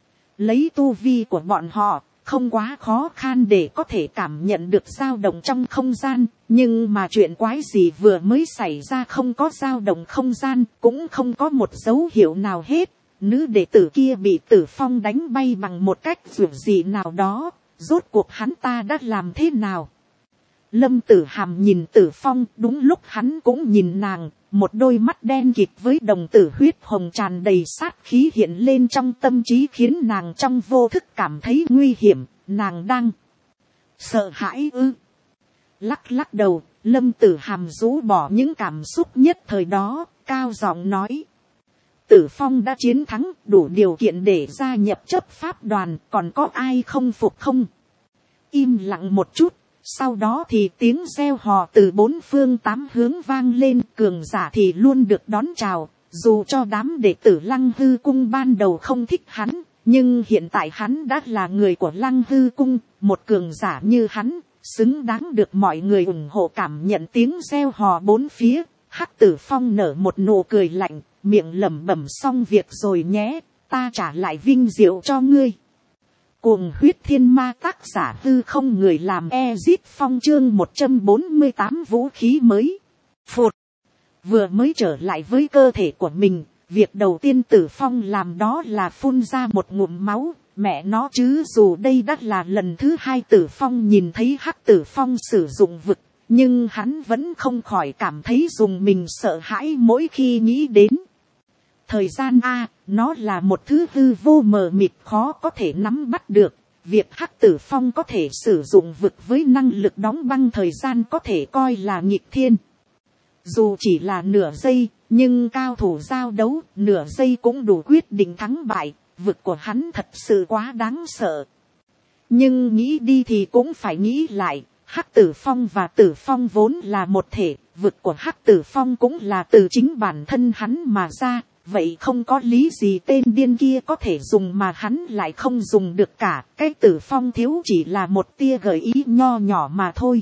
Lấy tu vi của bọn họ, không quá khó khăn để có thể cảm nhận được dao động trong không gian, nhưng mà chuyện quái gì vừa mới xảy ra, không có dao động không gian, cũng không có một dấu hiệu nào hết. Nữ đệ tử kia bị Tử Phong đánh bay bằng một cách dù gì nào đó, rốt cuộc hắn ta đã làm thế nào? Lâm Tử Hàm nhìn Tử Phong, đúng lúc hắn cũng nhìn nàng, một đôi mắt đen kịt với đồng tử huyết hồng tràn đầy sát khí hiện lên trong tâm trí, khiến nàng trong vô thức cảm thấy nguy hiểm. Nàng đang sợ hãi ư? Lắc lắc đầu, Lâm Tử Hàm rũ bỏ những cảm xúc nhất thời đó, cao giọng nói: Tử Phong đã chiến thắng, đủ điều kiện để gia nhập chấp pháp đoàn, còn có ai không phục không? Im lặng một chút. Sau đó thì tiếng reo hò từ bốn phương tám hướng vang lên, cường giả thì luôn được đón chào, dù cho đám đệ tử Lăng Hư Cung ban đầu không thích hắn, nhưng hiện tại hắn đã là người của Lăng Hư Cung, một cường giả như hắn, xứng đáng được mọi người ủng hộ. Cảm nhận tiếng reo hò bốn phía, Hắc Tử Phong nở một nụ cười lạnh, miệng lẩm bẩm xong việc rồi nhé, ta trả lại vinh diệu cho ngươi. Cuồng huyết thiên ma, tác giả Tư Không, người làm Ezit Phong, chương một trăm bốn mươi tám vũ khí mới. Phụt, vừa mới trở lại với cơ thể của mình, việc đầu tiên Tử Phong làm đó là phun ra một ngụm máu. Mẹ nó chứ, dù đây đã là lần thứ hai Tử Phong nhìn thấy Hắc Tử Phong sử dụng vực, nhưng hắn vẫn không khỏi cảm thấy dùng mình sợ hãi mỗi khi nghĩ đến. Thời gian a, nó là một thứ hư vô mờ mịt khó có thể nắm bắt được. Việc Hắc Tử Phong có thể sử dụng vực với năng lực đóng băng thời gian có thể coi là nghịch thiên. Dù chỉ là nửa giây, nhưng cao thủ giao đấu, nửa giây cũng đủ quyết định thắng bại. Vực của hắn thật sự quá đáng sợ. Nhưng nghĩ đi thì cũng phải nghĩ lại. Hắc Tử Phong và Tử Phong vốn là một thể. Vực của Hắc Tử Phong cũng là từ chính bản thân hắn mà ra. Vậy không có lý gì tên điên kia có thể dùng mà hắn lại không dùng được cả. Cái Tử Phong thiếu chỉ là một tia gợi ý nho nhỏ mà thôi.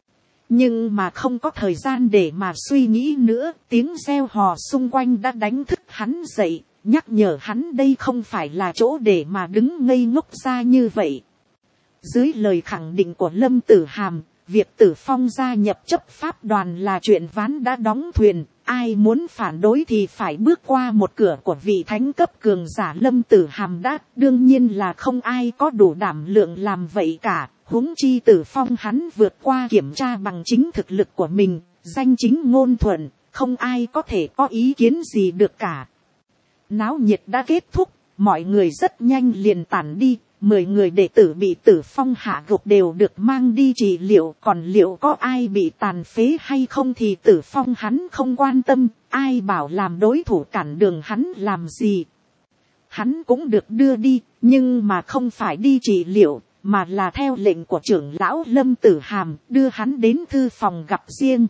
Nhưng mà không có thời gian để mà suy nghĩ nữa. Tiếng reo hò xung quanh đã đánh thức hắn dậy, nhắc nhở hắn đây không phải là chỗ để mà đứng ngây ngốc ra như vậy. Dưới lời khẳng định của Lâm Tử Hàm, việc Tử Phong gia nhập chấp pháp đoàn là chuyện ván đã đóng thuyền. Ai muốn phản đối thì phải bước qua một cửa của vị thánh cấp cường giả Lâm Tử Hàm đã. Đương nhiên là không ai có đủ đảm lượng làm vậy cả. Huống chi Tử Phong hắn vượt qua kiểm tra bằng chính thực lực của mình, danh chính ngôn thuận, không ai có thể có ý kiến gì được cả. Náo nhiệt đã kết thúc, mọi người rất nhanh liền tản đi. Mười người đệ tử bị Tử Phong hạ gục đều được mang đi trị liệu. Còn liệu có ai bị tàn phế hay không thì Tử Phong hắn không quan tâm. Ai bảo làm đối thủ cản đường hắn làm gì. Hắn cũng được đưa đi, nhưng mà không phải đi trị liệu, mà là theo lệnh của trưởng lão Lâm Tử Hàm đưa hắn đến thư phòng gặp riêng.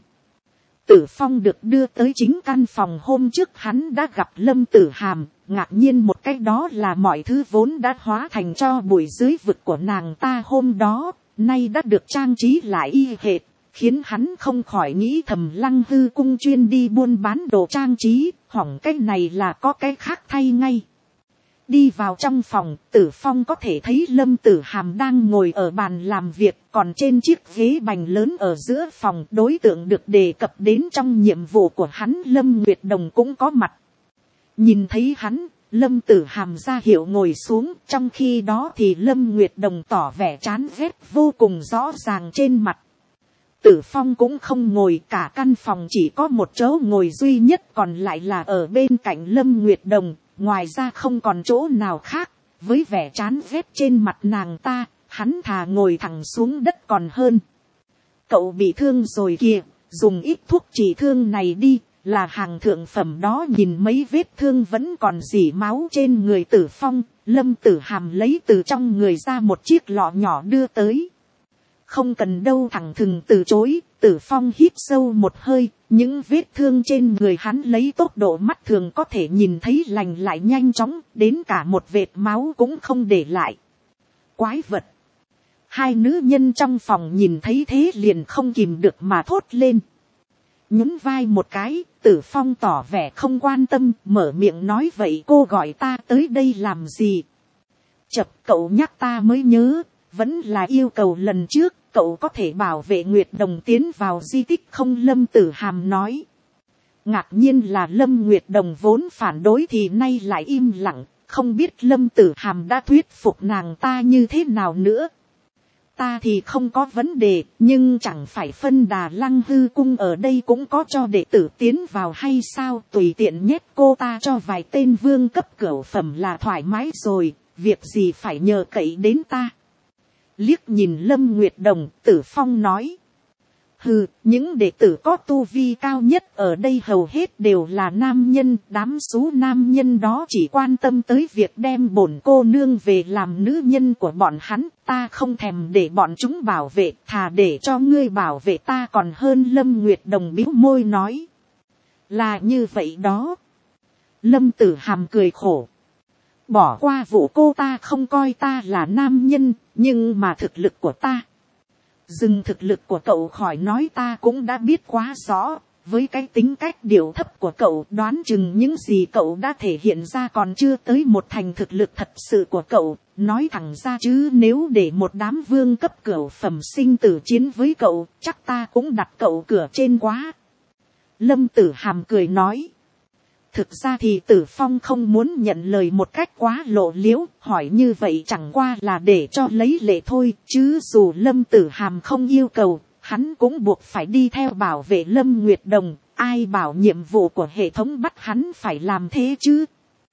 Tử Phong được đưa tới chính căn phòng hôm trước hắn đã gặp Lâm Tử Hàm. Ngạc nhiên một cách đó là mọi thứ vốn đã hóa thành cho bụi dưới vực của nàng ta hôm đó, nay đã được trang trí lại y hệt, khiến hắn không khỏi nghĩ thầm Lăng Hư cung chuyên đi buôn bán đồ trang trí, hỏng cái này là có cái khác thay ngay. Đi vào trong phòng, Tử Phong có thể thấy Lâm Tử Hàm đang ngồi ở bàn làm việc, còn trên chiếc ghế bành lớn ở giữa phòng đối tượng được đề cập đến trong nhiệm vụ của hắn Lâm Nguyệt Đồng cũng có mặt. Nhìn thấy hắn, Lâm Tử Hàm ra hiệu ngồi xuống, trong khi đó thì Lâm Nguyệt Đồng tỏ vẻ chán ghét vô cùng rõ ràng trên mặt. Tử Phong cũng không ngồi, cả căn phòng chỉ có một chỗ ngồi duy nhất còn lại là ở bên cạnh Lâm Nguyệt Đồng, ngoài ra không còn chỗ nào khác. Với vẻ chán ghét trên mặt nàng ta, hắn thà ngồi thẳng xuống đất còn hơn. Cậu bị thương rồi kìa, dùng ít thuốc trị thương này đi. Là hàng thượng phẩm đó. Nhìn mấy vết thương vẫn còn rỉ máu trên người Tử Phong, Lâm Tử Hàm lấy từ trong người ra một chiếc lọ nhỏ đưa tới. Không cần đâu, thẳng thừng từ chối. Tử Phong hít sâu một hơi, những vết thương trên người hắn lấy tốc độ mắt thường có thể nhìn thấy lành lại nhanh chóng, đến cả một vệt máu cũng không để lại. Quái vật! Hai nữ nhân trong phòng nhìn thấy thế liền không kìm được mà thốt lên. Nhún vai một cái, Tử Phong tỏ vẻ không quan tâm, mở miệng nói vậy cô gọi ta tới đây làm gì? Chập, cậu nhắc ta mới nhớ, vẫn là yêu cầu lần trước, cậu có thể bảo vệ Nguyệt Đồng tiến vào di tích không? Lâm Tử Hàm nói. Ngạc nhiên là Lâm Nguyệt Đồng vốn phản đối thì nay lại im lặng, không biết Lâm Tử Hàm đã thuyết phục nàng ta như thế nào nữa. Ta thì không có vấn đề, nhưng chẳng phải phân đà Lăng Hư cung ở đây cũng có cho đệ tử tiến vào hay sao? Tùy tiện nhét cô ta cho vài tên vương cấp cửu phẩm là thoải mái rồi, việc gì phải nhờ cậy đến ta? Liếc nhìn Lâm Nguyệt Đồng, Tử Phong nói. Hừ, những đệ tử có tu vi cao nhất ở đây hầu hết đều là nam nhân, đám số nam nhân đó chỉ quan tâm tới việc đem bổn cô nương về làm nữ nhân của bọn hắn, ta không thèm để bọn chúng bảo vệ, thà để cho ngươi bảo vệ ta còn hơn. Lâm Nguyệt Đồng bĩu môi nói. Là như vậy đó. Lâm Tử Hàm cười khổ. Bỏ qua vụ cô ta không coi ta là nam nhân, nhưng mà thực lực của ta. Dừng thực lực của cậu khỏi nói, ta cũng đã biết quá rõ, với cái tính cách điệu thấp của cậu, đoán chừng những gì cậu đã thể hiện ra còn chưa tới một thành thực lực thật sự của cậu. Nói thẳng ra chứ nếu để một đám vương cấp cửu phẩm sinh tử chiến với cậu, chắc ta cũng đặt cậu cửa trên quá. Lâm Tử Hàm cười nói. Thực ra thì Tử Phong không muốn nhận lời một cách quá lộ liễu, hỏi như vậy chẳng qua là để cho lấy lệ thôi, chứ dù Lâm Tử Hàm không yêu cầu, hắn cũng buộc phải đi theo bảo vệ Lâm Nguyệt Đồng, ai bảo nhiệm vụ của hệ thống bắt hắn phải làm thế chứ.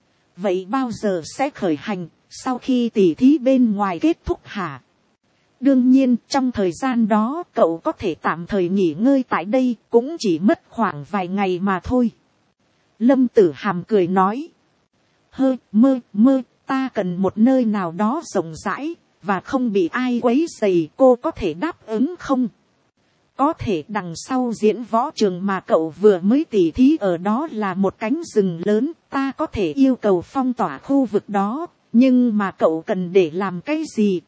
Vậy bao giờ sẽ khởi hành, sau khi tỉ thí bên ngoài kết thúc hả? Đương nhiên trong thời gian đó cậu có thể tạm thời nghỉ ngơi tại đây, cũng chỉ mất khoảng vài ngày mà thôi. Lâm Tử Hàm cười nói. Hơ mơ mơ, ta cần một nơi nào đó rộng rãi, và không bị ai quấy rầy, cô có thể đáp ứng không? Có thể. Đằng sau diễn võ trường mà cậu vừa mới tỉ thí ở đó là một cánh rừng lớn, ta có thể yêu cầu phong tỏa khu vực đó, nhưng mà cậu cần để làm cái gì?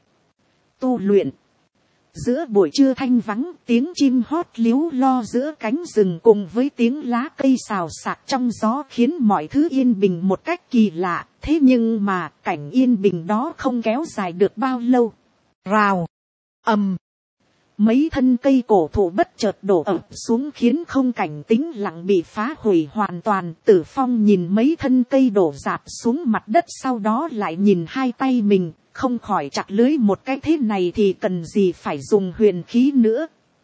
Tu luyện. Giữa buổi trưa thanh vắng, tiếng chim hót líu lo giữa cánh rừng cùng với tiếng lá cây xào xạc trong gió khiến mọi thứ yên bình một cách kỳ lạ. Thế nhưng mà cảnh yên bình đó không kéo dài được bao lâu. Rào, ầm, mấy thân cây cổ thụ bất chợt đổ ập xuống khiến không cảnh tĩnh lặng bị phá hủy hoàn toàn. Tử Phong nhìn mấy thân cây đổ rạp xuống mặt đất, sau đó lại nhìn hai tay mình, không khỏi chặt lưới một cái, thế này thì cần gì phải dùng huyền khí nữa.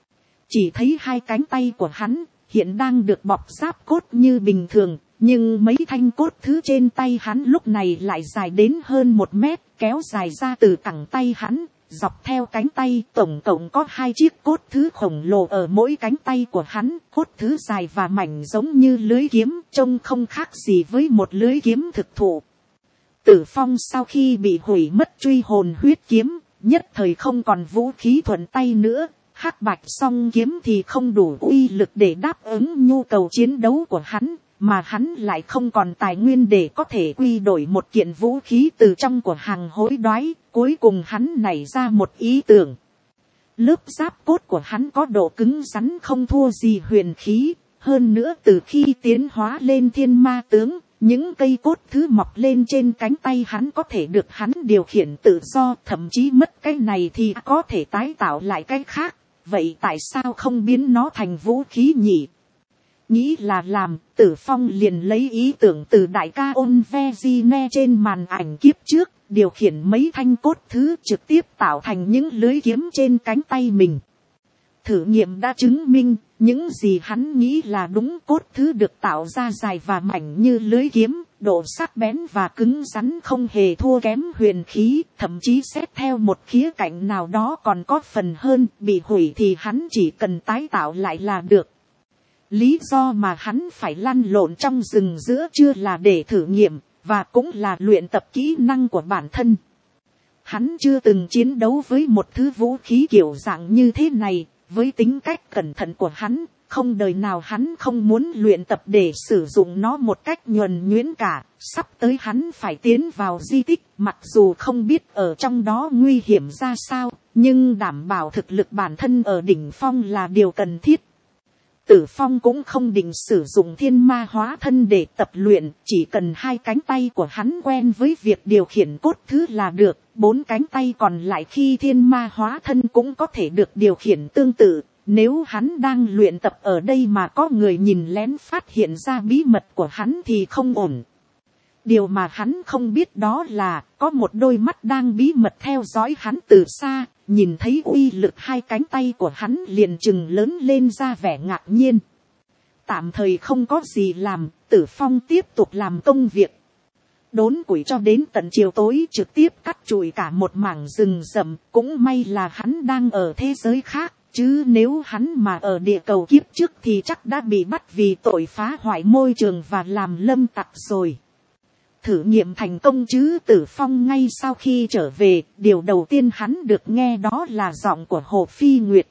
Chỉ thấy hai cánh tay của hắn hiện đang được bọc giáp cốt như bình thường, nhưng mấy thanh cốt thứ trên tay hắn lúc này lại dài đến hơn một mét, kéo dài ra từ cẳng tay hắn, dọc theo cánh tay. Tổng cộng có hai chiếc cốt thứ khổng lồ ở mỗi cánh tay của hắn, cốt thứ dài và mảnh giống như lưới kiếm, trông không khác gì với một lưới kiếm thực thụ. Tử Phong sau khi bị hủy mất truy hồn huyết kiếm, nhất thời không còn vũ khí thuận tay nữa. Hắc bạch song kiếm thì không đủ uy lực để đáp ứng nhu cầu chiến đấu của hắn, mà hắn lại không còn tài nguyên để có thể quy đổi một kiện vũ khí từ trong của hàng hối đoái. Cuối cùng hắn nảy ra một ý tưởng. Lớp giáp cốt của hắn có độ cứng rắn không thua gì huyền khí, hơn nữa từ khi tiến hóa lên thiên ma tướng, những cây cốt thứ mọc lên trên cánh tay hắn có thể được hắn điều khiển tự do, thậm chí mất cái này thì có thể tái tạo lại cái khác. Vậy tại sao không biến nó thành vũ khí nhỉ? Nghĩ là làm, Tử Phong liền lấy ý tưởng từ đại ca Ôn Ve Di Ne trên màn ảnh kiếp trước, điều khiển mấy thanh cốt thứ trực tiếp tạo thành những lưới kiếm trên cánh tay mình. Thử nghiệm đã chứng minh, những gì hắn nghĩ là đúng, cốt thứ được tạo ra dài và mảnh như lưới kiếm, độ sắc bén và cứng rắn không hề thua kém huyền khí, thậm chí xét theo một khía cạnh nào đó còn có phần hơn. Bị hủy thì hắn chỉ cần tái tạo lại là được. Lý do mà hắn phải lăn lộn trong rừng giữa trưa là để thử nghiệm, và cũng là luyện tập kỹ năng của bản thân. Hắn chưa từng chiến đấu với một thứ vũ khí kiểu dạng như thế này. Với tính cách cẩn thận của hắn, không đời nào hắn không muốn luyện tập để sử dụng nó một cách nhuần nhuyễn cả. Sắp tới hắn phải tiến vào di tích, mặc dù không biết ở trong đó nguy hiểm ra sao, nhưng đảm bảo thực lực bản thân ở đỉnh phong là điều cần thiết. Tử Phong cũng không định sử dụng thiên ma hóa thân để tập luyện, chỉ cần hai cánh tay của hắn quen với việc điều khiển cốt thứ là được, bốn cánh tay còn lại khi thiên ma hóa thân cũng có thể được điều khiển tương tự. Nếu hắn đang luyện tập ở đây mà có người nhìn lén phát hiện ra bí mật của hắn thì không ổn. Điều mà hắn không biết đó là, có một đôi mắt đang bí mật theo dõi hắn từ xa, nhìn thấy uy lực hai cánh tay của hắn liền chừng lớn lên ra vẻ ngạc nhiên. Tạm thời không có gì làm, Tử Phong tiếp tục làm công việc. Đốn củi cho đến tận chiều tối, trực tiếp cắt trụi cả một mảng rừng rậm. Cũng may là hắn đang ở thế giới khác, chứ nếu hắn mà ở địa cầu kiếp trước thì chắc đã bị bắt vì tội phá hoại môi trường và làm lâm tặc rồi. Thử nghiệm thành công chứ. Tử Phong ngay sau khi trở về, điều đầu tiên hắn được nghe đó là giọng của Hồ Phi Nguyệt.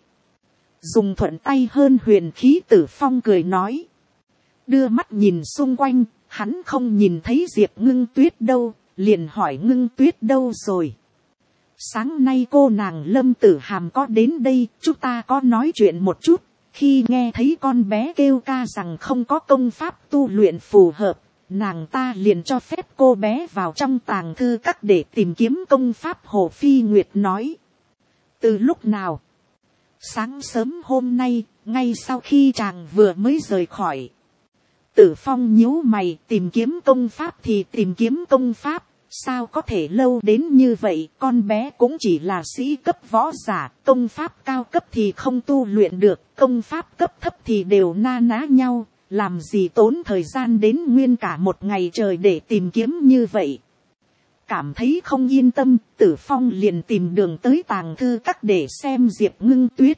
Dùng thuận tay hơn huyền khí, Tử Phong cười nói. Đưa mắt nhìn xung quanh, hắn không nhìn thấy Diệp Ngưng Tuyết đâu, liền hỏi Ngưng Tuyết đâu rồi. Sáng nay cô nàng Lâm Tử Hàm có đến đây, chúng ta có nói chuyện một chút, Khi nghe thấy con bé kêu ca rằng không có công pháp tu luyện phù hợp, nàng ta liền cho phép cô bé vào trong tàng thư các để tìm kiếm công pháp. Hồ Phi Nguyệt nói. Từ lúc nào? Sáng sớm hôm nay, ngay sau khi chàng vừa mới rời khỏi. Tử Phong nhíu mày, tìm kiếm công pháp thì tìm kiếm công pháp. Sao có thể lâu đến như vậy, con bé cũng chỉ là sĩ cấp võ giả, công pháp cao cấp thì không tu luyện được, công pháp cấp thấp thì đều na ná nhau, làm gì tốn thời gian đến nguyên cả một ngày trời để tìm kiếm như vậy. Cảm thấy không yên tâm, Tử Phong liền tìm đường tới tàng thư các để xem Diệp Ngưng Tuyết.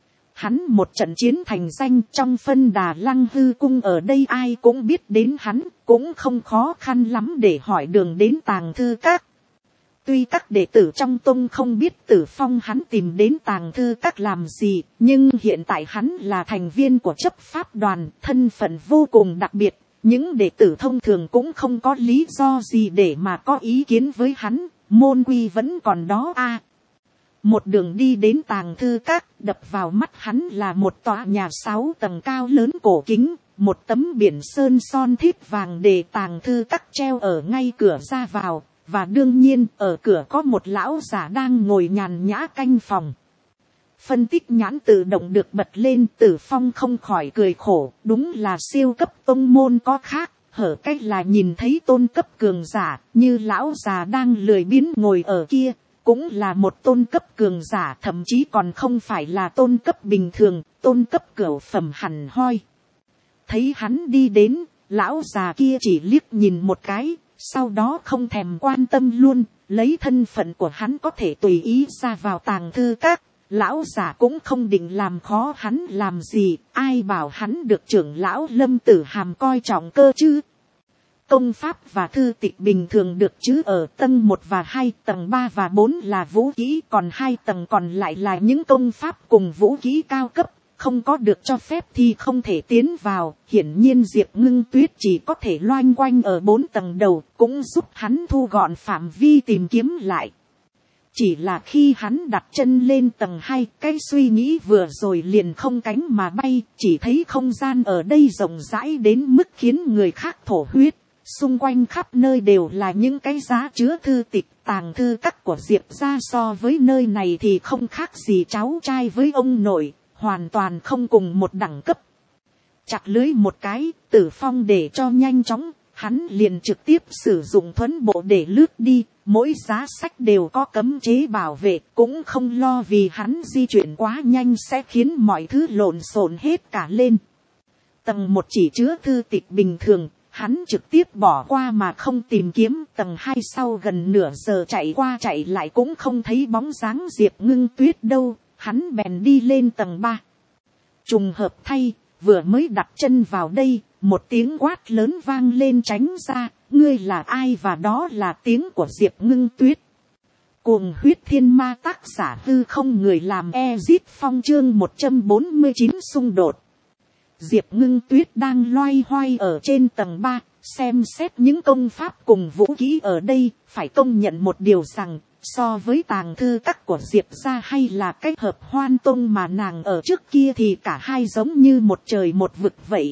Hắn một trận chiến thành danh trong phân đà Lăng Hư cung, ở đây ai cũng biết đến hắn, cũng không khó khăn lắm để hỏi đường đến tàng thư các. Tuy các đệ tử trong tông không biết Tử Phong hắn tìm đến tàng thư các làm gì, nhưng hiện tại hắn là thành viên của chấp pháp đoàn, thân phận vô cùng đặc biệt. Những đệ tử thông thường cũng không có lý do gì để mà có ý kiến với hắn, môn quy vẫn còn đó a. À, một đường đi đến tàng thư các, đập vào mắt hắn là một tòa nhà sáu tầng cao lớn cổ kính, một tấm biển sơn son thiếp vàng để tàng thư các treo ở ngay cửa ra vào, và đương nhiên ở cửa có một lão giả đang ngồi nhàn nhã canh phòng. Phân tích nhãn tự động được bật lên, Tử Phong không khỏi cười khổ, đúng là siêu cấp tông môn có khác, hở cách là nhìn thấy tôn cấp cường giả, như lão già đang lười biếng ngồi ở kia, cũng là một tôn cấp cường giả, thậm chí còn không phải là tôn cấp bình thường, tôn cấp cửu phẩm hẳn hoi. Thấy hắn đi đến, lão già kia chỉ liếc nhìn một cái, sau đó không thèm quan tâm luôn, lấy thân phận của hắn có thể tùy ý ra vào tàng thư các. Lão giả cũng không định làm khó hắn làm gì, ai bảo hắn được trưởng lão Lâm Tử Hàm coi trọng cơ chứ. Công pháp và thư tịch bình thường được chứa ở tầng một và hai, tầng ba và bốn là vũ khí, còn hai tầng còn lại là những công pháp cùng vũ khí cao cấp, không có được cho phép thì không thể tiến vào. Hiển nhiên Diệp Ngưng Tuyết chỉ có thể loanh quanh ở bốn tầng đầu, cũng giúp hắn thu gọn phạm vi tìm kiếm lại. Chỉ là khi hắn đặt chân lên tầng hai, cái suy nghĩ vừa rồi liền không cánh mà bay, chỉ thấy không gian ở đây rộng rãi đến mức khiến người khác thổ huyết. Xung quanh khắp nơi đều là những cái giá chứa thư tịch, tàng thư các của Diệp gia so với nơi này thì không khác gì cháu trai với ông nội, hoàn toàn không cùng một đẳng cấp. Chặt lưới một cái, Tử Phong để cho nhanh chóng, hắn liền trực tiếp sử dụng thuấn bộ để lướt đi. Mỗi giá sách đều có cấm chế bảo vệ, cũng không lo vì hắn di chuyển quá nhanh sẽ khiến mọi thứ lộn xộn hết cả lên. Tầng một chỉ chứa thư tịch bình thường, hắn trực tiếp bỏ qua mà không tìm kiếm. Tầng hai sau gần nửa giờ chạy qua chạy lại cũng không thấy bóng dáng Diệp Ngưng Tuyết đâu, hắn bèn đi lên tầng ba. Trùng hợp thay, vừa mới đặt chân vào đây, một tiếng quát lớn vang lên tránh ra. Ngươi là ai? Và đó là tiếng của Diệp Ngưng Tuyết. Cuồng huyết thiên ma, tác giả hư không, người làm Ezit Phong, chương một trăm bốn mươi chín xung đột. Diệp Ngưng Tuyết đang loay hoay ở trên tầng ba, xem xét những công pháp cùng vũ khí ở đây, phải công nhận một điều rằng, so với tàng thư các của Diệp gia hay là cách hợp Hoan Tông mà nàng ở trước kia thì cả hai giống như một trời một vực vậy.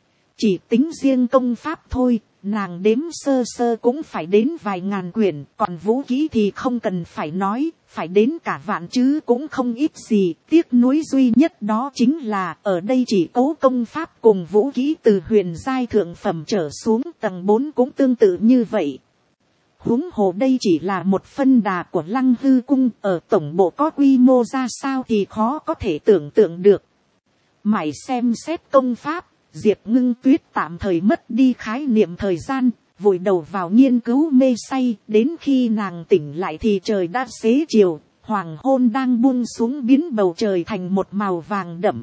Chỉ tính riêng công pháp thôi, nàng đếm sơ sơ cũng phải đến vài ngàn quyển, còn vũ khí thì không cần phải nói, phải đến cả vạn chứ cũng không ít gì. Tiếc nuối duy nhất đó chính là ở đây chỉ có công pháp cùng vũ khí từ huyền giai thượng phẩm trở xuống, tầng bốn cũng tương tự như vậy. Huống hồ đây chỉ là một phân đà của Lăng Hư cung, ở tổng bộ có quy mô ra sao thì khó có thể tưởng tượng được. Mãi xem xét công pháp, Diệp Ngưng Tuyết tạm thời mất đi khái niệm thời gian, vùi đầu vào nghiên cứu mê say, đến khi nàng tỉnh lại thì trời đã xế chiều, hoàng hôn đang buông xuống biến bầu trời thành một màu vàng đậm.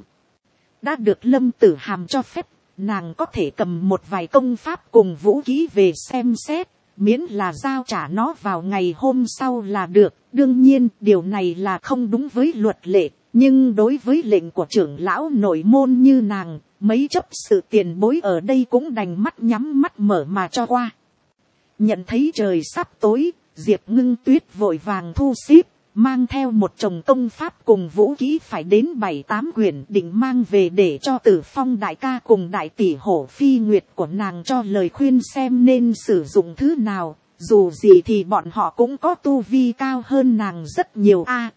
Đã được Lâm Tử Hàm cho phép, nàng có thể cầm một vài công pháp cùng vũ khí về xem xét, miễn là giao trả nó vào ngày hôm sau là được. Đương nhiên điều này là không đúng với luật lệ, nhưng đối với lệnh của trưởng lão nội môn như nàng, mấy chấp sự tiền bối ở đây cũng đành mắt nhắm mắt mở mà cho qua. Nhận thấy trời sắp tối, Diệp Ngưng Tuyết vội vàng thu xếp, mang theo một chồng công pháp cùng vũ khí phải đến bảy tám quyển, định mang về để cho Tử Phong đại ca cùng đại tỷ Hổ Phi Nguyệt của nàng cho lời khuyên xem nên sử dụng thứ nào. Dù gì thì bọn họ cũng có tu vi cao hơn nàng rất nhiều a.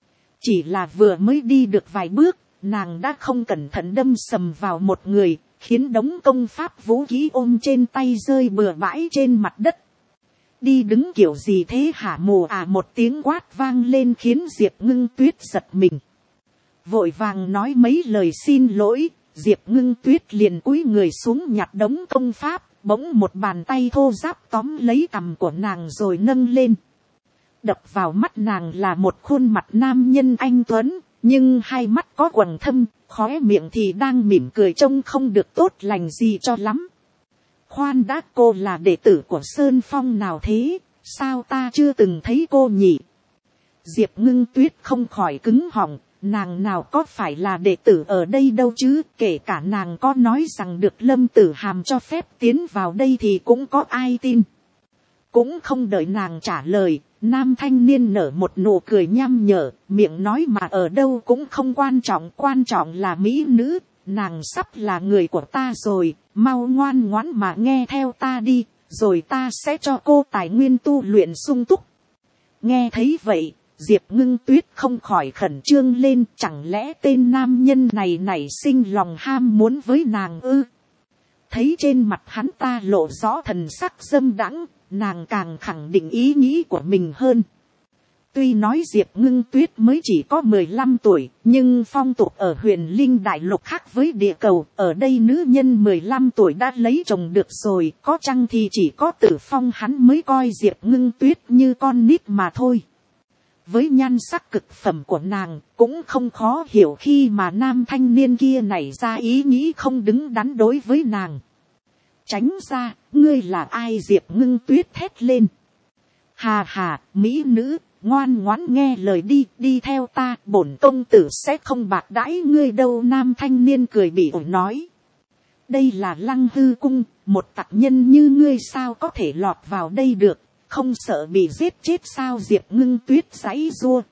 Chỉ là vừa mới đi được vài bước, nàng đã không cẩn thận đâm sầm vào một người, khiến đống công pháp vũ khí ôm trên tay rơi bừa bãi trên mặt đất. Đi đứng kiểu gì thế hả mồ à, một tiếng quát vang lên khiến Diệp Ngưng Tuyết giật mình. Vội vàng nói mấy lời xin lỗi, Diệp Ngưng Tuyết liền cúi người xuống nhặt đống công pháp, bỗng một bàn tay thô ráp tóm lấy cằm của nàng rồi nâng lên. Đập vào mắt nàng là một khuôn mặt nam nhân anh tuấn, nhưng hai mắt có quầng thâm, khóe miệng thì đang mỉm cười trông không được tốt lành gì cho lắm. Khoan đã, cô là đệ tử của Sơn Phong nào thế, sao ta chưa từng thấy cô nhỉ? Diệp Ngưng Tuyết không khỏi cứng họng, nàng nào có phải là đệ tử ở đây đâu chứ, kể cả nàng có nói rằng được Lâm Tử Hàm cho phép tiến vào đây thì cũng có ai tin. Cũng không đợi nàng trả lời, nam thanh niên nở một nụ cười nham nhở, miệng nói mà ở đâu cũng không quan trọng, quan trọng là mỹ nữ, nàng sắp là người của ta rồi, mau ngoan ngoãn mà nghe theo ta đi, rồi ta sẽ cho cô tài nguyên tu luyện sung túc. Nghe thấy vậy, Diệp Ngưng Tuyết không khỏi khẩn trương lên, chẳng lẽ tên nam nhân này nảy sinh lòng ham muốn với nàng ư? Thấy trên mặt hắn ta lộ rõ thần sắc dâm đãng, nàng càng khẳng định ý nghĩ của mình hơn. Tuy nói Diệp Ngưng Tuyết mới chỉ có mười lăm tuổi, nhưng phong tục ở Huyền Linh Đại Lục khác với địa cầu, ở đây nữ nhân mười lăm tuổi đã lấy chồng được rồi, có chăng thì chỉ có Tử Phong hắn mới coi Diệp Ngưng Tuyết như con nít mà thôi. Với nhan sắc cực phẩm của nàng, cũng không khó hiểu khi mà nam thanh niên kia nảy ra ý nghĩ không đứng đắn đối với nàng. Tránh ra, ngươi là ai? Diệp Ngưng Tuyết thét lên. Hà hà, mỹ nữ, ngoan ngoãn nghe lời đi, đi theo ta, bổn công tử sẽ không bạc đãi ngươi đâu. Nam thanh niên cười bỉ ổi nói. Đây là Lăng Hư Cung, một tặc nhân như ngươi sao có thể lọt vào đây được, không sợ bị giết chết sao? Diệp Ngưng Tuyết giãy giụa.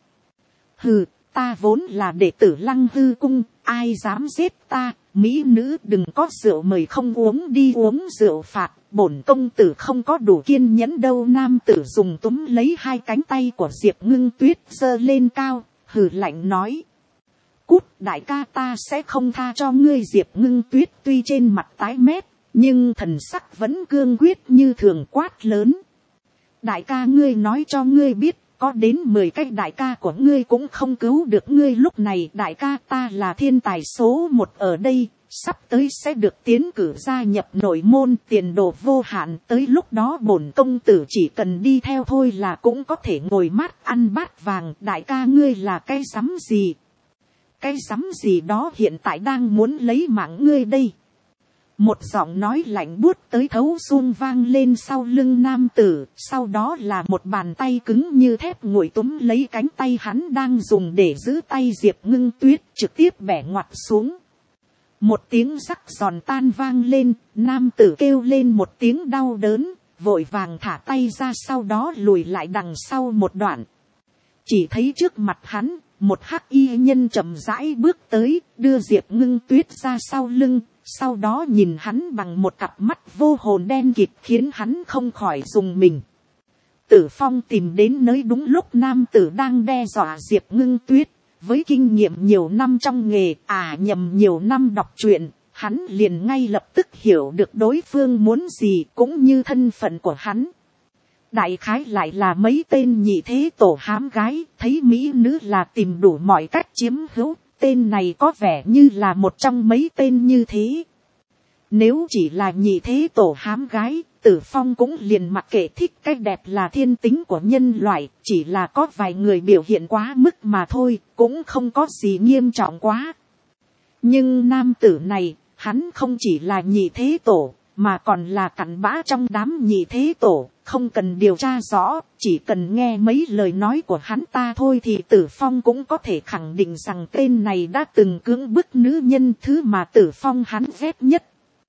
Hừ, ta vốn là đệ tử Lăng Hư Cung, ai dám giết ta? Mỹ nữ đừng có rượu mời không uống, đi uống rượu phạt, bổn công tử không có đủ kiên nhẫn đâu. Nam tử dùng túm lấy hai cánh tay của Diệp Ngưng Tuyết giơ lên cao, hừ lạnh nói. Cút, đại ca, ta sẽ không tha cho ngươi. Diệp Ngưng Tuyết tuy trên mặt tái mét, nhưng thần sắc vẫn cương quyết như thường, quát lớn. Đại ca, ngươi nói cho ngươi biết, có đến mười cái đại ca của ngươi cũng không cứu được ngươi lúc này. Đại ca, ta là thiên tài số một ở đây, sắp tới sẽ được tiến cử gia nhập nội môn, tiền đồ vô hạn, tới lúc đó bổn công tử chỉ cần đi theo thôi là cũng có thể ngồi mát ăn bát vàng. Đại ca, ngươi là cái rắm gì? Cái rắm gì đó hiện tại đang muốn lấy mạng ngươi đây. Một giọng nói lạnh buốt tới thấu xương vang lên sau lưng nam tử, sau đó là một bàn tay cứng như thép nguội túm lấy cánh tay hắn đang dùng để giữ tay Diệp Ngưng Tuyết, trực tiếp bẻ ngoặt xuống. Một tiếng rắc giòn tan vang lên, nam tử kêu lên một tiếng đau đớn, vội vàng thả tay ra, sau đó lùi lại đằng sau một đoạn. Chỉ thấy trước mặt hắn, một hắc y nhân chậm rãi bước tới, đưa Diệp Ngưng Tuyết ra sau lưng. Sau đó nhìn hắn bằng một cặp mắt vô hồn đen kịt khiến hắn không khỏi rùng mình. Tử Phong tìm đến nơi đúng lúc nam tử đang đe dọa Diệp Ngưng Tuyết. Với kinh nghiệm nhiều năm trong nghề, à nhầm nhiều năm đọc truyện, hắn liền ngay lập tức hiểu được đối phương muốn gì cũng như thân phận của hắn. Đại khái lại là mấy tên nhị thế tổ hám gái, thấy mỹ nữ là tìm đủ mọi cách chiếm hữu. Tên này có vẻ như là một trong mấy tên như thế. Nếu chỉ là nhị thế tổ hám gái, Tử Phong cũng liền mặc kệ, thích cái đẹp là thiên tính của nhân loại, chỉ là có vài người biểu hiện quá mức mà thôi, cũng không có gì nghiêm trọng quá. Nhưng nam tử này, hắn không chỉ là nhị thế tổ, mà còn là cặn bã trong đám nhị thế tổ, không cần điều tra rõ, chỉ cần nghe mấy lời nói của hắn ta thôi thì Tử Phong cũng có thể khẳng định rằng tên này đã từng cưỡng bức nữ nhân, thứ mà Tử Phong hắn ghét nhất.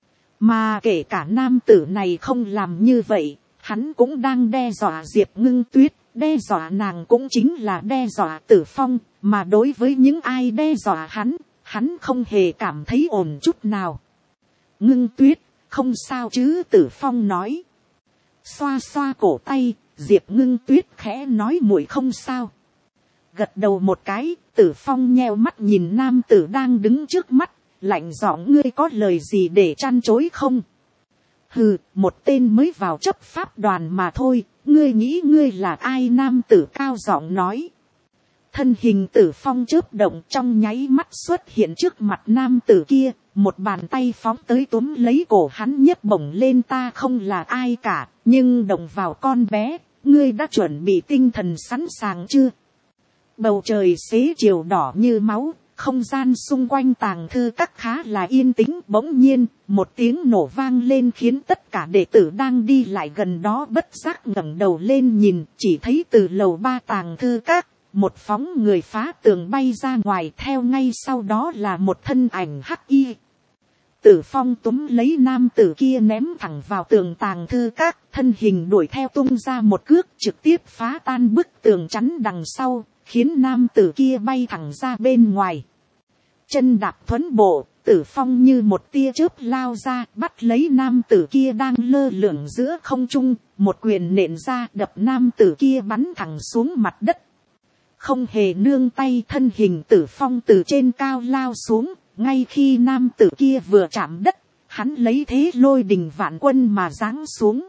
Mà kể cả nam tử này không làm như vậy, hắn cũng đang đe dọa Diệp Ngưng Tuyết, đe dọa nàng cũng chính là đe dọa Tử Phong, mà đối với những ai đe dọa hắn, hắn không hề cảm thấy ổn chút nào. Ngưng Tuyết, không sao chứ? Tử Phong nói. Xoa xoa cổ tay, Diệp Ngưng Tuyết khẽ nói muội không sao. Gật đầu một cái, Tử Phong nheo mắt nhìn nam tử đang đứng trước mắt, lạnh giọng: ngươi có lời gì để trăn trối không? Hừ, một tên mới vào chấp pháp đoàn mà thôi, ngươi nghĩ ngươi là ai? Nam tử cao giọng nói. Thân hình Tử Phong chớp động, trong nháy mắt xuất hiện trước mặt nam tử kia, một bàn tay phóng tới túm lấy cổ hắn nhấc bổng lên. Ta không là ai cả, nhưng động vào con bé, ngươi đã chuẩn bị tinh thần sẵn sàng chưa? Bầu trời xế chiều đỏ như máu, không gian xung quanh tàng thư các khá là yên tĩnh. Bỗng nhiên, một tiếng nổ vang lên khiến tất cả đệ tử đang đi lại gần đó bất giác ngẩng đầu lên nhìn, chỉ thấy từ lầu ba tàng thư các, một phóng người phá tường bay ra ngoài, theo ngay sau đó là một thân ảnh hắc y. Tử Phong túm lấy nam tử kia ném thẳng vào tường tàng thư các, thân hình đuổi theo tung ra một cước trực tiếp phá tan bức tường chắn đằng sau, khiến nam tử kia bay thẳng ra bên ngoài. Chân đạp thuấn bộ, Tử Phong như một tia chớp lao ra, bắt lấy nam tử kia đang lơ lửng giữa không trung, một quyền nện ra, đập nam tử kia bắn thẳng xuống mặt đất. Không hề nương tay, thân hình Tử Phong từ trên cao lao xuống, ngay khi nam tử kia vừa chạm đất, hắn lấy thế lôi đình vạn quân mà giáng xuống.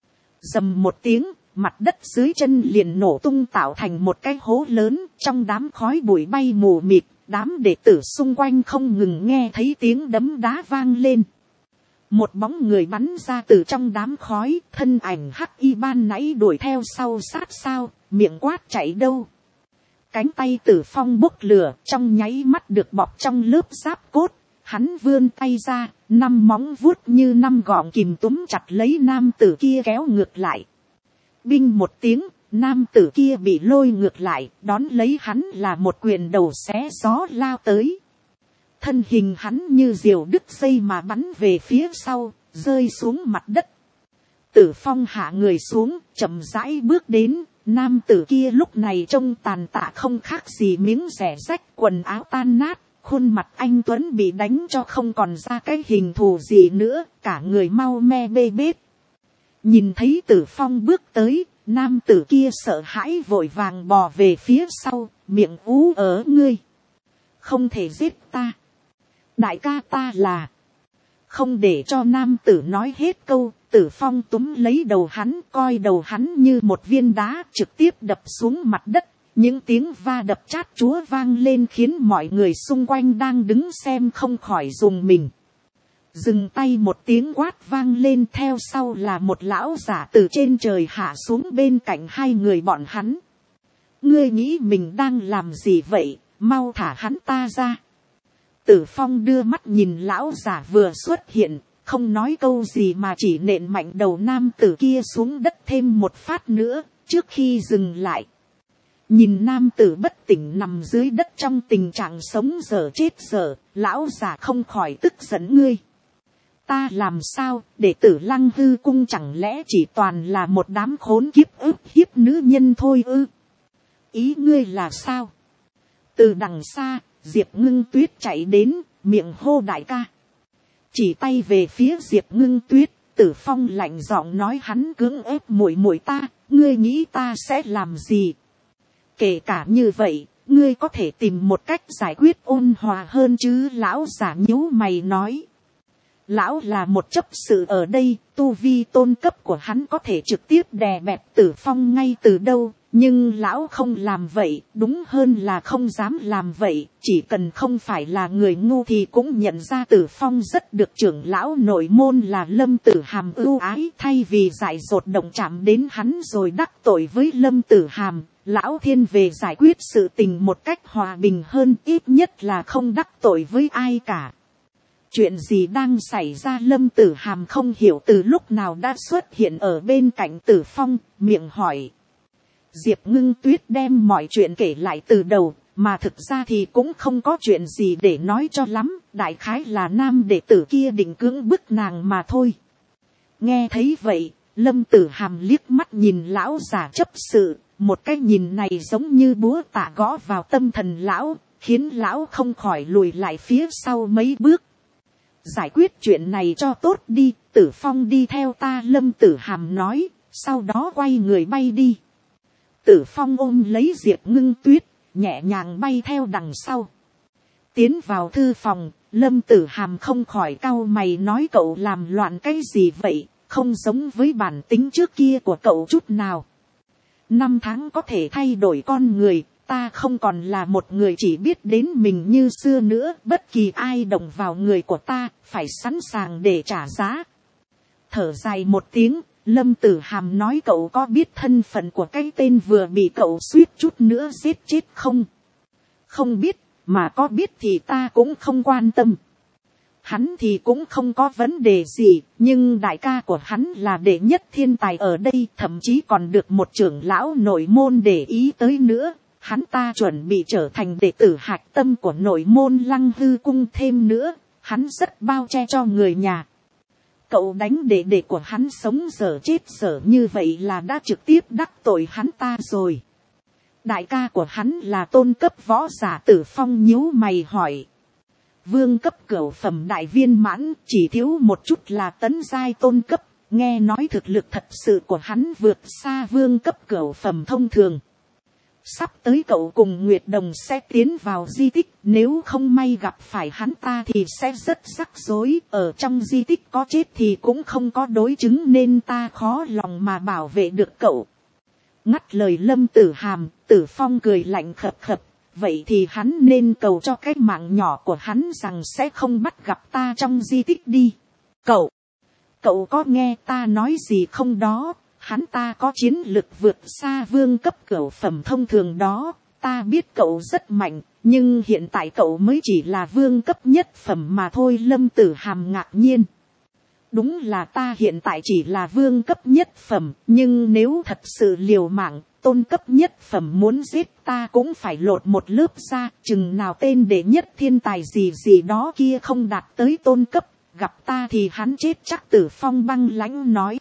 Rầm một tiếng, mặt đất dưới chân liền nổ tung tạo thành một cái hố lớn, trong đám khói bụi bay mù mịt, đám đệ tử xung quanh không ngừng nghe thấy tiếng đấm đá vang lên. Một bóng người bắn ra từ trong đám khói, thân ảnh hắc y ban nãy đuổi theo sau sát sao, miệng quát chạy đâu. Cánh tay Tử Phong bốc lửa, trong nháy mắt được bọc trong lớp giáp cốt. Hắn vươn tay ra, năm móng vuốt như năm gọng kìm túm chặt lấy nam tử kia kéo ngược lại. Binh một tiếng, nam tử kia bị lôi ngược lại, đón lấy hắn là một quyền đầu xé gió lao tới. Thân hình hắn như diều đứt dây mà bắn về phía sau, rơi xuống mặt đất. Tử Phong hạ người xuống, chậm rãi bước đến. Nam tử kia lúc này trông tàn tạ không khác gì miếng rẻ rách, quần áo tan nát, khuôn mặt anh tuấn bị đánh cho không còn ra cái hình thù gì nữa, cả người mau me bê bết. Nhìn thấy Tử Phong bước tới, nam tử kia sợ hãi vội vàng bò về phía sau, miệng ú ớ: ngươi không thể giết ta, đại ca ta là... Không để cho nam tử nói hết câu, Tử Phong túm lấy đầu hắn, coi đầu hắn như một viên đá, trực tiếp đập xuống mặt đất. Những tiếng va đập chát chúa vang lên khiến mọi người xung quanh đang đứng xem không khỏi rùng mình. Dừng tay, một tiếng quát vang lên, theo sau là một lão giả từ trên trời hạ xuống bên cạnh hai người bọn hắn. Ngươi nghĩ mình đang làm gì vậy, mau thả hắn ta ra. Tử Phong đưa mắt nhìn lão giả vừa xuất hiện, không nói câu gì mà chỉ nện mạnh đầu nam tử kia xuống đất thêm một phát nữa, trước khi dừng lại. Nhìn nam tử bất tỉnh nằm dưới đất trong tình trạng sống dở chết dở, lão giả không khỏi tức giận. Ngươi, ta làm sao, đệ tử Lăng Hư cung chẳng lẽ chỉ toàn là một đám khốn kiếp ức hiếp nữ nhân thôi ư? Ý ngươi là sao? Từ đằng xa, Diệp Ngưng Tuyết chạy đến, miệng hô đại ca. Chỉ tay về phía Diệp Ngưng Tuyết, Tử Phong lạnh giọng nói: hắn cưỡng ép muội muội ta, ngươi nghĩ ta sẽ làm gì? Kể cả như vậy, ngươi có thể tìm một cách giải quyết ôn hòa hơn chứ? Lão giả nhíu mày nói. Lão là một chấp sự ở đây, tu vi tôn cấp của hắn có thể trực tiếp đè bẹp Tử Phong ngay từ đâu. Nhưng lão không làm vậy, đúng hơn là không dám làm vậy, chỉ cần không phải là người ngu thì cũng nhận ra Tử Phong rất được trưởng lão nội môn là Lâm Tử Hàm ưu ái, thay vì dại dột động chạm đến hắn rồi đắc tội với Lâm Tử Hàm, lão thiên về giải quyết sự tình một cách hòa bình hơn, ít nhất là không đắc tội với ai cả. Chuyện gì đang xảy ra? Lâm Tử Hàm không hiểu từ lúc nào đã xuất hiện ở bên cạnh Tử Phong, miệng hỏi. Diệp Ngưng Tuyết đem mọi chuyện kể lại từ đầu, mà thực ra thì cũng không có chuyện gì để nói cho lắm, đại khái là nam đệ tử kia định cưỡng bức nàng mà thôi. Nghe thấy vậy, Lâm Tử Hàm liếc mắt nhìn lão già chấp sự, một cái nhìn này giống như búa tạ gõ vào tâm thần lão, khiến lão không khỏi lùi lại phía sau mấy bước. Giải quyết chuyện này cho tốt đi, Tử Phong đi theo ta, Lâm Tử Hàm nói, sau đó quay người bay đi. Tử Phong ôm lấy Diệp Ngưng Tuyết, nhẹ nhàng bay theo đằng sau. Tiến vào thư phòng, Lâm Tử Hàm không khỏi cau mày nói cậu làm loạn cái gì vậy, không giống với bản tính trước kia của cậu chút nào. Năm tháng có thể thay đổi con người, ta không còn là một người chỉ biết đến mình như xưa nữa, bất kỳ ai động vào người của ta, phải sẵn sàng để trả giá. Thở dài một tiếng, Lâm Tử Hàm nói cậu có biết thân phận của cái tên vừa bị cậu suýt chút nữa giết chết không? Không biết, mà có biết thì ta cũng không quan tâm. Hắn thì cũng không có vấn đề gì, nhưng đại ca của hắn là đệ nhất thiên tài ở đây, thậm chí còn được một trưởng lão nội môn để ý tới nữa. Hắn ta chuẩn bị trở thành đệ tử hạch tâm của nội môn Lăng Hư cung, thêm nữa, hắn rất bao che cho người nhà. Cậu đánh đệ đệ của hắn sống dở chết dở như vậy là đã trực tiếp đắc tội hắn ta rồi. Đại ca của hắn là tôn cấp võ giả. Tử Phong nhíu mày hỏi. Vương cấp cửu phẩm đại viên mãn, chỉ thiếu một chút là tấn giai tôn cấp, nghe nói thực lực thật sự của hắn vượt xa vương cấp cửu phẩm thông thường. Sắp tới cậu cùng Nguyệt Đồng sẽ tiến vào di tích, nếu không may gặp phải hắn ta thì sẽ rất rắc rối, ở trong di tích có chết thì cũng không có đối chứng nên ta khó lòng mà bảo vệ được cậu. Ngắt lời Lâm Tử Hàm, Tử Phong cười lạnh khập khập, vậy thì hắn nên cầu cho cái mạng nhỏ của hắn rằng sẽ không bắt gặp ta trong di tích đi. Cậu, cậu có nghe ta nói gì không đó? Hắn ta có chiến lực vượt xa vương cấp cửu phẩm thông thường đó, ta biết cậu rất mạnh, nhưng hiện tại cậu mới chỉ là vương cấp nhất phẩm mà thôi. Lâm Tử Hàm ngạc nhiên. Đúng là ta hiện tại chỉ là vương cấp nhất phẩm, nhưng nếu thật sự liều mạng, tôn cấp nhất phẩm muốn giết ta cũng phải lột một lớp ra, chừng nào tên đệ nhất thiên tài gì gì đó kia không đạt tới tôn cấp, gặp ta thì hắn chết chắc. Tử Phong băng lãnh nói.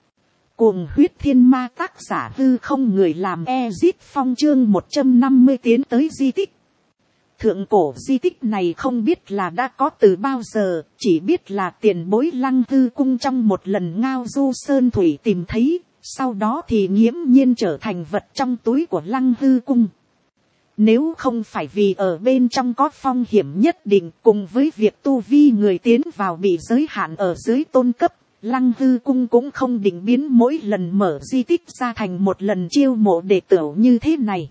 Cuồng huyết thiên ma, tác giả hư không người làm, Ezit Phong chương một trăm năm mươi tiến tới di tích. Thượng cổ di tích này không biết là đã có từ bao giờ, chỉ biết là tiền bối Lăng Hư cung trong một lần ngao du sơn thủy tìm thấy, sau đó thì nghiễm nhiên trở thành vật trong túi của Lăng Hư cung. Nếu không phải vì ở bên trong có phong hiểm nhất định, cùng với việc tu vi người tiến vào bị giới hạn ở dưới tôn cấp, Lăng Hư cung cũng không định biến mỗi lần mở di tích ra thành một lần chiêu mộ đệ tử như thế này.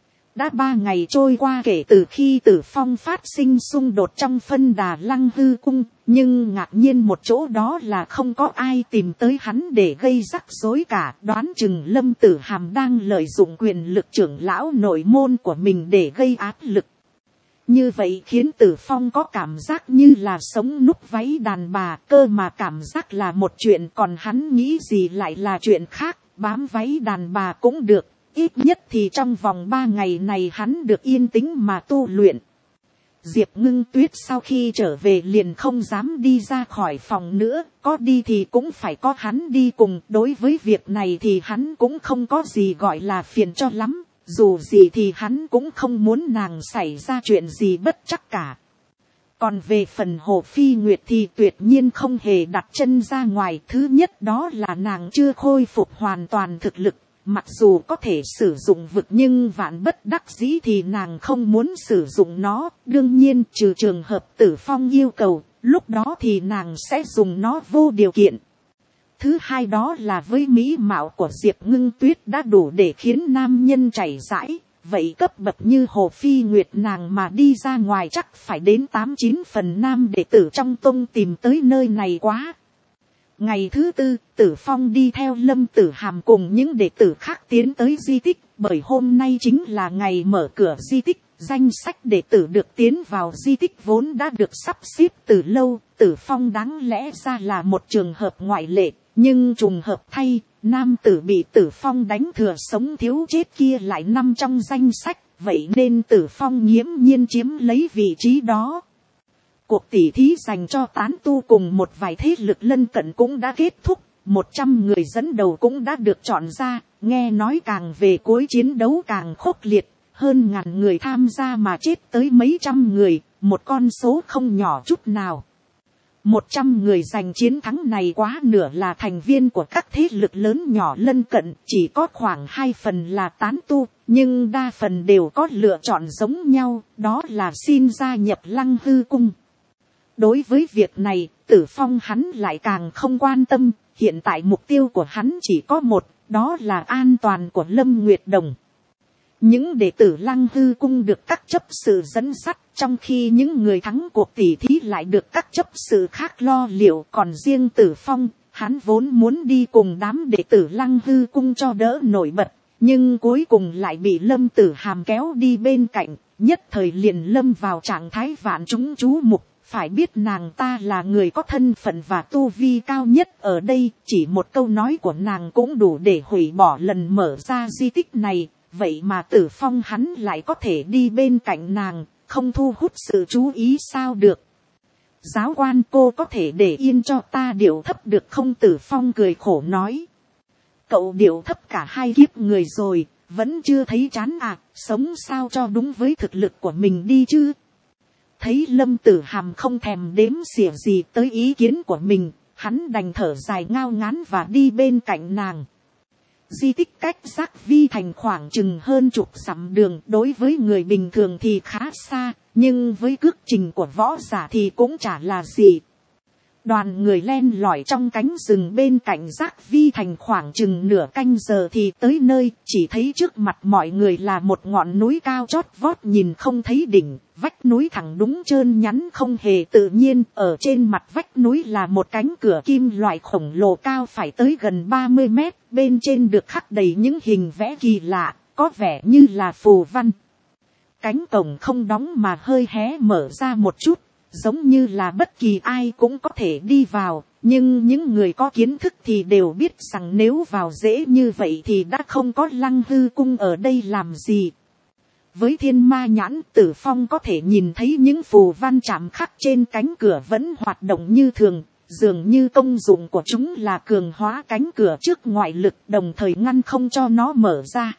Đã ba ngày trôi qua kể từ khi Tử Phong phát sinh xung đột trong phân đà Lăng Hư cung, nhưng ngạc nhiên một chỗ đó là không có ai tìm tới hắn để gây rắc rối cả. Đoán chừng Lâm Tử Hàm đang lợi dụng quyền lực trưởng lão nội môn của mình để gây áp lực. Như vậy khiến Tử Phong có cảm giác như là sống núp váy đàn bà, cơ mà cảm giác là một chuyện, còn hắn nghĩ gì lại là chuyện khác. Bám váy đàn bà cũng được, ít nhất thì trong vòng ba ngày này hắn được yên tĩnh mà tu luyện. Diệp Ngưng Tuyết sau khi trở về liền không dám đi ra khỏi phòng nữa, có đi thì cũng phải có hắn đi cùng. Đối với việc này thì hắn cũng không có gì gọi là phiền cho lắm. Dù gì thì hắn cũng không muốn nàng xảy ra chuyện gì bất trắc cả. Còn về phần Hồ Phi Nguyệt thì tuyệt nhiên không hề đặt chân ra ngoài. Thứ nhất đó là nàng chưa khôi phục hoàn toàn thực lực. Mặc dù có thể sử dụng vực nhưng vạn bất đắc dĩ thì nàng không muốn sử dụng nó. Đương nhiên trừ trường hợp Tử Phong yêu cầu, lúc đó thì nàng sẽ dùng nó vô điều kiện. Thứ hai đó là với mỹ mạo của Diệp Ngưng Tuyết đã đủ để khiến nam nhân chảy rãi. Vậy cấp bậc như Hồ Phi Nguyệt nàng mà đi ra ngoài chắc phải đến tám chín phần nam đệ tử trong tông tìm tới nơi này quá. Ngày thứ tư, Tử Phong đi theo Lâm Tử Hàm cùng những đệ tử khác tiến tới di tích, bởi hôm nay chính là ngày mở cửa di tích. Danh sách đệ tử được tiến vào di tích vốn đã được sắp xếp từ lâu. Tử Phong đáng lẽ ra là một trường hợp ngoại lệ, nhưng trùng hợp thay, nam tử bị Tử Phong đánh thừa sống thiếu chết kia lại nằm trong danh sách, vậy nên Tử Phong nghiễm nhiên chiếm lấy vị trí đó. Cuộc tỉ thí dành cho tán tu cùng một vài thế lực lân cận cũng đã kết thúc, một trăm người dẫn đầu cũng đã được chọn ra, nghe nói càng về cuối chiến đấu càng khốc liệt, hơn ngàn người tham gia mà chết tới mấy trăm người, một con số không nhỏ chút nào. Một trăm người giành chiến thắng này quá nửa là thành viên của các thế lực lớn nhỏ lân cận, chỉ có khoảng hai phần là tán tu, nhưng đa phần đều có lựa chọn giống nhau, đó là xin gia nhập Lăng Hư cung. Đối với việc này, Tử Phong hắn lại càng không quan tâm, hiện tại mục tiêu của hắn chỉ có một, đó là an toàn của Lâm Nguyệt Đồng. Những đệ tử Lăng Hư cung được các chấp sự dẫn dắt, trong khi những người thắng cuộc tỉ thí lại được các chấp sự khác lo liệu, còn riêng Tử Phong, hắn vốn muốn đi cùng đám đệ tử Lăng Hư cung cho đỡ nổi bật, nhưng cuối cùng lại bị Lâm Tử Hàm kéo đi bên cạnh, nhất thời liền lâm vào trạng thái vạn chúng chú mục. Phải biết nàng ta là người có thân phận và tu vi cao nhất ở đây, chỉ một câu nói của nàng cũng đủ để hủy bỏ lần mở ra di tích này, vậy mà Tử Phong hắn lại có thể đi bên cạnh nàng, không thu hút sự chú ý sao được. Giáo quan, cô có thể để yên cho ta điệu thấp được không? Tử Phong cười khổ nói. Cậu điệu thấp cả hai kiếp người rồi, vẫn chưa thấy chán à, sống sao cho đúng với thực lực của mình đi chứ. Thấy Lâm Tử Hàm không thèm đếm xỉa gì tới ý kiến của mình, hắn đành thở dài ngao ngán và đi bên cạnh nàng. Di tích cách Giác Vi thành khoảng chừng hơn chục dặm đường, đối với người bình thường thì khá xa, nhưng với cước trình của võ giả thì cũng chả là gì. Đoàn người len lỏi trong cánh rừng bên cạnh Giác Vi thành khoảng chừng nửa canh giờ thì tới nơi, chỉ thấy trước mặt mọi người là một ngọn núi cao chót vót nhìn không thấy đỉnh, vách núi thẳng đúng trơn nhắn không hề tự nhiên, ở trên mặt vách núi là một cánh cửa kim loại khổng lồ cao phải tới gần ba mươi mét, bên trên được khắc đầy những hình vẽ kỳ lạ, có vẻ như là phù văn. Cánh cổng không đóng mà hơi hé mở ra một chút, giống như là bất kỳ ai cũng có thể đi vào, nhưng những người có kiến thức thì đều biết rằng nếu vào dễ như vậy thì đã không có Lăng Hư cung ở đây làm gì. Với thiên ma nhãn, Tử Phong có thể nhìn thấy những phù văn chạm khắc trên cánh cửa vẫn hoạt động như thường, dường như công dụng của chúng là cường hóa cánh cửa trước ngoại lực, đồng thời ngăn không cho nó mở ra.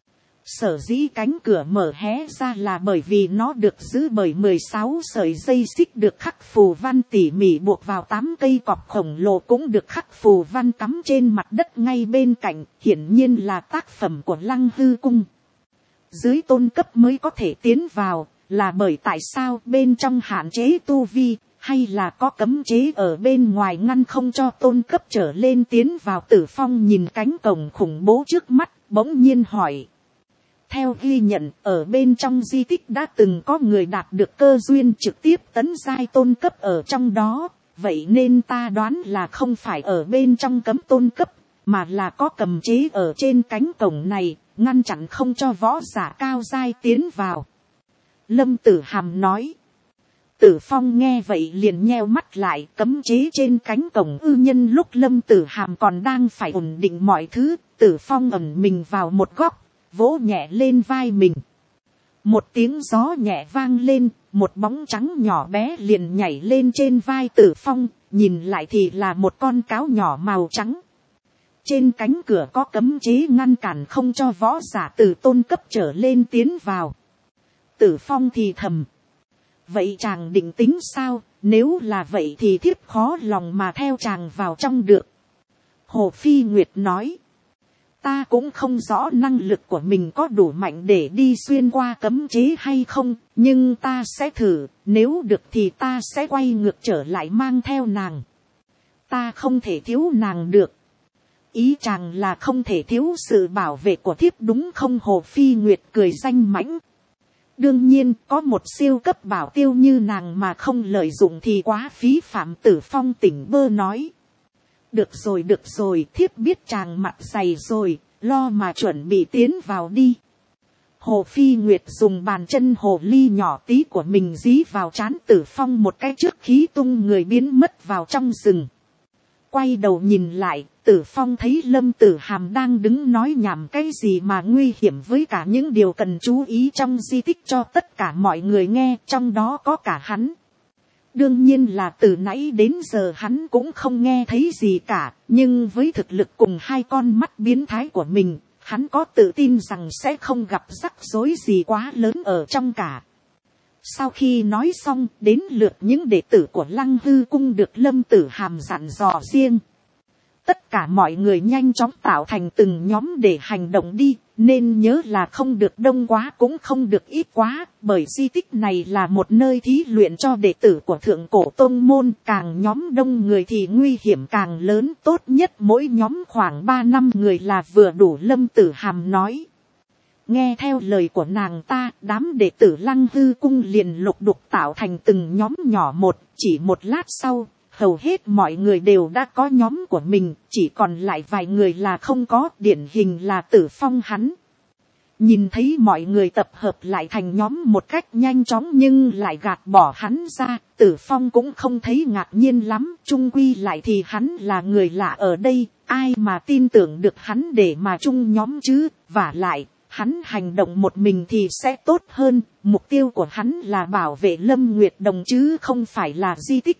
Sở dĩ cánh cửa mở hé ra là bởi vì nó được giữ bởi mười sáu sợi dây xích được khắc phù văn tỉ mỉ buộc vào tám cây cọp khổng lồ cũng được khắc phù văn cắm trên mặt đất ngay bên cạnh, hiển nhiên là tác phẩm của Lăng Hư cung. Dưới tôn cấp mới có thể tiến vào, là bởi tại sao bên trong hạn chế tu vi, hay là có cấm chế ở bên ngoài ngăn không cho tôn cấp trở lên tiến vào? Tử Phong nhìn cánh cổng khủng bố trước mắt, bỗng nhiên hỏi. Theo ghi nhận, ở bên trong di tích đã từng có người đạt được cơ duyên trực tiếp tấn giai tôn cấp ở trong đó, vậy nên ta đoán là không phải ở bên trong cấm tôn cấp, mà là có cầm chế ở trên cánh cổng này, ngăn chặn không cho võ giả cao giai tiến vào. Lâm Tử Hàm nói. Tử Phong nghe vậy liền nheo mắt lại, cấm chế trên cánh cổng ư? Nhân lúc Lâm Tử Hàm còn đang phải ổn định mọi thứ, Tử Phong ẩn mình vào một góc, vỗ nhẹ lên vai mình. Một tiếng gió nhẹ vang lên, một bóng trắng nhỏ bé liền nhảy lên trên vai Tử Phong, nhìn lại thì là một con cáo nhỏ màu trắng. Trên cánh cửa có cấm chế ngăn cản không cho võ giả từ tôn cấp trở lên tiến vào. Tử Phong thì thầm. Vậy chàng định tính sao? Nếu là vậy thì thiếp khó lòng mà theo chàng vào trong được. Hồ Phi Nguyệt nói. Ta cũng không rõ năng lực của mình có đủ mạnh để đi xuyên qua cấm chế hay không, nhưng ta sẽ thử, nếu được thì ta sẽ quay ngược trở lại mang theo nàng. Ta không thể thiếu nàng được. Ý chàng là không thể thiếu sự bảo vệ của thiếp đúng không? Hồ Phi Nguyệt cười danh mãnh. Đương nhiên, có một siêu cấp bảo tiêu như nàng mà không lợi dụng thì quá phí phạm. Tử Phong tỉnh bơ nói. Được rồi được rồi, thiếp biết chàng mặt dày rồi, lo mà chuẩn bị tiến vào đi. Hồ Phi Nguyệt dùng bàn chân hồ ly nhỏ tí của mình dí vào trán Tử Phong một cái trước khí tung người biến mất vào trong rừng. Quay đầu nhìn lại, Tử Phong thấy Lâm Tử Hàm đang đứng nói nhảm cái gì mà nguy hiểm với cả những điều cần chú ý trong di tích cho tất cả mọi người nghe, trong đó có cả hắn. Đương nhiên là từ nãy đến giờ hắn cũng không nghe thấy gì cả, nhưng với thực lực cùng hai con mắt biến thái của mình, hắn có tự tin rằng sẽ không gặp rắc rối gì quá lớn ở trong cả. Sau khi nói xong, đến lượt những đệ tử của Lăng Hư cung được Lâm Tử Hàm dặn dò riêng. Tất cả mọi người nhanh chóng tạo thành từng nhóm để hành động đi, nên nhớ là không được đông quá cũng không được ít quá, bởi di tích này là một nơi thí luyện cho đệ tử của thượng cổ tôn môn, càng nhóm đông người thì nguy hiểm càng lớn, tốt nhất mỗi nhóm khoảng ba năm người là vừa đủ. Lâm Tử Hàm nói. Nghe theo lời của nàng ta, đám đệ tử Lăng Hư cung liền lục đục tạo thành từng nhóm nhỏ một, chỉ một lát sau, hầu hết mọi người đều đã có nhóm của mình, chỉ còn lại vài người là không có, điển hình là Tử Phong hắn. Nhìn thấy mọi người tập hợp lại thành nhóm một cách nhanh chóng nhưng lại gạt bỏ hắn ra, Tử Phong cũng không thấy ngạc nhiên lắm, chung quy lại thì hắn là người lạ ở đây, ai mà tin tưởng được hắn để mà chung nhóm chứ, vả lại. Hắn hành động một mình thì sẽ tốt hơn, mục tiêu của hắn là bảo vệ Lâm Nguyệt Đồng chứ không phải là di tích.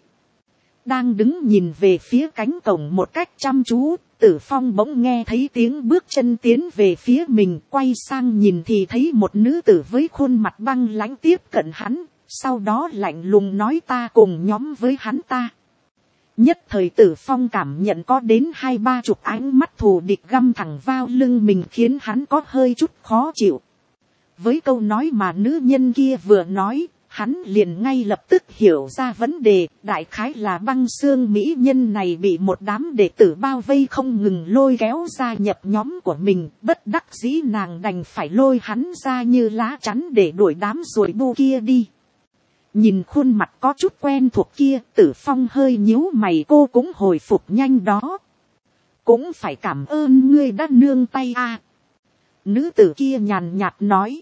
Đang đứng nhìn về phía cánh cổng một cách chăm chú, Tử Phong bỗng nghe thấy tiếng bước chân tiến về phía mình, quay sang nhìn thì thấy một nữ tử với khuôn mặt băng lãnh tiếp cận hắn, sau đó lạnh lùng nói ta cùng nhóm với hắn ta. Nhất thời Tử Phong cảm nhận có đến hai ba chục ánh mắt thù địch găm thẳng vào lưng mình khiến hắn có hơi chút khó chịu. Với câu nói mà nữ nhân kia vừa nói, hắn liền ngay lập tức hiểu ra vấn đề, đại khái là Băng Xương mỹ nhân này bị một đám đệ tử bao vây không ngừng lôi kéo gia nhập nhóm của mình, bất đắc dĩ nàng đành phải lôi hắn ra như lá chắn để đuổi đám ruồi bu kia đi. Nhìn khuôn mặt có chút quen thuộc kia, Tử Phong hơi nhíu mày, cô cũng hồi phục nhanh đó. Cũng phải cảm ơn ngươi đã nương tay a. Nữ tử kia nhàn nhạt nói.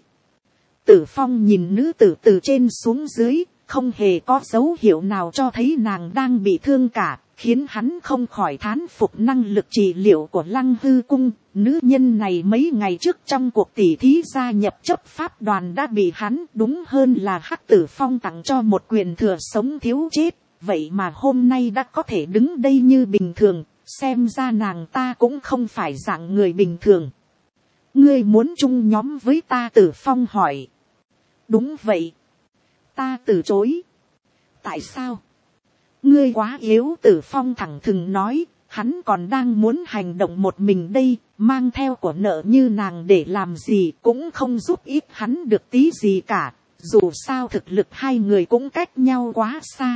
Tử Phong nhìn nữ tử từ trên xuống dưới, không hề có dấu hiệu nào cho thấy nàng đang bị thương cả, khiến hắn không khỏi thán phục năng lực trị liệu của Lăng Hư cung. Nữ nhân này mấy ngày trước trong cuộc tỉ thí gia nhập chấp pháp đoàn đã bị hắn, đúng hơn là Hắc Tử Phong tặng cho một quyền thừa sống thiếu chết, vậy mà hôm nay đã có thể đứng đây như bình thường, xem ra nàng ta cũng không phải dạng người bình thường. Ngươi muốn chung nhóm với ta? Tử Phong hỏi. Đúng vậy. Ta từ chối. Tại sao? Ngươi quá yếu. Tử Phong thẳng thừng nói, hắn còn đang muốn hành động một mình đây, mang theo của nợ như nàng để làm gì cũng không giúp ích hắn được tí gì cả, dù sao thực lực hai người cũng cách nhau quá xa.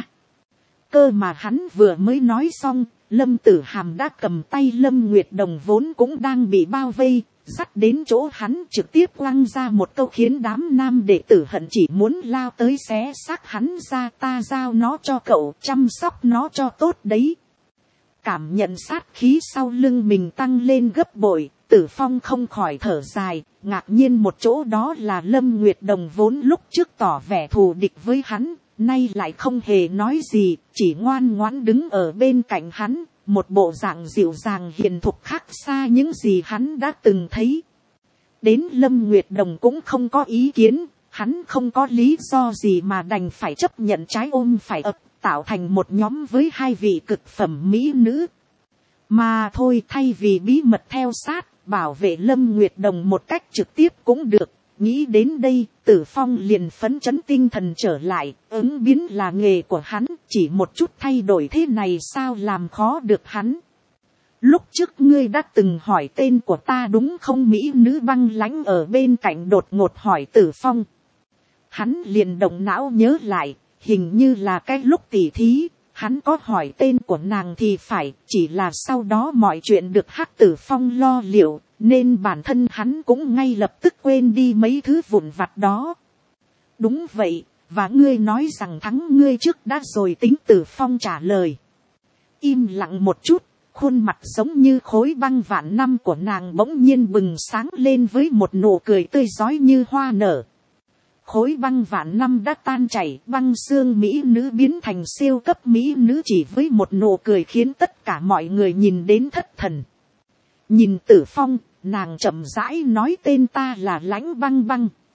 Cơ mà hắn vừa mới nói xong, Lâm Tử Hàm đã cầm tay Lâm Nguyệt Đồng vốn cũng đang bị bao vây, dắt đến chỗ hắn, trực tiếp quăng ra một câu khiến đám nam đệ tử hận chỉ muốn lao tới xé xác hắn ra. Ta giao nó cho cậu, chăm sóc nó cho tốt đấy. Cảm nhận sát khí sau lưng mình tăng lên gấp bội, Tử Phong không khỏi thở dài, ngạc nhiên một chỗ đó là Lâm Nguyệt Đồng vốn lúc trước tỏ vẻ thù địch với hắn, nay lại không hề nói gì, chỉ ngoan ngoãn đứng ở bên cạnh hắn, một bộ dạng dịu dàng hiền thục khác xa những gì hắn đã từng thấy. Đến Lâm Nguyệt Đồng cũng không có ý kiến, hắn không có lý do gì mà đành phải chấp nhận trái ôm phải ập, tạo thành một nhóm với hai vị cực phẩm mỹ nữ. Mà thôi, thay vì bí mật theo sát, bảo vệ Lâm Nguyệt Đồng một cách trực tiếp cũng được. Nghĩ đến đây, Tử Phong liền phấn chấn tinh thần trở lại, ứng biến là nghề của hắn, chỉ một chút thay đổi thế này sao làm khó được hắn. Lúc trước ngươi đã từng hỏi tên của ta đúng không? Mỹ nữ băng lãnh ở bên cạnh đột ngột hỏi Tử Phong. Hắn liền động não nhớ lại, hình như là cái lúc tỉ thí, hắn có hỏi tên của nàng thì phải, chỉ là sau đó mọi chuyện được Hắc Tử Phong lo liệu, nên bản thân hắn cũng ngay lập tức quên đi mấy thứ vụn vặt đó. Đúng vậy, và ngươi nói rằng thắng ngươi trước đã rồi tính. Tử Phong trả lời. Im lặng một chút, khuôn mặt giống như khối băng vạn năm của nàng bỗng nhiên bừng sáng lên với một nụ cười tươi rói như hoa nở. Khối băng vạn năm đã tan chảy, Băng Xương mỹ nữ biến thành siêu cấp mỹ nữ chỉ với một nụ cười khiến tất cả mọi người nhìn đến thất thần. Nhìn Tử Phong, nàng chậm rãi nói tên ta là Lãnh Băng Băng.